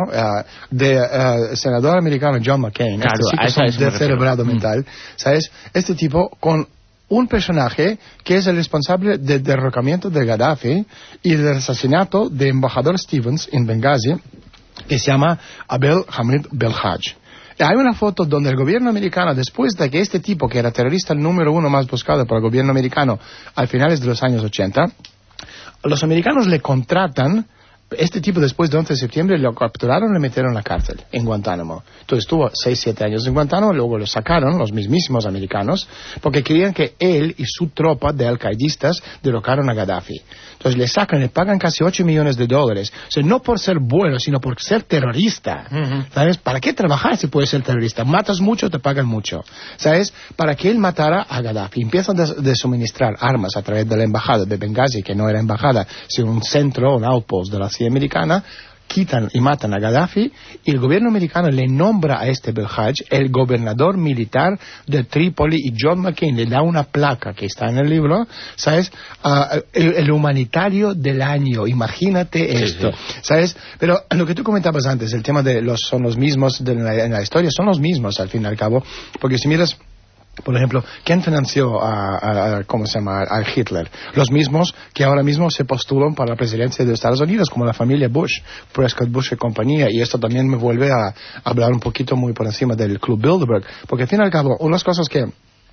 de senador americano John McCain, claro, este sí que descerebrado mental, ¿sabes? Este tipo con un personaje que es el responsable del derrocamiento de Gaddafi y del asesinato de embajador Stevens en Benghazi, que se llama Abdel Hamid Belhaj. Hay una foto donde el gobierno americano, después de que este tipo, que era terrorista el número 1 más buscado por el gobierno americano a finales de los años 80, los americanos le contratan. Este tipo, después de 11 de septiembre, lo capturaron y le metieron en la cárcel, en Guantánamo. Entonces estuvo 6-7 años en Guantánamo, luego lo sacaron los mismísimos americanos, porque creían que él y su tropa de alcaidistas derrocaron a Gaddafi. Entonces le sacan, le pagan casi $8 millones. O sea, no por ser bueno, sino por ser terrorista. ¿Sabes? ¿Para qué trabajar si puedes ser terrorista? Matas mucho, te pagan mucho. ¿Sabes? Para que él matara a Gaddafi. Empiezan de suministrar armas a través de la embajada de Benghazi, que no era embajada, sino un centro, un outpost de la CIA americana. Quitan y matan a Gaddafi y el gobierno americano le nombra a este Belhaj el gobernador militar de Trípoli, y John McCain le da una placa que está en el libro, ¿sabes? El humanitario del año. Imagínate esto, ¿sabes? Pero lo que tú comentabas antes, el tema de son los mismos en la historia, son los mismos al fin y al cabo, porque si miras, por ejemplo, ¿quién financió a Hitler? Los mismos que ahora mismo se postulan para la presidencia de Estados Unidos, como la familia Bush, Prescott Bush y compañía. Y esto también me vuelve a hablar un poquito muy por encima del Club Bilderberg, porque al fin y al cabo, unas cosas que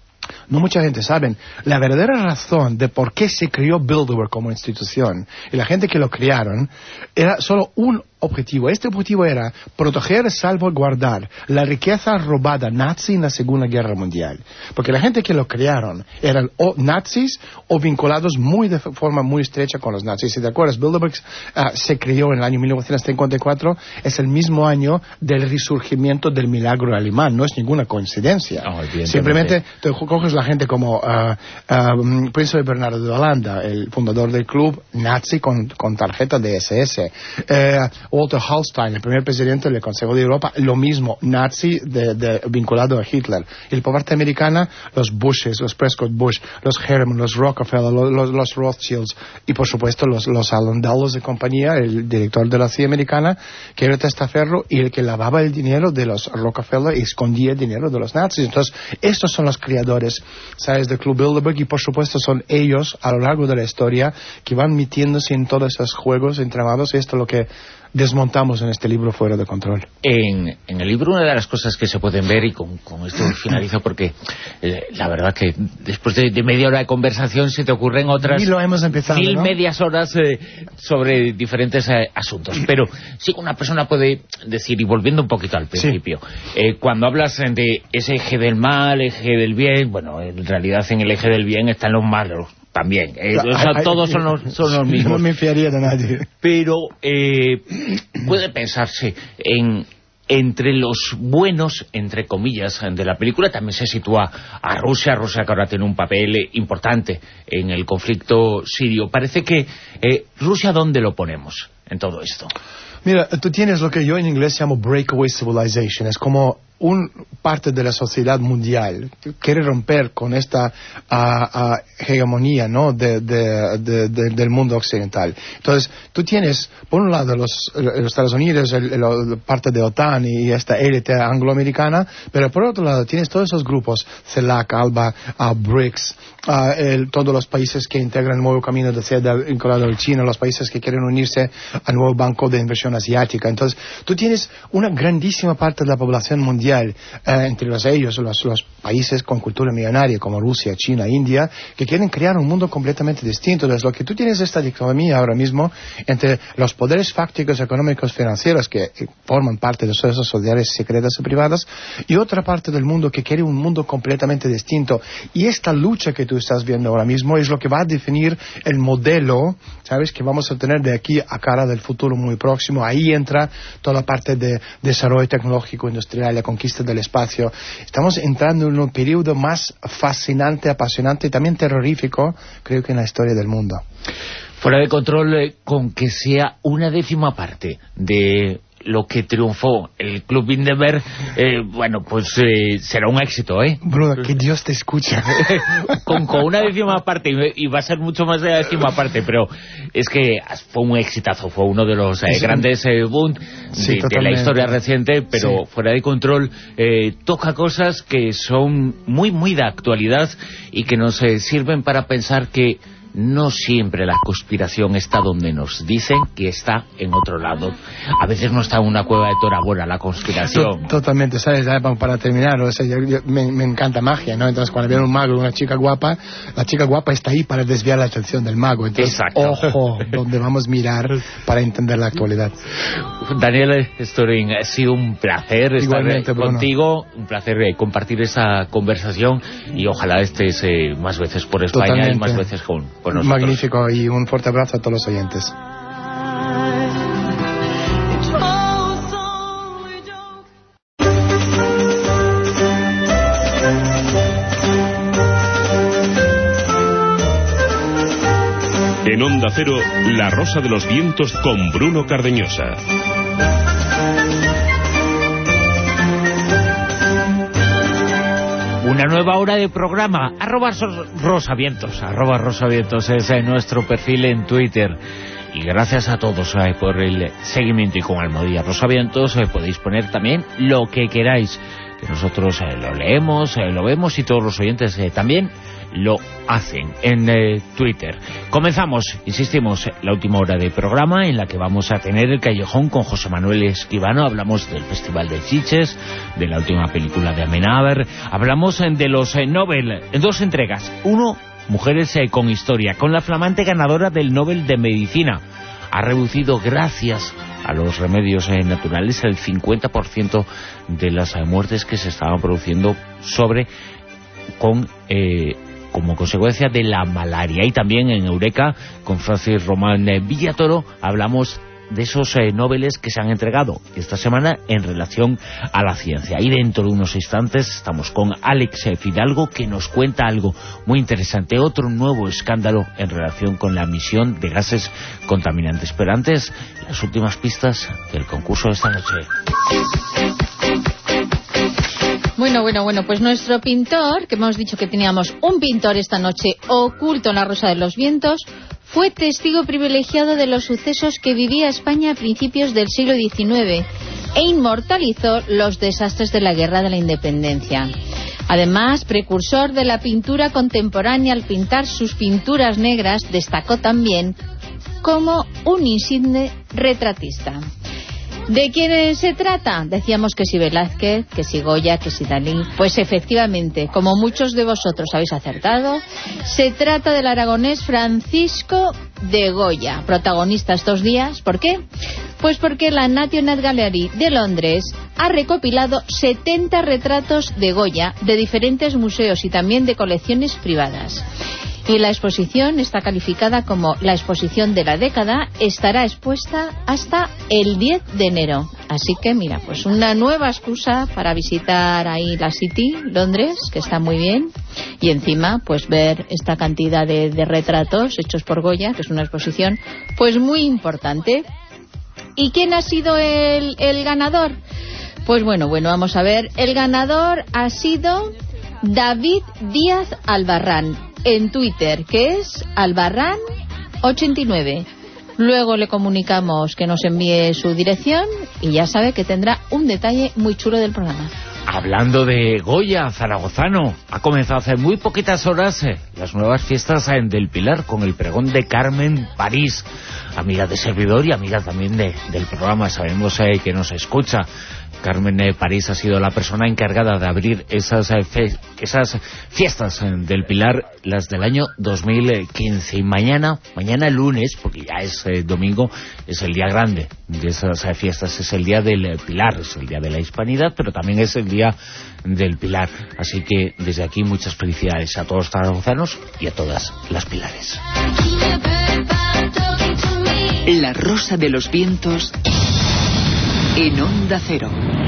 no mucha gente sabe, la verdadera razón de por qué se creó Bilderberg como institución y la gente que lo crearon era solo un objetivo. Este objetivo era proteger y salvaguardar la riqueza robada nazi en la Segunda Guerra Mundial. Porque la gente que lo crearon eran o nazis o vinculados de forma muy estrecha con los nazis. Si te acuerdas, Bilderberg se creó en el año 1954, es el mismo año del resurgimiento del milagro alemán. No es ninguna coincidencia. Simplemente te coges la gente como Príncipe Bernardo de Holanda, el fundador del club nazi con tarjeta de SS. Walter Hallstein, el primer presidente del Consejo de Europa, lo mismo, nazi vinculado a Hitler. Y por parte americana, los Bushes, los Prescott Bush, los Herman, los Rockefeller, los Rothschilds y por supuesto los Allen Dulles de compañía, el director de la CIA americana, que era testaferro y el que lavaba el dinero de los Rockefeller y escondía el dinero de los nazis. Entonces, estos son los creadores, ¿sabes?, del Club Bilderberg, y por supuesto son ellos a lo largo de la historia que van metiéndose en todos esos juegos entramados, y esto es lo que desmontamos en este libro Fuera de Control. En el libro, una de las cosas que se pueden ver, y con esto finalizo porque la verdad que después de media hora de conversación se te ocurren otras y lo hemos empezado, 1000 ¿no? medias horas sobre diferentes asuntos, pero sí que una persona puede decir, y volviendo un poquito al principio, cuando hablas de ese eje del mal, eje del bien, bueno, en realidad en el eje del bien están los malos también, todos son los mismos. No me fiaría de nadie. Pero puede pensarse entre los buenos, entre comillas, de la película. También se sitúa a Rusia que ahora tiene un papel importante en el conflicto sirio. Parece que Rusia, ¿dónde lo ponemos en todo esto? Mira, tú tienes lo que yo en inglés llamo breakaway civilization. Es como parte de la sociedad mundial quiere romper con esta hegemonía, ¿no?, del mundo occidental. Entonces, tú tienes, por un lado, los Estados Unidos, parte de OTAN y esta élite angloamericana, pero por otro lado tienes todos esos grupos, CELAC, ALBA, BRICS, todos los países que integran el nuevo camino de seda vinculado al China, los países que quieren unirse al nuevo Banco de Inversión Asiática. Entonces, tú tienes una grandísima parte de la población mundial, entre ellos los países con cultura millonaria como Rusia, China, India, que quieren crear un mundo completamente distinto. Entonces, lo que tú tienes esta dicotomía ahora mismo entre los poderes fácticos, económicos, financieros que forman parte de todas esas sociedades secretas y privadas, y otra parte del mundo que quiere un mundo completamente distinto. Y esta lucha que tú estás viendo ahora mismo es lo que va a definir el modelo, ¿sabes?, que vamos a tener de aquí a cara del futuro muy próximo. Ahí entra toda la parte de desarrollo tecnológico, industrial, la conquista del espacio. Estamos entrando en un periodo más fascinante, apasionante y también terrorífico, creo que en la historia del mundo. Fuera de control, con que sea una décima parte de lo que triunfó el Club Bilderberg, bueno, pues será un éxito, ¿eh? Bruno, que Dios te escucha. con una décima parte, y va a ser mucho más de la décima parte, pero es que fue un exitazo, fue uno de los grandes boom de la historia reciente, pero fuera de control toca cosas que son muy, muy de actualidad y que nos sirven para pensar que no siempre la conspiración está donde nos dicen que está en otro lado. A veces no está en una cueva de Tora Bora la conspiración. Totalmente, ¿sabes? Para terminar, o sea, me encanta magia, ¿no? Entonces, cuando viene un mago y una chica guapa, la chica guapa está ahí para desviar la atención del mago. Entonces, ojo, donde vamos a mirar para entender la actualidad. Daniel Storing, ha sido un placer Igualmente, estar contigo, un placer compartir esa conversación, y ojalá estés más veces por España. Totalmente. Y más veces con nosotros. Magnífico, y un fuerte abrazo a todos los oyentes. En Onda Cero, La Rosa de los Vientos con Bruno Cardeñosa. Una nueva hora de programa, @rosavientos es nuestro perfil en Twitter. Y gracias a todos por el seguimiento, y con Almohadilla Rosavientos podéis poner también lo que queráis, que nosotros lo leemos, lo vemos, y todos los oyentes también lo hacen en Twitter. Comenzamos, insistimos, la última hora de programa, en la que vamos a tener el Callejón con José Manuel Escribano. Hablamos del Festival de Sitges, de la última película de Amenábar, hablamos de los Nobel en 2 entregas. Uno, Mujeres con Historia, con la flamante ganadora del Nobel de Medicina. Ha reducido, gracias a los remedios naturales, el 50% de las muertes que se estaban produciendo como consecuencia de la malaria. Y también en Eureka, con Francis Román Villatoro, hablamos de esos Nobeles que se han entregado esta semana en relación a la ciencia. Y dentro de unos instantes estamos con Alex Fidalgo, que nos cuenta algo muy interesante, otro nuevo escándalo en relación con la emisión de gases contaminantes. Pero antes, las últimas pistas del concurso de esta noche. Bueno, pues nuestro pintor, que hemos dicho que teníamos un pintor esta noche oculto en la Rosa de los Vientos, fue testigo privilegiado de los sucesos que vivía España a principios del siglo XIX e inmortalizó los desastres de la Guerra de la Independencia. Además, precursor de la pintura contemporánea, al pintar sus pinturas negras, destacó también como un insigne retratista. ¿De quién se trata? Decíamos que si Velázquez, que si Goya, que si Dalí. Pues efectivamente, como muchos de vosotros habéis acertado, se trata del aragonés Francisco de Goya, protagonista estos días. ¿Por qué? Pues porque la National Gallery de Londres ha recopilado 70 retratos de Goya de diferentes museos y también de colecciones privadas. Y la exposición está calificada como la exposición de la década. Estará expuesta hasta el 10 de enero. Así que mira, pues una nueva excusa para visitar ahí la City, Londres, que está muy bien. Y encima, pues ver esta cantidad de retratos hechos por Goya, que es una exposición pues muy importante. ¿Y quién ha sido el ganador? Pues bueno, vamos a ver. El ganador ha sido David Díaz Albarrán en Twitter, que es Albarrán89. Luego le comunicamos que nos envíe su dirección y ya sabe que tendrá un detalle muy chulo del programa. Hablando de Goya zaragozano, ha comenzado hace muy poquitas horas las nuevas fiestas del Pilar con el pregón de Carmen París, amiga de servidor y amiga también del programa. Sabemos que nos escucha. Carmen París ha sido la persona encargada de abrir esas fiestas del Pilar, las del año 2015. Y mañana lunes, porque ya es domingo, es el día grande de esas fiestas. Es el día del Pilar, es el día de la Hispanidad, pero también es el día del Pilar. Así que desde aquí muchas felicidades a todos los zaragozanos y a todas las Pilares. La Rosa de los Vientos en Onda Cero.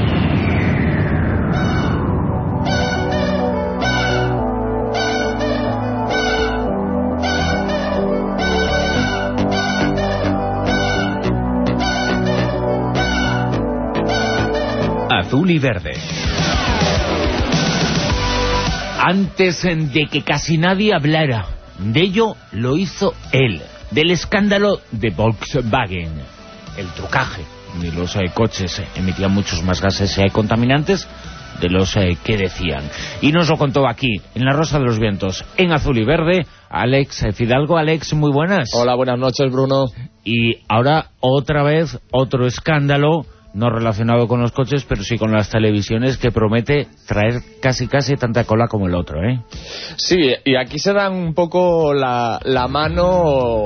Azul y verde. Antes de que casi nadie hablara de ello, lo hizo él, del escándalo de Volkswagen, el trucaje de los coches emitían muchos más gases contaminantes de los que decían. Y nos lo contó aquí, en La Rosa de los Vientos, en Azul y Verde, Alex Fidalgo. Alex, muy buenas. Hola, buenas noches, Bruno. Y ahora, otra vez, otro escándalo, no relacionado con los coches, pero sí con las televisiones, que promete traer casi tanta cola como el otro, ¿eh? Sí, y aquí se dan un poco la mano...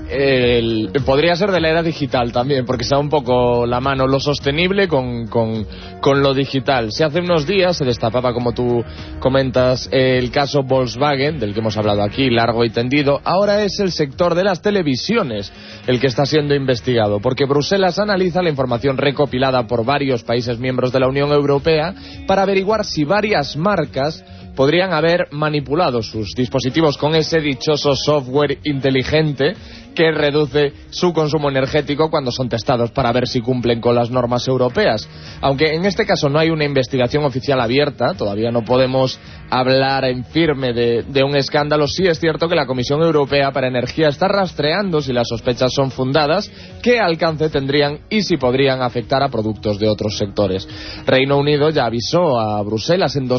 podría ser de la era digital también, porque se da un poco la mano lo sostenible con lo digital. Si hace unos días se destapaba, como tú comentas, el caso Volkswagen, del que hemos hablado aquí largo y tendido, ahora es el sector de las televisiones el que está siendo investigado, porque Bruselas analiza la información recopilada por varios países miembros de la Unión Europea para averiguar si varias marcas podrían haber manipulado sus dispositivos con ese dichoso software inteligente que reduce su consumo energético cuando son testados para ver si cumplen con las normas europeas. Aunque en este caso no hay una investigación oficial abierta, todavía no podemos hablar en firme de un escándalo, sí es cierto que la Comisión Europea para Energía está rastreando si las sospechas son fundadas, qué alcance tendrían y si podrían afectar a productos de otros sectores. Reino Unido ya avisó a Bruselas en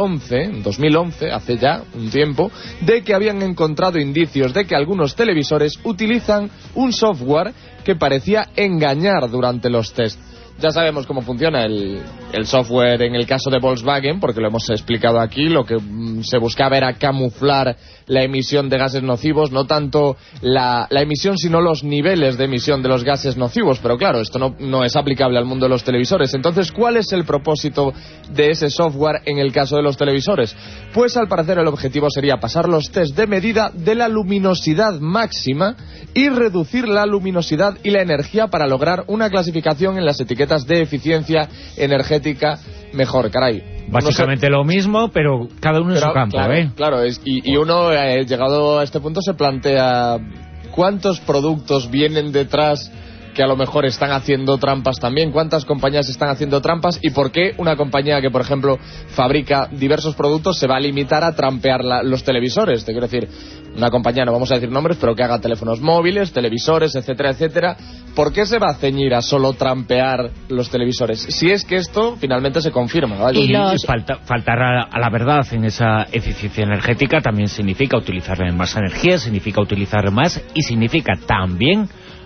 2011, hace ya un tiempo, de que habían encontrado indicios de que algunos televisores utilizan un software que parecía engañar durante los test. Ya sabemos cómo funciona el software en el caso de Volkswagen, porque lo hemos explicado aquí. Lo que se buscaba era camuflar la emisión de gases nocivos, no tanto la emisión, sino los niveles de emisión de los gases nocivos. Pero claro, esto no es aplicable al mundo de los televisores. Entonces, ¿cuál es el propósito de ese software en el caso de los televisores? Pues al parecer el objetivo sería pasar los test de medida de la luminosidad máxima y reducir la luminosidad y la energía para lograr una clasificación en las etiquetas de eficiencia energética mejor. Caray, básicamente lo mismo, pero cada uno en su campo, claro, ¿eh? Claro, y uno, llegado a este punto, se plantea cuántos productos vienen detrás que a lo mejor están haciendo trampas también, cuántas compañías están haciendo trampas y por qué una compañía que, por ejemplo, fabrica diversos productos se va a limitar a trampear los televisores. Te quiero decir, una compañía, no vamos a decir nombres, pero que haga teléfonos móviles, televisores, etcétera, etcétera. ¿Por qué se va a ceñir a solo trampear los televisores? Si es que esto finalmente se confirma, ¿vale? Y faltar a la verdad en esa eficiencia energética también significa utilizar más energía, significa utilizar más y significa también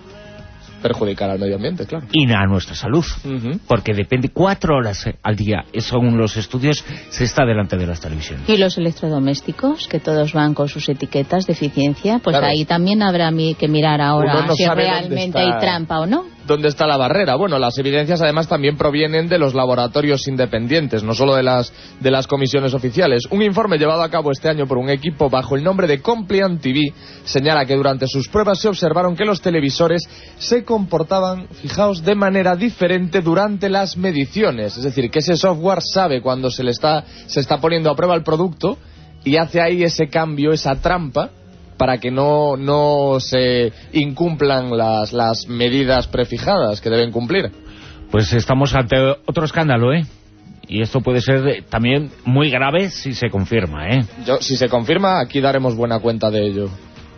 perjudicar al medio ambiente, claro. Y a nuestra salud, porque depende 4 horas al día, según los estudios, se está delante de las televisiones. Y los electrodomésticos, que todos van con sus etiquetas de eficiencia, pues claro, ahí también habrá que mirar ahora si realmente hay trampa o no. ¿Dónde está la barrera? Bueno, las evidencias además también provienen de los laboratorios independientes, no solo de las comisiones oficiales. Un informe llevado a cabo este año por un equipo bajo el nombre de Compliant TV señala que durante sus pruebas se observaron que los televisores se comportaban, fijaos, de manera diferente durante las mediciones. Es decir, que ese software sabe cuando se está poniendo a prueba el producto y hace ahí ese cambio, esa trampa, para que no se incumplan las medidas prefijadas que deben cumplir. Pues estamos ante otro escándalo, ¿eh? Y esto puede ser también muy grave si se confirma, ¿eh? Si se confirma, aquí daremos buena cuenta de ello.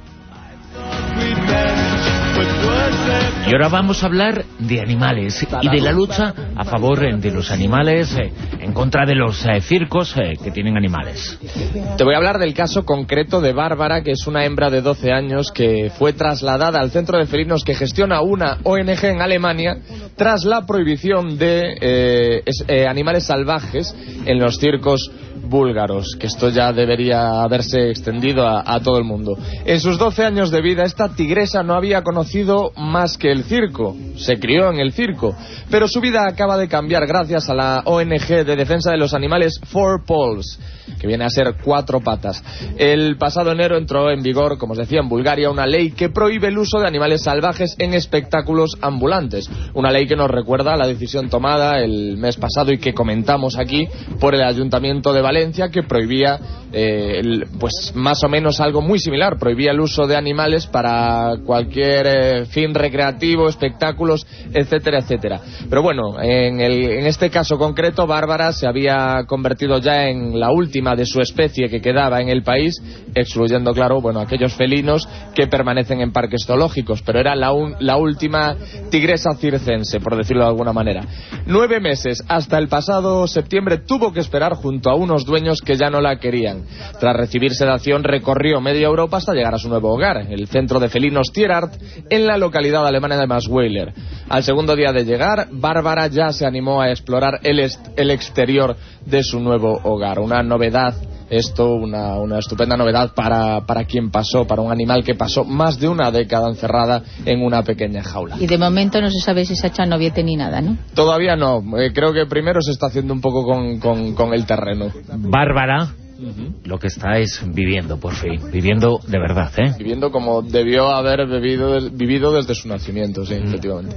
Y ahora vamos a hablar de animales y de la lucha a favor de los animales, en contra de los circos que tienen animales. Te voy a hablar del caso concreto de Bárbara, que es una hembra de 12 años que fue trasladada al centro de felinos que gestiona una ONG en Alemania tras la prohibición de animales salvajes en los circos búlgaros, que esto ya debería haberse extendido a todo el mundo. En sus 12 años de vida, esta tigresa no había conocido más que el circo, se crió en el circo, pero su vida acaba de cambiar gracias a la ONG de defensa de los animales Four Paws, que viene a ser 4 patas. El pasado enero entró en vigor, como os decía, en Bulgaria, una ley que prohíbe el uso de animales salvajes en espectáculos ambulantes. Una ley que nos recuerda a la decisión tomada el mes pasado y que comentamos aquí por el Ayuntamiento de Valencia, que prohibía pues más o menos algo muy similar, prohibía el uso de animales para cualquier fin recreativo, espectáculos, etcétera, etcétera. Pero bueno, en este caso concreto, Bárbara se había convertido ya en la última de su especie que quedaba en el país, excluyendo, claro, bueno, aquellos felinos que permanecen en parques zoológicos, pero era la última tigresa circense, por decirlo de alguna manera. 9 meses, hasta el pasado septiembre, tuvo que esperar junto a unos dueños que ya no la querían. Tras recibir sedación, recorrió media Europa hasta llegar a su nuevo hogar, el centro de felinos Tierart, en la localidad alemana de Maasweiler. Al segundo día de llegar, Bárbara ya se animó a explorar el exterior de su nuevo hogar. Una novedad, una estupenda novedad para quien pasó, para un animal que pasó más de una década encerrada en una pequeña jaula. Y de momento no se sabe si se ha hecho noviete ni nada, ¿no? Todavía no. Creo que primero se está haciendo un poco con el terreno. Bárbara, lo que está es viviendo, por fin. Viviendo de verdad, ¿eh? Viviendo como debió haber vivido desde su nacimiento, sí, efectivamente.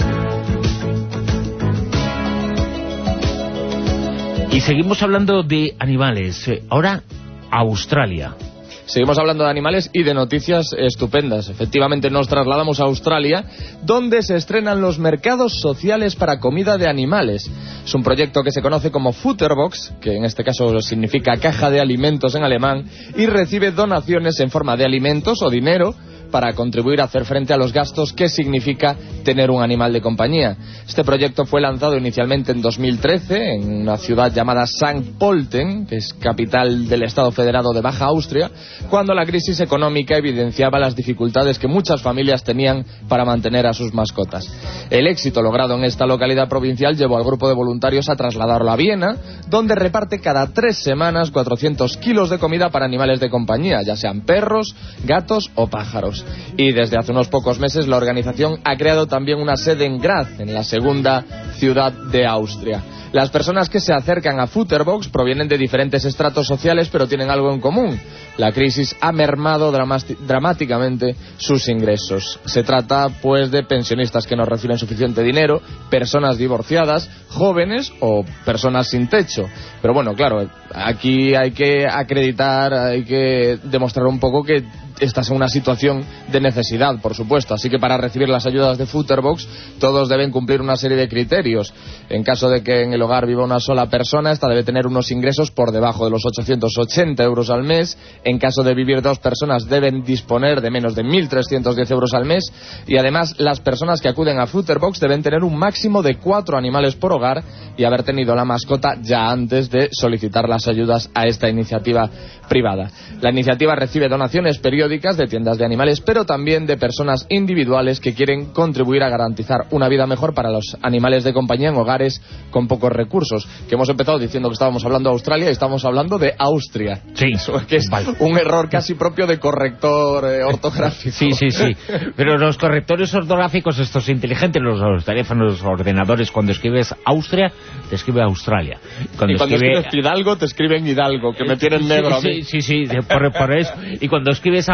Y seguimos hablando de animales. Ahora, Australia. Seguimos hablando de animales y de noticias estupendas. Efectivamente, nos trasladamos a Australia, donde se estrenan los mercados sociales para comida de animales. Es un proyecto que se conoce como Futterbox, que en este caso significa caja de alimentos en alemán, y recibe donaciones en forma de alimentos o dinero para contribuir a hacer frente a los gastos que significa tener un animal de compañía. Este proyecto fue lanzado inicialmente en 2013 en una ciudad llamada St. Pölten, que es capital del Estado Federado de Baja Austria, cuando la crisis económica evidenciaba las dificultades que muchas familias tenían para mantener a sus mascotas. El éxito logrado en esta localidad provincial llevó al grupo de voluntarios a trasladarlo a Viena, donde reparte cada 3 semanas 400 kilos de comida para animales de compañía, ya sean perros, gatos o pájaros. Y desde hace unos pocos meses la organización ha creado también una sede en Graz, en la segunda ciudad de Austria. Las personas que se acercan a Futterbox provienen de diferentes estratos sociales, pero tienen algo en común. La crisis ha mermado dramáticamente sus ingresos. Se trata, pues, de pensionistas que no reciben suficiente dinero, personas divorciadas, jóvenes o personas sin techo. Pero bueno, claro, aquí hay que acreditar, hay que demostrar un poco que estás en una situación de necesidad, por supuesto. Así que para recibir las ayudas de Futterbox, todos deben cumplir una serie de criterios. En caso de que en el hogar viva una sola persona, esta debe tener unos ingresos por debajo de los 880 euros al mes. En caso de vivir 2 personas, deben disponer de menos de 1.310 euros al mes. Y además, las personas que acuden a Futterbox deben tener un máximo de 4 animales por hogar y haber tenido la mascota ya antes de solicitar las ayudas a esta iniciativa privada. La iniciativa recibe donaciones periódicas de tiendas de animales, pero también de personas individuales que quieren contribuir a garantizar una vida mejor para los animales de compañía en hogares con pocos recursos. Que hemos empezado diciendo que estábamos hablando de Australia y estamos hablando de Austria. Sí. Que es un error casi propio de corrector ortográfico. Sí. Pero los correctores ortográficos, estos inteligentes, los teléfonos, los ordenadores, cuando escribes Austria, te escribe Australia. Y cuando escribes Hidalgo, te escriben Hidalgo, que me tienen negro a mí. Sí, por eso. Y cuando escribes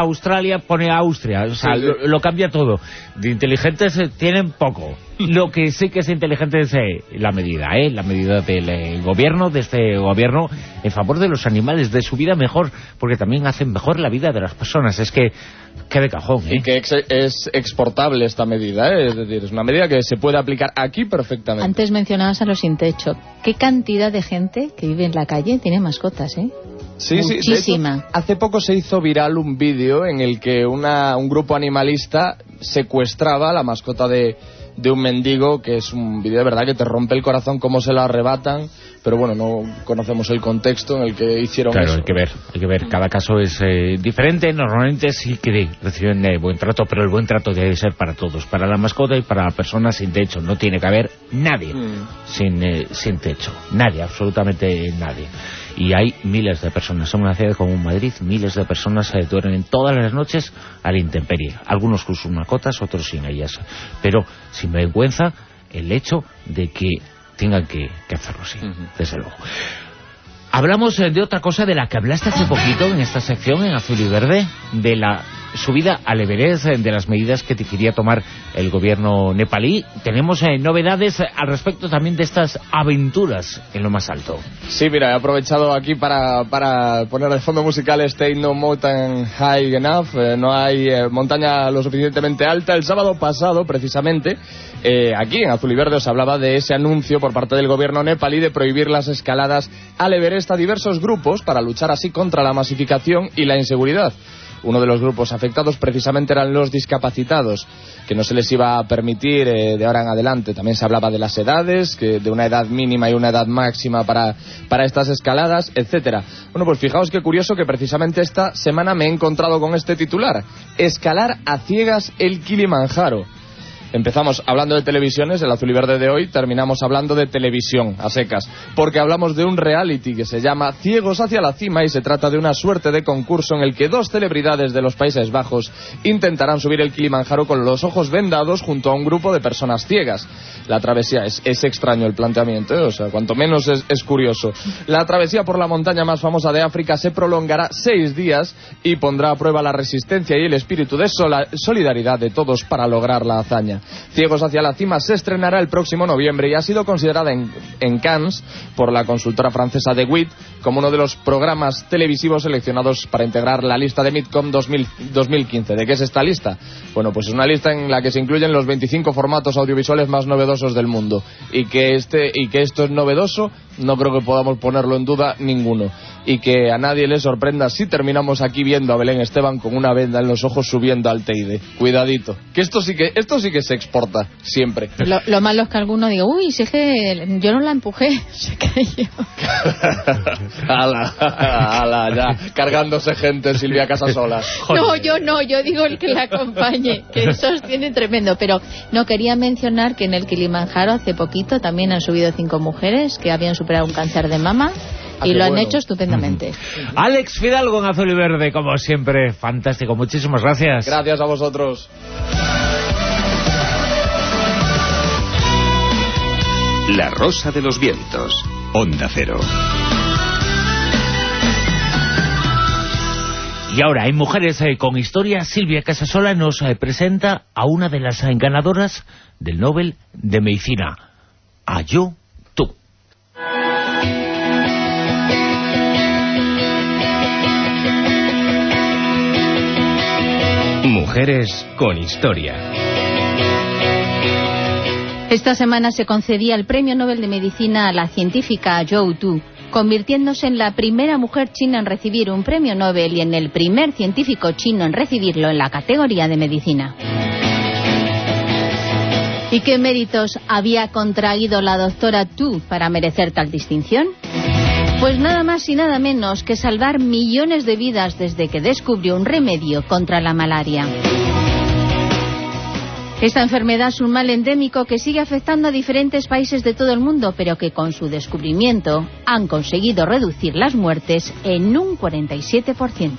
Australia, pone Austria, o sea, lo cambia todo. De inteligentes tienen poco. Lo que sí que es inteligente es la medida del gobierno, de este gobierno, en favor de los animales, de su vida mejor, porque también hacen mejor la vida de las personas. Es que de cajón, Y que es exportable esta medida, es decir, es una medida que se puede aplicar aquí perfectamente. Antes mencionabas a los sin techo. ¿Qué cantidad de gente que vive en la calle tiene mascotas, Sí, muchísima. De hecho, hace poco se hizo viral un vídeo en el que un grupo animalista secuestraba la mascota de un mendigo, que es un vídeo de verdad que te rompe el corazón cómo se la arrebatan, pero bueno, no conocemos el contexto en el que hicieron eso. Claro, hay que ver, cada caso es diferente. Normalmente sí que reciben buen trato, pero el buen trato debe ser para todos, para la mascota y para la persona sin techo. No tiene que haber nadie sin techo, nadie, absolutamente nadie. Y hay miles de personas, en una ciudad como Madrid, miles de personas duermen todas las noches a la intemperie, algunos con sus mascotas, otros sin ellas, pero sin vergüenza el hecho de que tengan que hacerlo así, desde luego. Hablamos de otra cosa de la que hablaste hace poquito en esta sección, en Azul y Verde, de la subida al Everest, de las medidas que quería tomar el gobierno nepalí. Tenemos novedades al respecto también de estas aventuras en lo más alto. Sí, mira, he aprovechado aquí para poner de fondo musical Stay No Mountain High Enough. No hay montaña lo suficientemente alta. El sábado pasado, precisamente, aquí en Azul y Verde os hablaba de ese anuncio por parte del gobierno nepalí de prohibir las escaladas al Everest a diversos grupos para luchar así contra la masificación y la inseguridad. Uno de los grupos afectados precisamente eran los discapacitados, que no se les iba a permitir de ahora en adelante. También se hablaba de las edades, que de una edad mínima y una edad máxima para estas escaladas, etcétera. Bueno, pues fijaos qué curioso que precisamente esta semana me he encontrado con este titular: escalar a ciegas el Kilimanjaro. Empezamos hablando de televisiones, el Azul y Verde de hoy, terminamos hablando de televisión, a secas, porque hablamos de un reality que se llama Ciegos hacia la cima y se trata de una suerte de concurso en el que dos celebridades de los Países Bajos intentarán subir el Kilimanjaro con los ojos vendados junto a un grupo de personas ciegas. La travesía es extraño el planteamiento, o sea, cuanto menos es curioso. La travesía por la montaña más famosa de África se prolongará 6 días y pondrá a prueba la resistencia y el espíritu de solidaridad de todos para lograr la hazaña. Ciegos hacia la cima se estrenará el próximo noviembre y ha sido considerada en Cannes por la consultora francesa The Wit como uno de los programas televisivos seleccionados para integrar la lista de Midcom 2015. ¿De qué es esta lista? Bueno, pues es una lista en la que se incluyen los 25 formatos audiovisuales más novedosos del mundo, y que esto es novedoso no creo que podamos ponerlo en duda ninguno, y que a nadie le sorprenda si terminamos aquí viendo a Belén Esteban con una venda en los ojos subiendo al Teide. Cuidadito, que esto sí que se exporta siempre. Lo malo es que alguno diga, uy, si es que yo no la empujé, se cayó. ala, ya, cargándose gente Silvia Casasola. No, yo digo el que la acompañe, que sostiene tremendo. Pero no, quería mencionar que en el Kilimanjaro hace poquito también han subido 5 mujeres que habían superado un cáncer de mama. Y lo han hecho estupendamente. Alex Fidalgo en Azul y Verde, como siempre, fantástico. Muchísimas gracias. Gracias a vosotros. La Rosa de los Vientos, Onda Cero. Y ahora, en Mujeres con Historia, Silvia Casasola nos presenta a una de las ganadoras del Nobel de Medicina, Ayo Tu. Mujeres con Historia. Esta semana se concedía el Premio Nobel de Medicina a la científica Ayo Tu, convirtiéndose en la primera mujer china en recibir un premio Nobel y en el primer científico chino en recibirlo en la categoría de medicina. ¿Y qué méritos había contraído la doctora Tu para merecer tal distinción? Pues nada más y nada menos que salvar millones de vidas desde que descubrió un remedio contra la malaria. Esta enfermedad es un mal endémico que sigue afectando a diferentes países de todo el mundo, pero que con su descubrimiento han conseguido reducir las muertes en un 47%.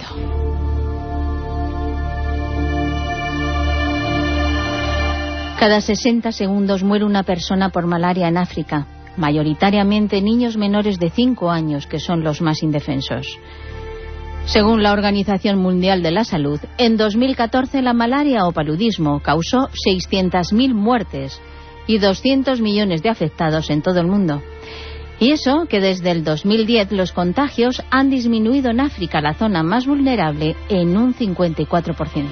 Cada 60 segundos muere una persona por malaria en África, mayoritariamente niños menores de 5 años, que son los más indefensos. Según la Organización Mundial de la Salud, en 2014 la malaria o paludismo causó 600.000 muertes y 200 millones de afectados en todo el mundo. Y eso que desde el 2010 los contagios han disminuido en África, la zona más vulnerable, en un 54%.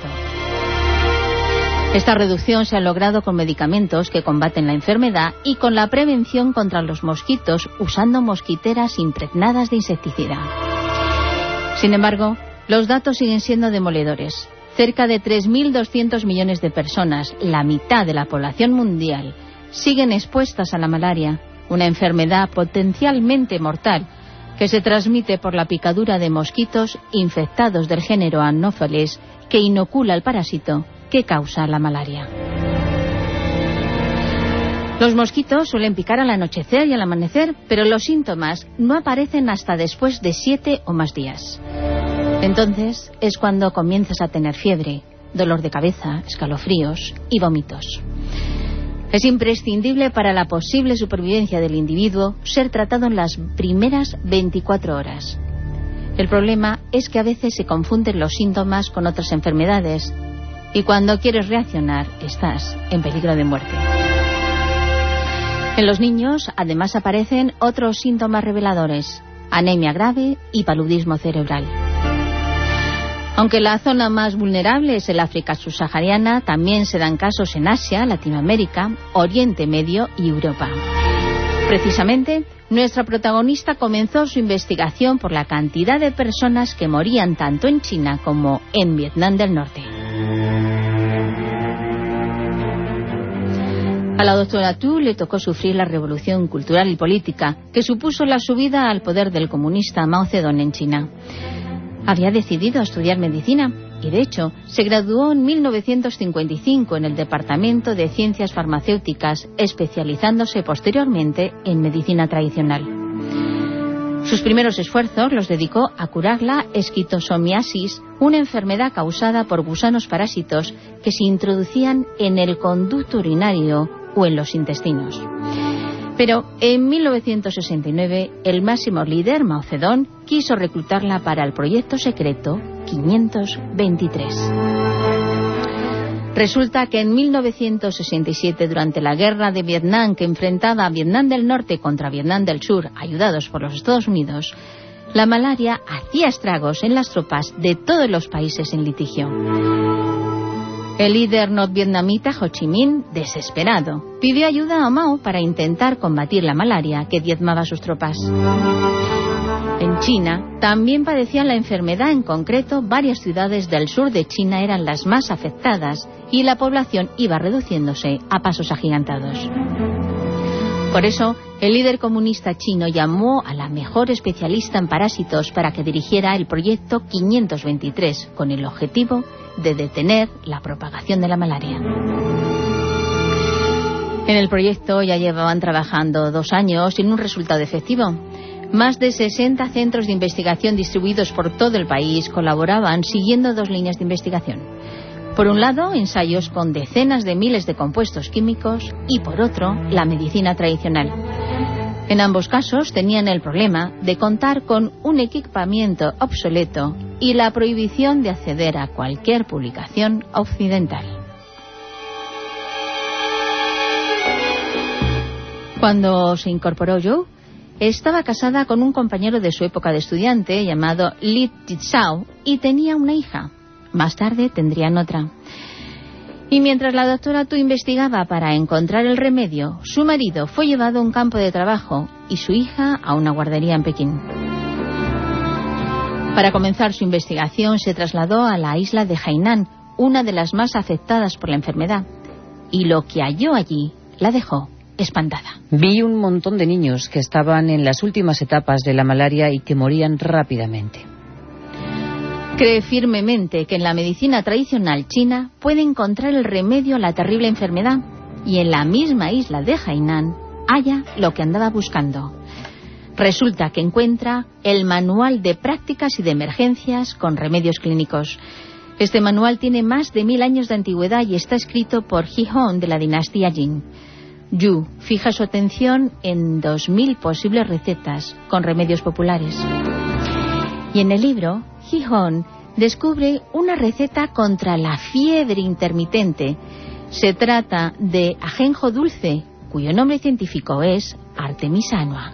Esta reducción se ha logrado con medicamentos que combaten la enfermedad y con la prevención contra los mosquitos usando mosquiteras impregnadas de insecticida. Sin embargo, los datos siguen siendo demoledores. Cerca de 3.200 millones de personas, la mitad de la población mundial, siguen expuestas a la malaria, una enfermedad potencialmente mortal que se transmite por la picadura de mosquitos infectados del género Anopheles que inocula el parásito que causa la malaria. Los mosquitos suelen picar al anochecer y al amanecer, pero los síntomas no aparecen hasta después de 7 o más días. Entonces es cuando comienzas a tener fiebre, dolor de cabeza, escalofríos y vómitos. Es imprescindible para la posible supervivencia del individuo ser tratado en las primeras 24 horas. El problema es que a veces se confunden los síntomas con otras enfermedades y cuando quieres reaccionar estás en peligro de muerte. En los niños además aparecen otros síntomas reveladores: anemia grave y paludismo cerebral. Aunque la zona más vulnerable es el África subsahariana, también se dan casos en Asia, Latinoamérica, Oriente Medio y Europa. Precisamente, nuestra protagonista comenzó su investigación por la cantidad de personas que morían tanto en China como en Vietnam del Norte. A la doctora Tu le tocó sufrir la revolución cultural y política que supuso la subida al poder del comunista Mao Zedong en China. Había decidido estudiar medicina y, de hecho, se graduó en 1955 en el Departamento de Ciencias Farmacéuticas, especializándose posteriormente en medicina tradicional. Sus primeros esfuerzos los dedicó a curar la esquistosomiasis, una enfermedad causada por gusanos parásitos que se introducían en el conducto urinario o en los intestinos. Pero en 1969 el máximo líder, Mao Zedong, quiso reclutarla para el proyecto secreto 523. Resulta que en 1967, durante la guerra de Vietnam que enfrentaba a Vietnam del Norte contra Vietnam del Sur, ayudados por los Estados Unidos, la malaria hacía estragos en las tropas de todos los países en litigio. El líder norvietnamita Ho Chi Minh, desesperado, pidió ayuda a Mao para intentar combatir la malaria que diezmaba a sus tropas. En China también padecían la enfermedad. En concreto, varias ciudades del sur de China eran las más afectadas y la población iba reduciéndose a pasos agigantados. Por eso, el líder comunista chino llamó a la mejor especialista en parásitos para que dirigiera el proyecto 523, con el objetivo de detener la propagación de la malaria. En el proyecto ya llevaban trabajando 2 años sin un resultado efectivo. Más de 60 centros de investigación distribuidos por todo el país colaboraban siguiendo 2 líneas de investigación. Por un lado, ensayos con decenas de miles de compuestos químicos y por otro, la medicina tradicional. En ambos casos tenían el problema de contar con un equipamiento obsoleto y la prohibición de acceder a cualquier publicación occidental. Cuando se incorporó Joe, estaba casada con un compañero de su época de estudiante llamado Li Tizhao y tenía una hija. Más tarde tendrían otra. Y mientras la doctora Tu investigaba para encontrar el remedio, su marido fue llevado a un campo de trabajo y su hija a una guardería en Pekín. Para comenzar su investigación se trasladó a la isla de Hainan, una de las más afectadas por la enfermedad, y lo que halló allí la dejó espantada. Vi un montón de niños que estaban en las últimas etapas de la malaria y que morían rápidamente. Cree firmemente que en la medicina tradicional china puede encontrar el remedio a la terrible enfermedad y en la misma isla de Hainan halla lo que andaba buscando. Resulta que encuentra el manual de prácticas y de emergencias con remedios clínicos. Este manual tiene más de 1000 años de antigüedad y está escrito por Ji Hong de la dinastía Jin. Yu fija su atención en 2000 posibles recetas con remedios populares. Y en el libro, Gijón descubre una receta contra la fiebre intermitente. Se trata de ajenjo dulce, cuyo nombre científico es Artemisia annua.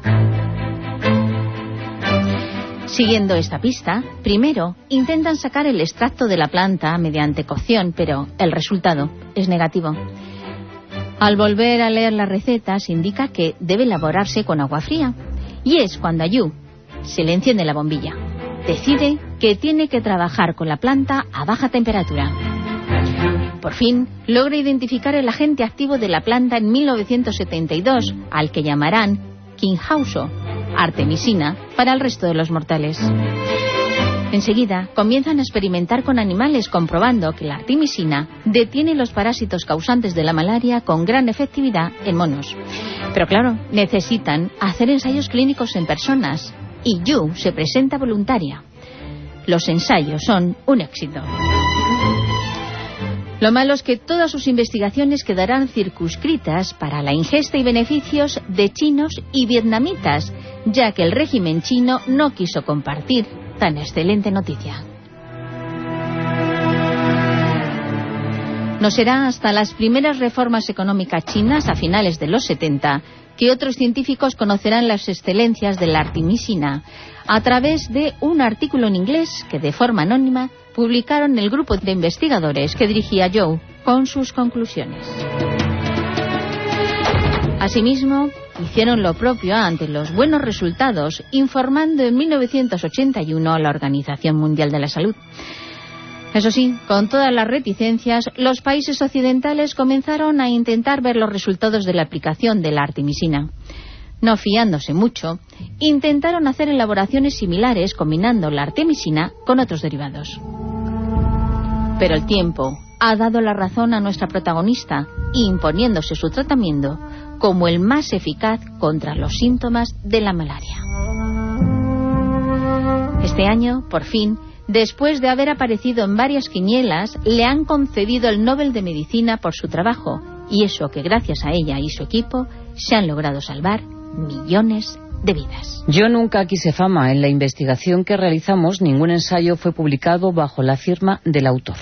Siguiendo esta pista, primero intentan sacar el extracto de la planta mediante cocción, pero el resultado es negativo. Al volver a leer la receta se indica que debe elaborarse con agua fría. Y es cuando a Yu se le enciende la bombilla. Decide que tiene que trabajar con la planta a baja temperatura. Por fin logra identificar el agente activo de la planta en 1972, al que llamarán Quinhauso, artemisina, para el resto de los mortales. Enseguida comienzan a experimentar con animales, comprobando que la artemisina detiene los parásitos causantes de la malaria con gran efectividad en monos. Pero claro, necesitan hacer ensayos clínicos en personas, y Yu se presenta voluntaria. Los ensayos son un éxito. Lo malo es que todas sus investigaciones quedarán circunscritas para la ingesta y beneficios de chinos y vietnamitas, ya que el régimen chino no quiso compartir tan excelente noticia. No será hasta las primeras reformas económicas chinas a finales de los 70 que otros científicos conocerán las excelencias de la artemisina a través de un artículo en inglés que de forma anónima publicaron el grupo de investigadores que dirigía Joe con sus conclusiones. Asimismo, hicieron lo propio ante los buenos resultados, informando en 1981 a la Organización Mundial de la Salud. Eso sí, con todas las reticencias, los países occidentales comenzaron a intentar ver los resultados de la aplicación de la artemisina. No fiándose mucho, intentaron hacer elaboraciones similares combinando la artemisina con otros derivados. Pero el tiempo ha dado la razón a nuestra protagonista, imponiéndose su tratamiento como el más eficaz contra los síntomas de la malaria. Este año, por fin, después de haber aparecido en varias quinielas, le han concedido el Nobel de Medicina por su trabajo, y eso que gracias a ella y su equipo se han logrado salvar millones de vidas. Yo nunca quise fama. En la investigación que realizamos, ningún ensayo fue publicado bajo la firma del autor.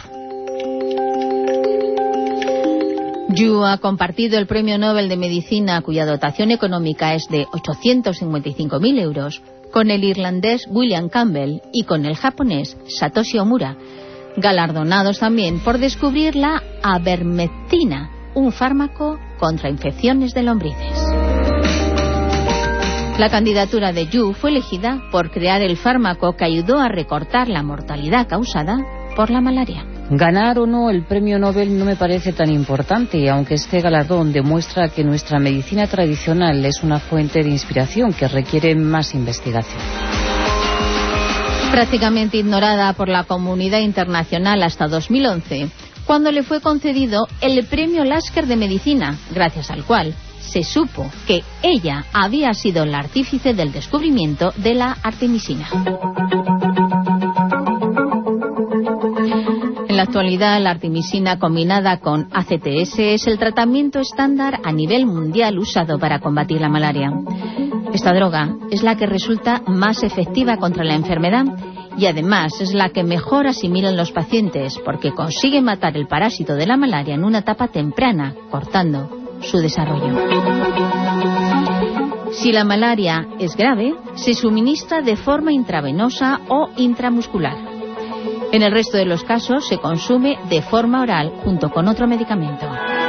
Yu ha compartido el Premio Nobel de Medicina, cuya dotación económica es de 855.000 euros, con el irlandés William Campbell y con el japonés Satoshi Omura, galardonados también por descubrir la avermectina, un fármaco contra infecciones de lombrices. La candidatura de Yu fue elegida por crear el fármaco que ayudó a recortar la mortalidad causada por la malaria. Ganar o no el premio Nobel no me parece tan importante, aunque este galardón demuestra que nuestra medicina tradicional es una fuente de inspiración que requiere más investigación. Prácticamente ignorada por la comunidad internacional hasta 2011, cuando le fue concedido el premio Lasker de Medicina, gracias al cual se supo que ella había sido la artífice del descubrimiento de la artemisina. En la actualidad, la artemisina combinada con ACTS es el tratamiento estándar a nivel mundial usado para combatir la malaria. Esta droga es la que resulta más efectiva contra la enfermedad y además es la que mejor asimilan los pacientes porque consigue matar el parásito de la malaria en una etapa temprana, cortando su desarrollo. Si la malaria es grave, se suministra de forma intravenosa o intramuscular. En el resto de los casos se consume de forma oral junto con otro medicamento.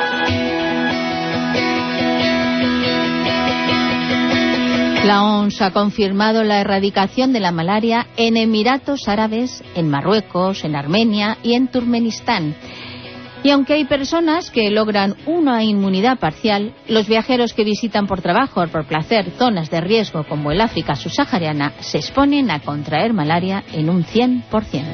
La OMS ha confirmado la erradicación de la malaria en Emiratos Árabes, en Marruecos, en Armenia y en Turkmenistán. Y aunque hay personas que logran una inmunidad parcial, los viajeros que visitan por trabajo o por placer zonas de riesgo como el África subsahariana se exponen a contraer malaria en un 100%.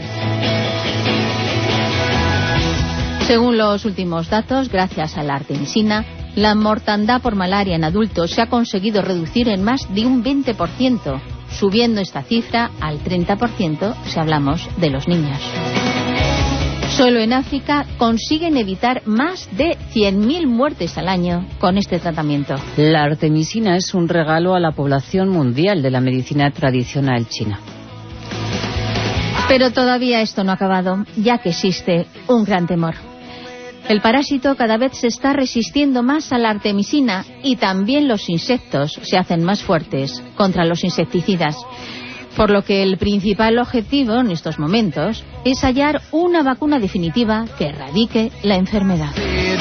Según los últimos datos, gracias a la artemisina, la mortandad por malaria en adultos se ha conseguido reducir en más de un 20%, subiendo esta cifra al 30% si hablamos de los niños. Solo en África consiguen evitar más de 100.000 muertes al año con este tratamiento. La artemisina es un regalo a la población mundial de la medicina tradicional china. Pero todavía esto no ha acabado, ya que existe un gran temor. El parásito cada vez se está resistiendo más a la artemisina y también los insectos se hacen más fuertes contra los insecticidas. Por lo que el principal objetivo en estos momentos es hallar una vacuna definitiva que erradique la enfermedad.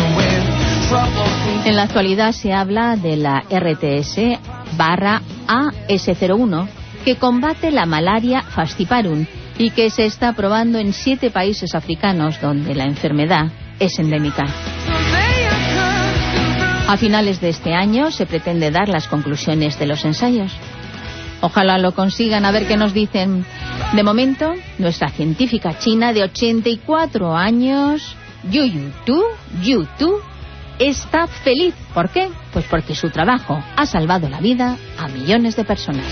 En la actualidad se habla de la RTS-AS01, que combate la malaria falciparum y que se está probando en 7 países africanos donde la enfermedad es endémica. A finales de este año se pretende dar las conclusiones de los ensayos. Ojalá lo consigan, a ver qué nos dicen. De momento, nuestra científica china de 84 años, Yu Tu, está feliz. ¿Por qué? Pues porque su trabajo ha salvado la vida a millones de personas.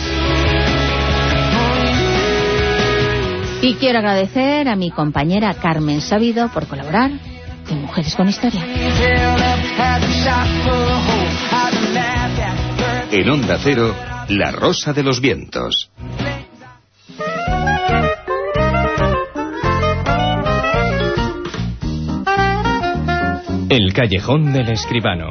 Y quiero agradecer a mi compañera Carmen Sabido por colaborar en Mujeres con Historia. En Onda Cero, La Rosa de los Vientos. El callejón del escribano.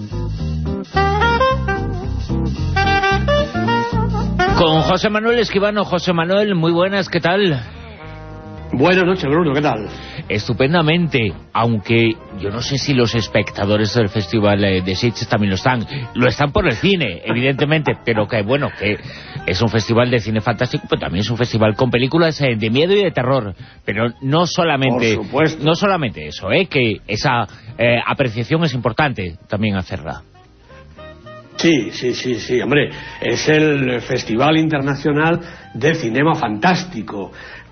Con José Manuel Escribano. José Manuel, muy buenas, ¿qué tal? Buenas noches, Bruno, ¿qué tal? Estupendamente, aunque yo no sé si los espectadores del Festival de Sitges también lo están por el cine, evidentemente, pero que bueno, que es un festival de cine fantástico, pero también es un festival con películas de miedo y de terror, pero no solamente eso, que esa apreciación es importante también hacerla. Sí, hombre, es el Festival Internacional de Cinema Fantástico.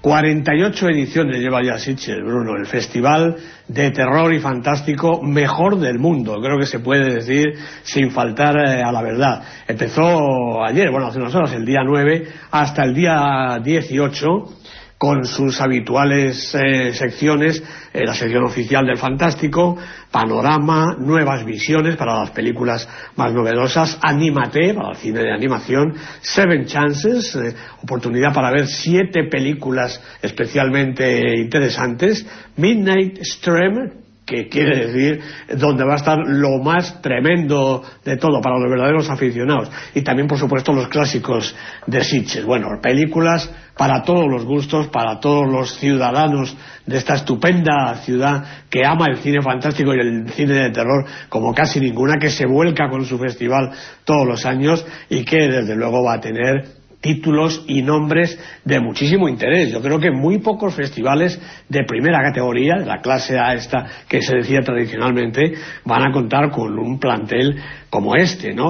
48 ediciones lleva ya Sitges, Bruno, el festival de terror y fantástico mejor del mundo, creo que se puede decir sin faltar a la verdad. Empezó ayer, hace unas horas, el día 9, hasta el día 18, con sus habituales secciones, la sección oficial del fantástico, panorama, nuevas visiones para las películas más novedosas, Anímate, para el cine de animación, Seven Chances, oportunidad para ver 7 películas especialmente interesantes, Midnight Stream, que quiere decir donde va a estar lo más tremendo de todo para los verdaderos aficionados, y también por supuesto los clásicos de Sitges. Películas para todos los gustos, para todos los ciudadanos de esta estupenda ciudad que ama el cine fantástico y el cine de terror como casi ninguna, que se vuelca con su festival todos los años y que desde luego va a tener títulos y nombres de muchísimo interés. Yo creo que muy pocos festivales de primera categoría, de la clase A esta que se decía tradicionalmente, van a contar con un plantel como este, ¿no?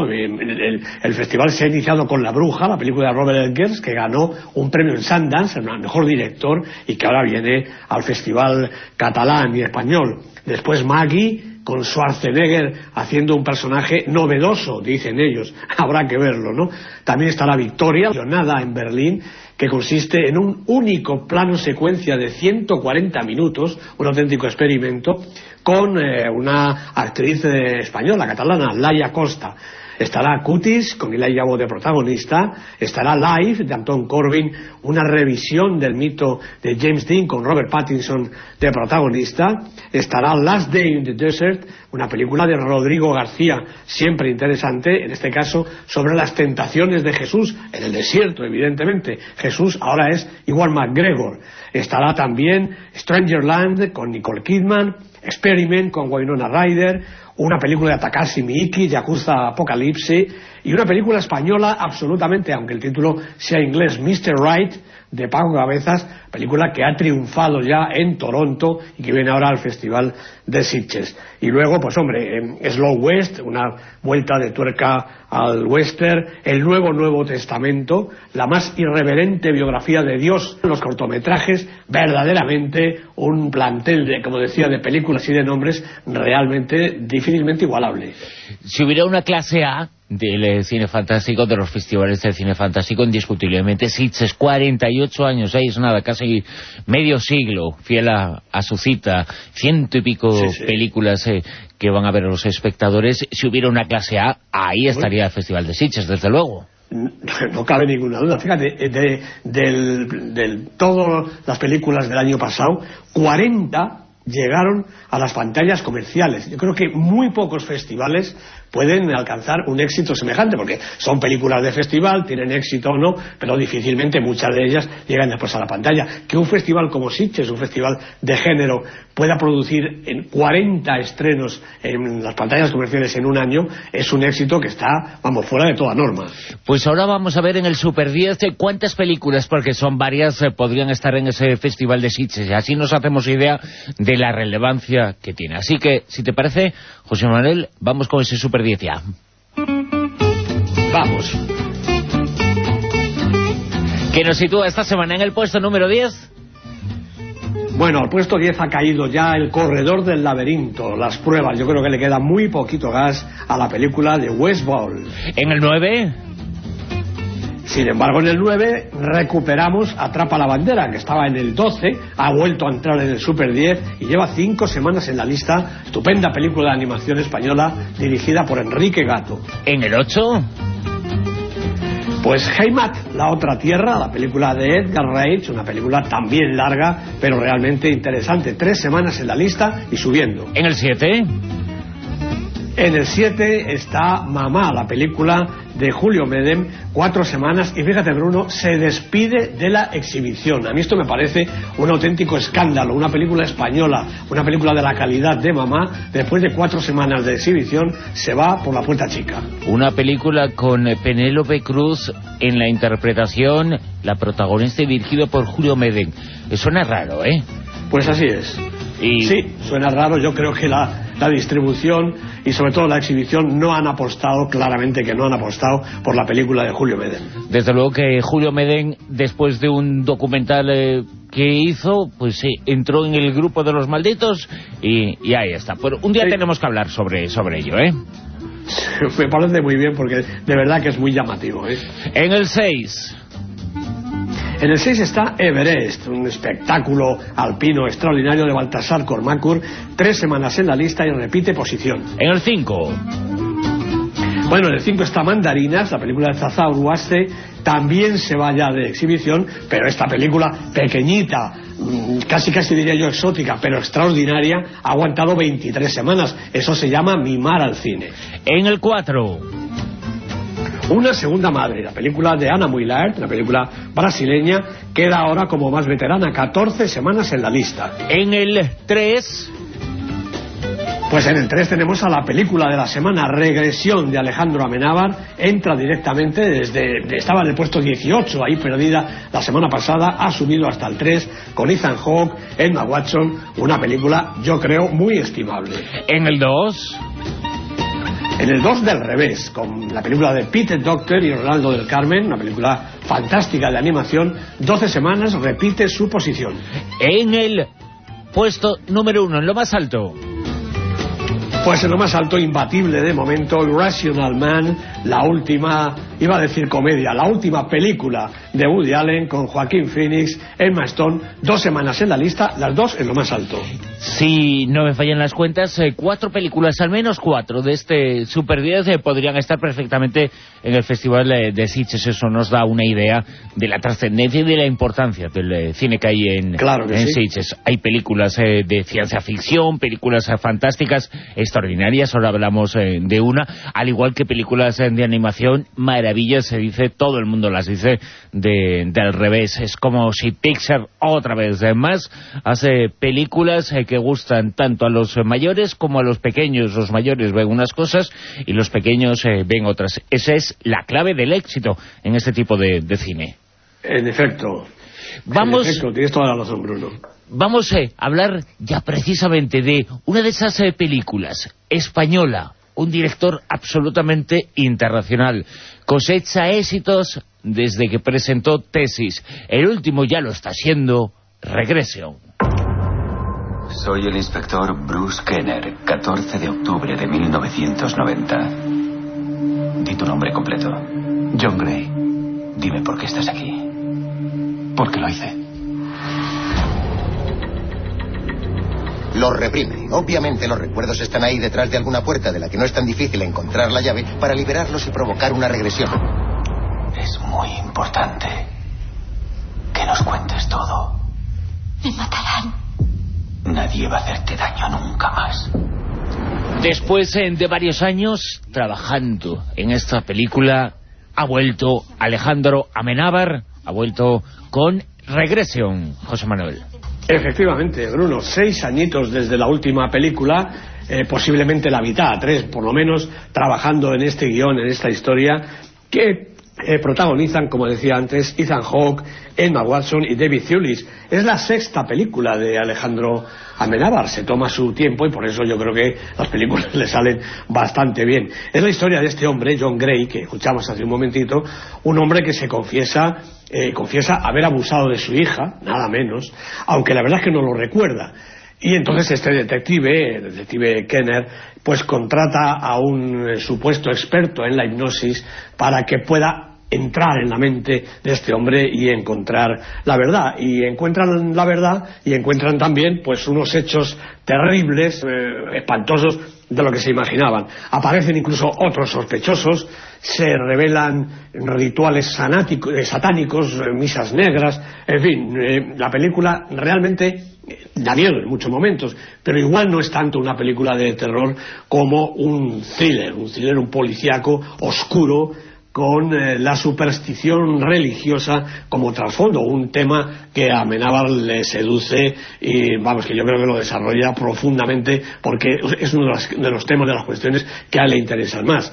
El festival se ha iniciado con La Bruja, la película de Robert Eggers, que ganó un premio en Sundance, el mejor director, y que ahora viene al festival catalán y español. Después Maggie, con Schwarzenegger haciendo un personaje novedoso, dicen ellos, habrá que verlo, ¿no? También está La Victoria, nada en Berlín, que consiste en un único plano secuencia de 140 minutos, un auténtico experimento, con una actriz española, catalana, Laia Costa. Estará Cutis, con Elijah Wood de protagonista. Estará Life, de Anton Corbijn, una revisión del mito de James Dean, con Robert Pattinson de protagonista. Estará Last Day in the Desert, una película de Rodrigo García, siempre interesante, en este caso sobre las tentaciones de Jesús, en el desierto, evidentemente. Jesús ahora es Ewan McGregor. Estará también Strangerland, con Nicole Kidman, Experiment, con Winona Ryder, una película de Takashi Miike, Yakuza Apocalypse, y una película española absolutamente, aunque el título sea inglés, Mr. Right, de Paco Cabezas, película que ha triunfado ya en Toronto y que viene ahora al Festival de Sitges. Y luego, Slow West, una vuelta de tuerca al western, el Nuevo Testamento, la más irreverente biografía de Dios, los cortometrajes, verdaderamente un plantel de, como decía, de películas y de nombres realmente difícilmente igualable. Si hubiera una clase A del cine fantástico, de los festivales del cine fantástico, indiscutiblemente Sitges, 48 años, es nada, casi medio siglo, fiel a su cita, 100 y pico películas que van a ver los espectadores. Si hubiera una clase A, ahí estaría el Festival de Sitges, desde luego. no cabe ninguna duda. Fíjate, de todas las películas del año pasado, 40 llegaron a las pantallas comerciales. Yo creo que muy pocos festivales pueden alcanzar un éxito semejante, porque son películas de festival, tienen éxito o no, pero difícilmente muchas de ellas llegan después a la pantalla. Que un festival como Sitges, un festival de género, pueda producir en 40 estrenos en las pantallas comerciales en un año, es un éxito que está, vamos, fuera de toda norma. Pues ahora vamos a ver en el Super 10 cuántas películas, porque son varias, podrían estar en ese festival de Sitges, y así nos hacemos idea de la relevancia que tiene. Así que, si te parece, José Manuel, vamos con ese Super 10 ya. Vamos. ¿Qué nos sitúa esta semana en el puesto número 10? Bueno, al puesto 10 ha caído ya El corredor del laberinto, Las pruebas. Yo creo que le queda muy poquito gas a la película de Wes Ball. ¿En el 9? Sin embargo, en el 9 recuperamos Atrapa la bandera, que estaba en el 12, ha vuelto a entrar en el Super 10 y lleva 5 semanas en la lista. Estupenda película de animación española dirigida por Enrique Gato. ¿En el 8? Pues Heimat, la otra tierra, la película de Edgar Wright, una película también larga, pero realmente interesante. 3 semanas en la lista y subiendo. ¿En el 7? En el 7 está Mamá, la película de Julio Medem, 4 semanas, y fíjate, Bruno, se despide de la exhibición. A mí esto me parece un auténtico escándalo. Una película española, una película de la calidad de Mamá, después de 4 semanas de exhibición, se va por la puerta chica. Una película con Penélope Cruz en la interpretación, la protagonista, y dirigido por Julio Medem. Suena raro, ¿eh? Pues así es. Sí, suena raro. Yo creo que la distribución y sobre todo la exhibición no han apostado, claramente que no han apostado por la película de Julio Medem. Desde luego que Julio Medem, después de un documental que hizo, pues sí, entró en el grupo de los malditos y ahí está. Pero un día tenemos que hablar sobre ello, ¿eh? Me parece muy bien, porque de verdad que es muy llamativo, ¿eh? En el 6... En el 6 está Everest, un espectáculo alpino extraordinario de Baltasar Kormákur, 3 semanas en la lista y repite posición. En el 5... Bueno, en el 5 está Mandarinas, la película de Zaza Uruaste, también se va ya de exhibición, pero esta película pequeñita, casi diría yo exótica, pero extraordinaria, ha aguantado 23 semanas. Eso se llama mimar al cine. En el 4... Una segunda madre, la película de Ana Muilart, la película brasileña, queda ahora como más veterana, 14 semanas en la lista. En el 3... Pues en el 3 tenemos a la película de la semana, Regresión, de Alejandro Amenábar. Entra directamente estaba en el puesto 18, ahí perdida la semana pasada, ha subido hasta el 3 con Ethan Hawke, Emma Watson, una película, yo creo, muy estimable. En el 2... En el 2 del revés, con la película de Peter Docter y Ronaldo del Carmen, una película fantástica de animación, 12 semanas, repite su posición. En el puesto número 1, en lo más alto... Pues en lo más alto, imbatible de momento, Irrational Man, la última, iba a decir comedia, la última película de Woody Allen con Joaquín Phoenix, Emma Stone, 2 semanas en la lista, las 2 en lo más alto. Si no me fallan las cuentas, 4 películas, al menos 4 de este Super 10 podrían estar perfectamente en el Festival de Sitges. Eso nos da una idea de la trascendencia y de la importancia del cine que hay en Sitges. Hay películas de ciencia ficción, películas fantásticas, extraordinarias, ahora hablamos de una, al igual que películas de animación, maravillas, se dice, todo el mundo las dice del revés. Es como si Pixar otra vez más hace películas que gustan tanto a los mayores como a los pequeños. Los mayores ven unas cosas y los pequeños ven otras. Esa es la clave del éxito en este tipo de cine. En efecto. Vamos, en efecto, tienes toda la razón, Bruno. Vamos a hablar ya precisamente de una de esas películas, española, un director absolutamente internacional, cosecha éxitos desde que presentó Tesis. El último ya lo está haciendo, Regresión. Soy el inspector Bruce Kenner, 14 de octubre de 1990. Di tu nombre completo. John Gray. Dime por qué estás aquí. ¿Por qué lo hice? Los reprime. Obviamente los recuerdos están ahí detrás de alguna puerta de la que no es tan difícil encontrar la llave para liberarlos y provocar una regresión. Es muy importante que nos cuentes todo. Me matarán. Nadie va a hacerte daño nunca más. Después de varios años trabajando en esta película, ha vuelto Alejandro Amenábar, ha vuelto con Regression, José Manuel. Efectivamente, Bruno, 6 añitos desde la última película, posiblemente la mitad, 3 por lo menos, trabajando en este guión, en esta historia, que protagonizan, como decía antes, Ethan Hawke, Emma Watson y David Thewlis. Es la 6ª película de Alejandro Amenábar, se toma su tiempo y por eso yo creo que las películas le salen bastante bien. Es la historia de este hombre, John Gray, que escuchamos hace un momentito, un hombre que se confiesa haber abusado de su hija, nada menos, aunque la verdad es que no lo recuerda. Y entonces este detective, el detective Kenner, pues contrata a un supuesto experto en la hipnosis para que pueda entrar en la mente de este hombre y encontrar la verdad. Y encuentran la verdad y encuentran también pues unos hechos terribles, espantosos, de lo que se imaginaban. Aparecen incluso otros sospechosos, se revelan rituales satánicos, misas negras, en fin, la película realmente da miedo en muchos momentos, pero igual no es tanto una película de terror como un thriller, un policíaco oscuro con la superstición religiosa como trasfondo, un tema que a Amenábar le seduce y vamos, que yo creo que lo desarrolla profundamente porque es uno de los temas, de las cuestiones que a él le interesan más.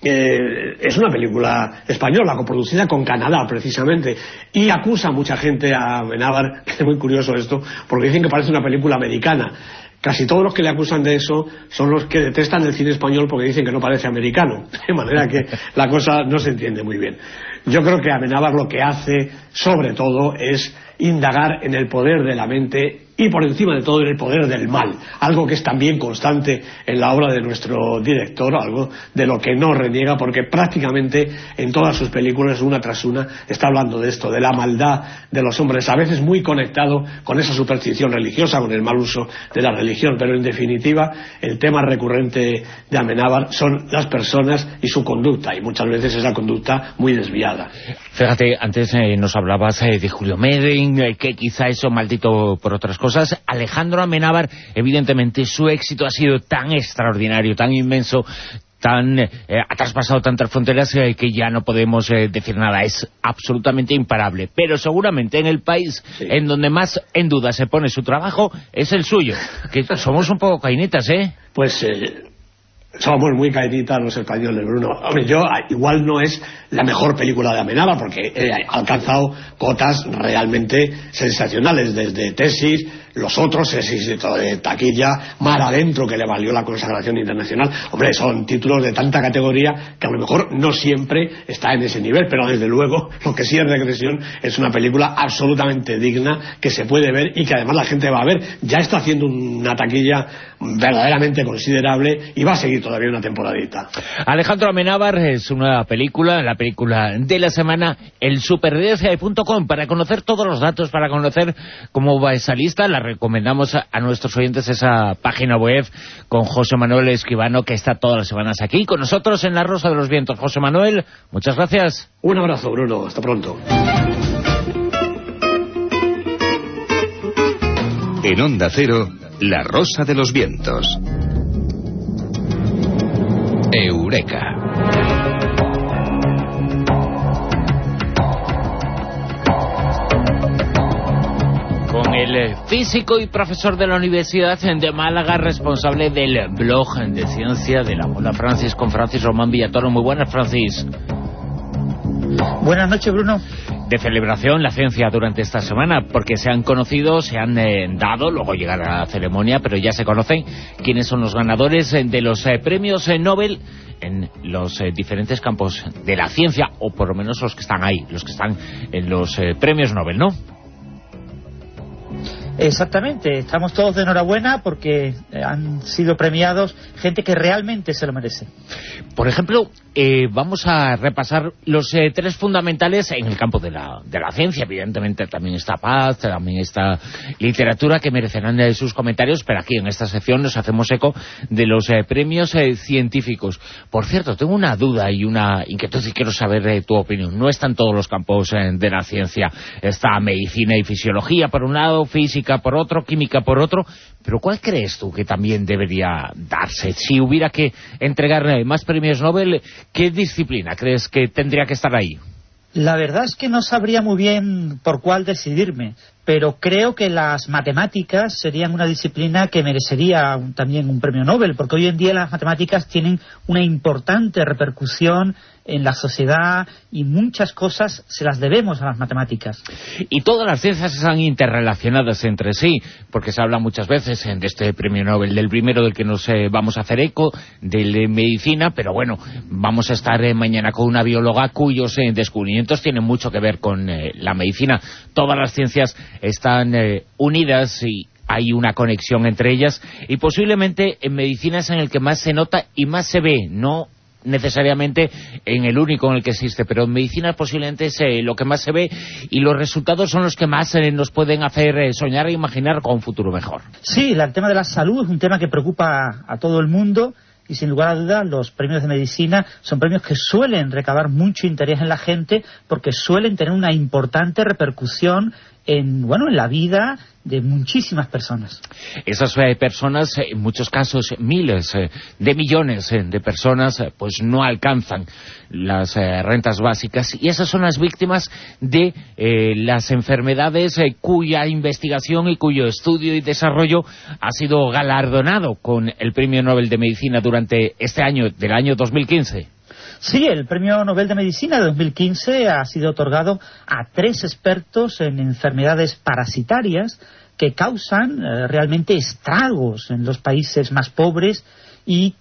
Es una película española coproducida con Canadá precisamente y acusa a mucha gente a Amenábar, que es muy curioso esto, porque dicen que parece una película americana. Casi todos los que le acusan de eso son los que detestan el cine español porque dicen que no parece americano, de manera que la cosa no se entiende muy bien. Yo creo que Amenábar lo que hace sobre todo es indagar en el poder de la mente y por encima de todo en el poder del mal, algo que es también constante en la obra de nuestro director, algo de lo que no reniega porque prácticamente en todas sus películas, una tras una, está hablando de esto, de la maldad de los hombres, a veces muy conectado con esa superstición religiosa, con el mal uso de la religión, pero en definitiva el tema recurrente de Amenábar son las personas y su conducta, y muchas veces esa conducta muy desviada. Fíjate, antes nos hablabas de Julio Medem, que quizá eso maldito por otras cosas. Alejandro Amenábar, evidentemente su éxito ha sido tan extraordinario, tan inmenso, ha traspasado tantas fronteras que ya no podemos decir nada, es absolutamente imparable, pero seguramente en el país en donde más en duda se pone su trabajo es el suyo, que somos un poco cainitas, Pues somos muy cainitas los españoles, Bruno. Hombre, igual no es la mejor película de Amenábar porque ha alcanzado cotas realmente sensacionales, desde Tesis, Los Otros, éxito de taquilla, Mar Adentro, que le valió la consagración internacional. Hombre, son títulos de tanta categoría que a lo mejor no siempre está en ese nivel, pero desde luego lo que sí es Regresión es una película absolutamente digna, que se puede ver y que además la gente va a ver. Ya está haciendo una taquilla verdaderamente considerable y va a seguir todavía una temporadita. Alejandro Amenábar es una película, la película de la semana, el superdca.com, para conocer todos los datos, para conocer cómo va esa lista. La recomendamos a nuestros oyentes esa página web con José Manuel Escribano, que está todas las semanas aquí con nosotros en La Rosa de los Vientos. José Manuel, muchas gracias. Un abrazo, Bruno, hasta pronto. En Onda Cero, La Rosa de los Vientos. Eureka. Con el físico y profesor de la Universidad de Málaga, responsable del blog de ciencia de la Bola Francis, con Francis Román Villatoro. Muy buenas, Francis. Buenas noches, Bruno. De celebración la ciencia durante esta semana, porque se han conocido, se han dado, luego llegará la ceremonia, pero ya se conocen quiénes son los ganadores de los premios Nobel en los diferentes campos de la ciencia, o por lo menos los que están ahí, los que están en los premios Nobel, ¿no? Exactamente, estamos todos de enhorabuena porque han sido premiados gente que realmente se lo merece. Por ejemplo, vamos a repasar los 3 fundamentales en el campo de la ciencia. Evidentemente también está paz, también está literatura, que merecerán sus comentarios, pero aquí en esta sección nos hacemos eco de los premios científicos. Por cierto, tengo una duda y una inquietud y quiero saber tu opinión. No están todos los campos de la ciencia. Está medicina y fisiología por un lado, física por otro, química por otro, pero ¿cuál crees tú que también debería darse? Si hubiera que entregar más premios Nobel, ¿qué disciplina crees que tendría que estar ahí? La verdad es que no sabría muy bien por cuál decidirme, pero creo que las matemáticas serían una disciplina que merecería también un premio Nobel, porque hoy en día las matemáticas tienen una importante repercusión en la sociedad y muchas cosas se las debemos a las matemáticas. Y todas las ciencias están interrelacionadas entre sí, porque se habla muchas veces de este premio Nobel, del primero del que nos vamos a hacer eco, de medicina, pero bueno, vamos a estar mañana con una bióloga cuyos descubrimientos tienen mucho que ver con la medicina. Todas las ciencias están unidas y hay una conexión entre ellas, y posiblemente en medicina es en el que más se nota y más se ve, no necesariamente en el único en el que existe, pero en medicina posiblemente es lo que más se ve y los resultados son los que más nos pueden hacer soñar e imaginar con un futuro mejor. Sí, el tema de la salud es un tema que preocupa a todo el mundo y sin lugar a dudas los premios de medicina son premios que suelen recabar mucho interés en la gente porque suelen tener una importante repercusión en la vida de muchísimas personas. Esas personas, en muchos casos miles de millones de personas, pues no alcanzan las rentas básicas y esas son las víctimas de las enfermedades cuya investigación y cuyo estudio y desarrollo ha sido galardonado con el Premio Nobel de Medicina durante este año, del año 2015. Sí, el Premio Nobel de Medicina de 2015 ha sido otorgado a 3 expertos en enfermedades parasitarias que causan realmente estragos en los países más pobres y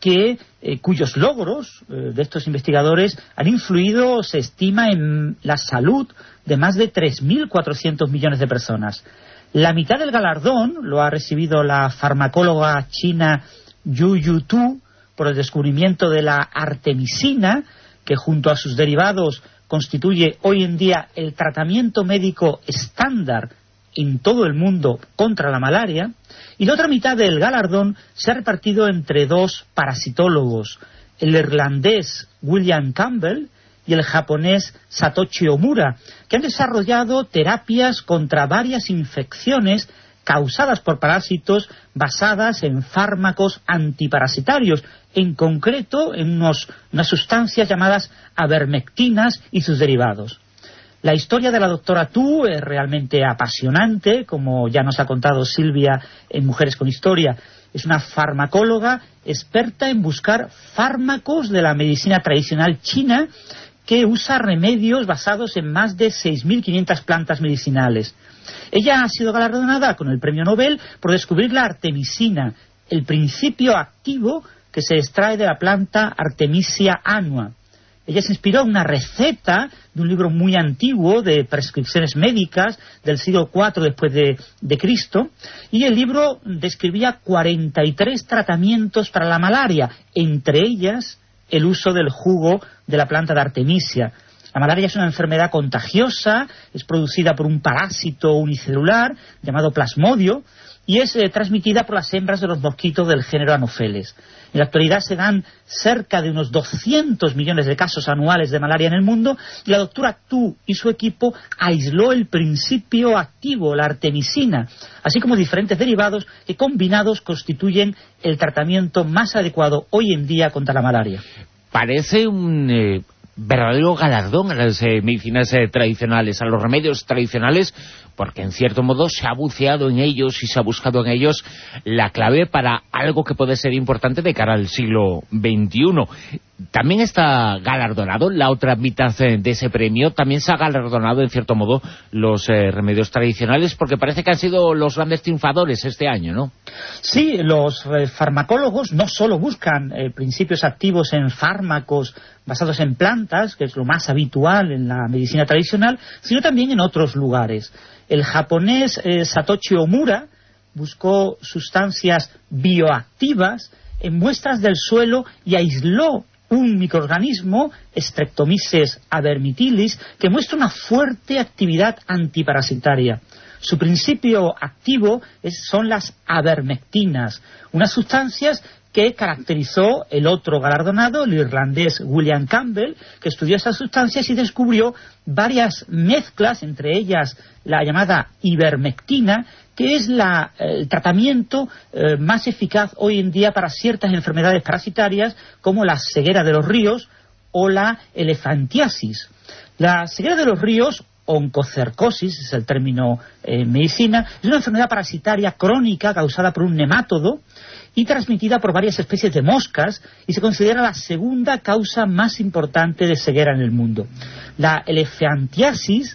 cuyos logros de estos investigadores han influido, se estima, en la salud de más de 3.400 millones de personas. La mitad del galardón lo ha recibido la farmacóloga china Yu Yutu por el descubrimiento de la artemisina, que junto a sus derivados constituye hoy en día el tratamiento médico estándar en todo el mundo contra la malaria, y la otra mitad del galardón se ha repartido entre 2 parasitólogos, el irlandés William Campbell y el japonés Satoshi Omura, que han desarrollado terapias contra varias infecciones causadas por parásitos basadas en fármacos antiparasitarios, en concreto en unas sustancias llamadas avermectinas y sus derivados. La historia de la doctora Tu es realmente apasionante, como ya nos ha contado Silvia en Mujeres con Historia. Es una farmacóloga experta en buscar fármacos de la medicina tradicional china que usa remedios basados en más de 6.500 plantas medicinales. Ella ha sido galardonada con el Premio Nobel por descubrir la artemisina, el principio activo que se extrae de la planta Artemisia annua. Ella se inspiró en una receta de un libro muy antiguo de prescripciones médicas del siglo IV después de Cristo, y el libro describía 43 tratamientos para la malaria, entre ellas el uso del jugo de la planta de Artemisia. La malaria es una enfermedad contagiosa, es producida por un parásito unicelular llamado plasmodio y es transmitida por las hembras de los mosquitos del género Anopheles. En la actualidad se dan cerca de unos 200 millones de casos anuales de malaria en el mundo y la doctora Tu y su equipo aisló el principio activo, la artemisina, así como diferentes derivados que combinados constituyen el tratamiento más adecuado hoy en día contra la malaria. Parece un verdadero galardón a las medicinas tradicionales, a los remedios tradicionales, porque en cierto modo se ha buceado en ellos y se ha buscado en ellos la clave para algo que puede ser importante de cara al siglo XXI. También está galardonado la otra mitad de ese premio, también se ha galardonado en cierto modo los remedios tradicionales, porque parece que han sido los grandes triunfadores este año, ¿no? Sí, los farmacólogos no solo buscan principios activos en fármacos basados en plantas, que es lo más habitual en la medicina tradicional, sino también en otros lugares. El japonés Satoshi Omura buscó sustancias bioactivas en muestras del suelo y aisló un microorganismo, Streptomyces avermitilis, que muestra una fuerte actividad antiparasitaria. Su principio activo son las avermectinas, unas sustancias que caracterizó el otro galardonado, el irlandés William Campbell, que estudió esas sustancias y descubrió varias mezclas, entre ellas la llamada ivermectina, que es el tratamiento más eficaz hoy en día para ciertas enfermedades parasitarias como la ceguera de los ríos o la elefantiasis. La ceguera de los ríos, oncocercosis, es el término en medicina, es una enfermedad parasitaria crónica causada por un nemátodo y transmitida por varias especies de moscas, y se considera la segunda causa más importante de ceguera en el mundo. La elefantiasis,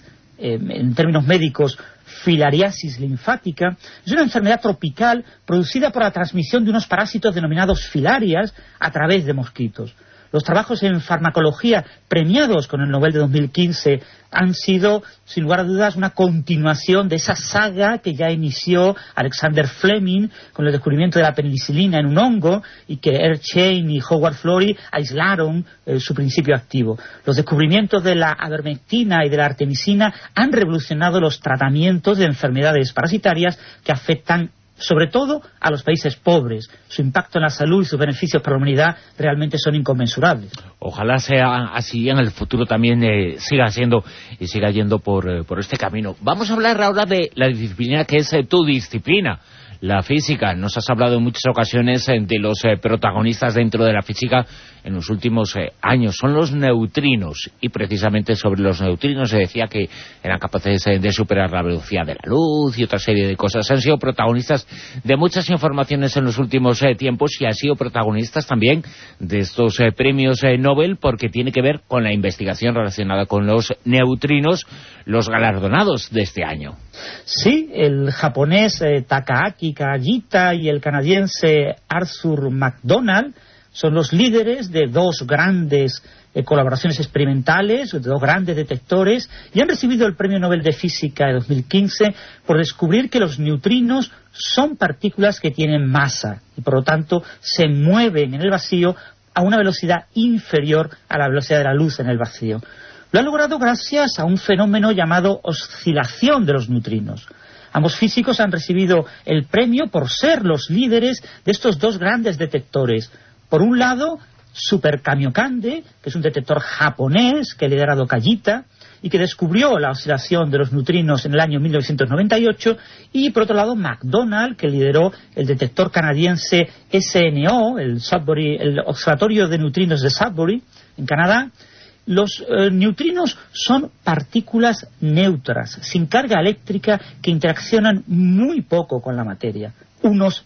en términos médicos filariasis linfática, es una enfermedad tropical producida por la transmisión de unos parásitos denominados filarias a través de mosquitos. Los trabajos en farmacología premiados con el Nobel de 2015 han sido, sin lugar a dudas, una continuación de esa saga que ya inició Alexander Fleming con el descubrimiento de la penicilina en un hongo y que Ernst Chain y Howard Florey aislaron su principio activo. Los descubrimientos de la avermectina y de la artemisina han revolucionado los tratamientos de enfermedades parasitarias que afectan sobre todo a los países pobres. Su impacto en la salud y sus beneficios para la humanidad realmente son inconmensurables. Ojalá sea así en el futuro también, siga siendo y siga yendo por este camino. Vamos a hablar ahora de la disciplina que es tu disciplina, la física. Nos has hablado en muchas ocasiones de los protagonistas dentro de la física en los últimos años. Son los neutrinos, y precisamente sobre los neutrinos se decía que eran capaces de superar la velocidad de la luz y otra serie de cosas. Han sido protagonistas de muchas informaciones en los últimos tiempos, y han sido protagonistas también de estos premios Nobel, porque tiene que ver con la investigación relacionada con los neutrinos, los galardonados de este año. Sí, el japonés Takaaki Kagita y el canadiense Arthur McDonald son los líderes de dos grandes colaboraciones experimentales, de dos grandes detectores, y han recibido el Premio Nobel de Física de 2015 por descubrir que los neutrinos son partículas que tienen masa y por lo tanto se mueven en el vacío a una velocidad inferior a la velocidad de la luz en el vacío. Lo han logrado gracias a un fenómeno llamado oscilación de los neutrinos. Ambos físicos han recibido el premio por ser los líderes de estos dos grandes detectores. Por un lado, Super Kamiokande, que es un detector japonés que ha liderado Kagita y que descubrió la oscilación de los neutrinos en el año 1998, y por otro lado McDonald, que lideró el detector canadiense SNO, el Observatorio de Neutrinos de Sudbury, en Canadá. Los neutrinos son partículas neutras, sin carga eléctrica, que interaccionan muy poco con la materia. Unos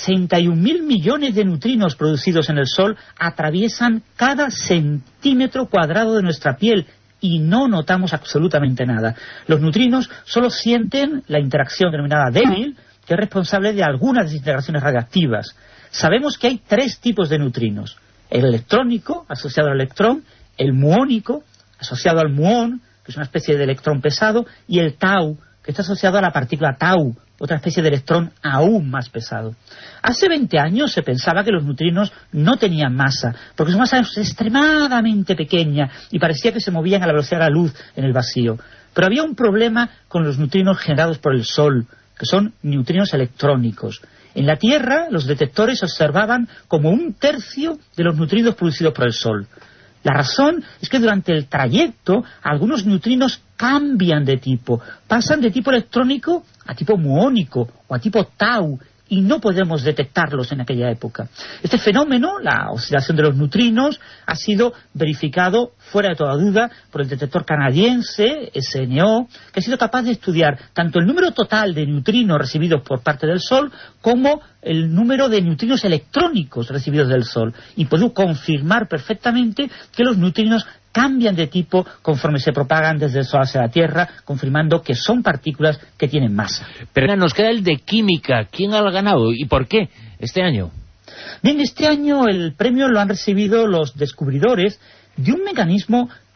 61.000 millones de neutrinos producidos en el Sol atraviesan cada centímetro cuadrado de nuestra piel y no notamos absolutamente nada. Los neutrinos solo sienten la interacción denominada débil, que es responsable de algunas desintegraciones radiactivas. Sabemos que hay tres tipos de neutrinos: el electrónico, asociado al electrón; el muónico, asociado al muón, que es una especie de electrón pesado; y el tau, que está asociado a la partícula tau, otra especie de electrón aún más pesado. Hace 20 años se pensaba que los neutrinos no tenían masa, porque su masa es extremadamente pequeña y parecía que se movían a la velocidad de la luz en el vacío. Pero había un problema con los neutrinos generados por el Sol, que son neutrinos electrónicos. En la Tierra, los detectores observaban como 1/3 de los neutrinos producidos por el Sol. La razón es que durante el trayecto algunos neutrinos cambian de tipo, pasan de tipo electrónico a tipo muónico o a tipo tau, y no podemos detectarlos en aquella época. Este fenómeno, la oscilación de los neutrinos, ha sido verificado fuera de toda duda por el detector canadiense SNO, que ha sido capaz de estudiar tanto el número total de neutrinos recibidos por parte del Sol como el número de neutrinos electrónicos recibidos del Sol, y pudo confirmar perfectamente que los neutrinos cambian de tipo conforme se propagan desde el Sol hacia la Tierra, confirmando que son partículas que tienen masa. Pero nos queda el de química. ¿Quién ha ganado y por qué este año? Bien, este año el premio lo han recibido los descubridores de un mecanismo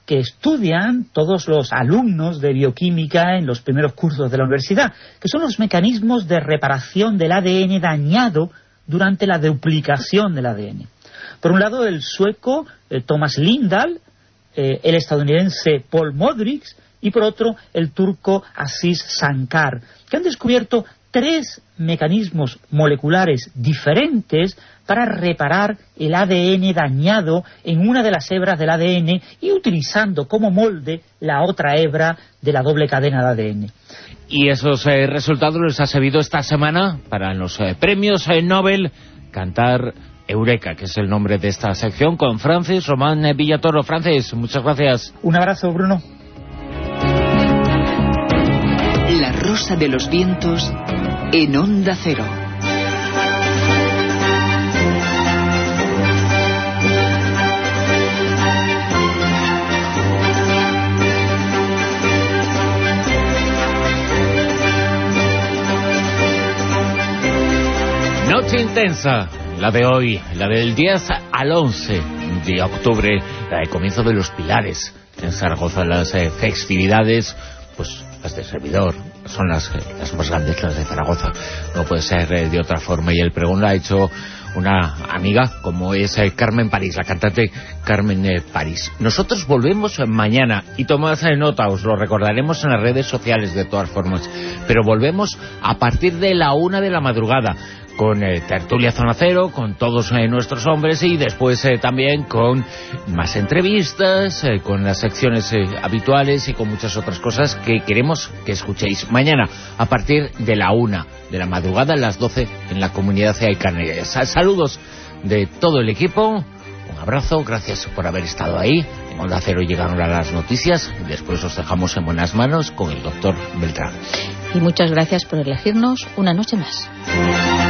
que estudian todos los alumnos de bioquímica en los primeros cursos de la universidad, que son los mecanismos de reparación del ADN dañado durante la duplicación del ADN. Por un lado, el sueco Thomas Lindahl, el estadounidense Paul Modrich, y por otro, el turco Aziz Sankar, que han descubierto 3 mecanismos moleculares diferentes para reparar el ADN dañado en una de las hebras del ADN y utilizando como molde la otra hebra de la doble cadena de ADN. Y esos resultados los ha servido esta semana para los premios Nobel cantar Eureka, que es el nombre de esta sección, con Francis Román Villatoro. Francis, muchas gracias. Un abrazo, Bruno. La Rosa de los Vientos en Onda Cero. Noche intensa, la de hoy, la del 10 al 11 de octubre, la de comienzo de los Pilares en Zaragoza. Las festividades, pues las de servidor, son las más grandes, las de Zaragoza. No puede ser de otra forma. Y el pregón lo ha hecho una amiga, como es Carmen París, la cantante Carmen París. Nosotros volvemos mañana, y tomad nota, os lo recordaremos en las redes sociales de todas formas, pero volvemos a partir de la 1 de la madrugada, con Tertulia Zona Cero, con todos nuestros hombres, y después también con más entrevistas, con las secciones habituales y con muchas otras cosas que queremos que escuchéis mañana a partir de la 1 de la madrugada, a las 12 en la Comunidad Canaria. Saludos de todo el equipo, un abrazo, gracias por haber estado ahí. En Onda Cero llegaron a las noticias y después os dejamos en buenas manos con el doctor Beltrán. Y muchas gracias por elegirnos una noche más.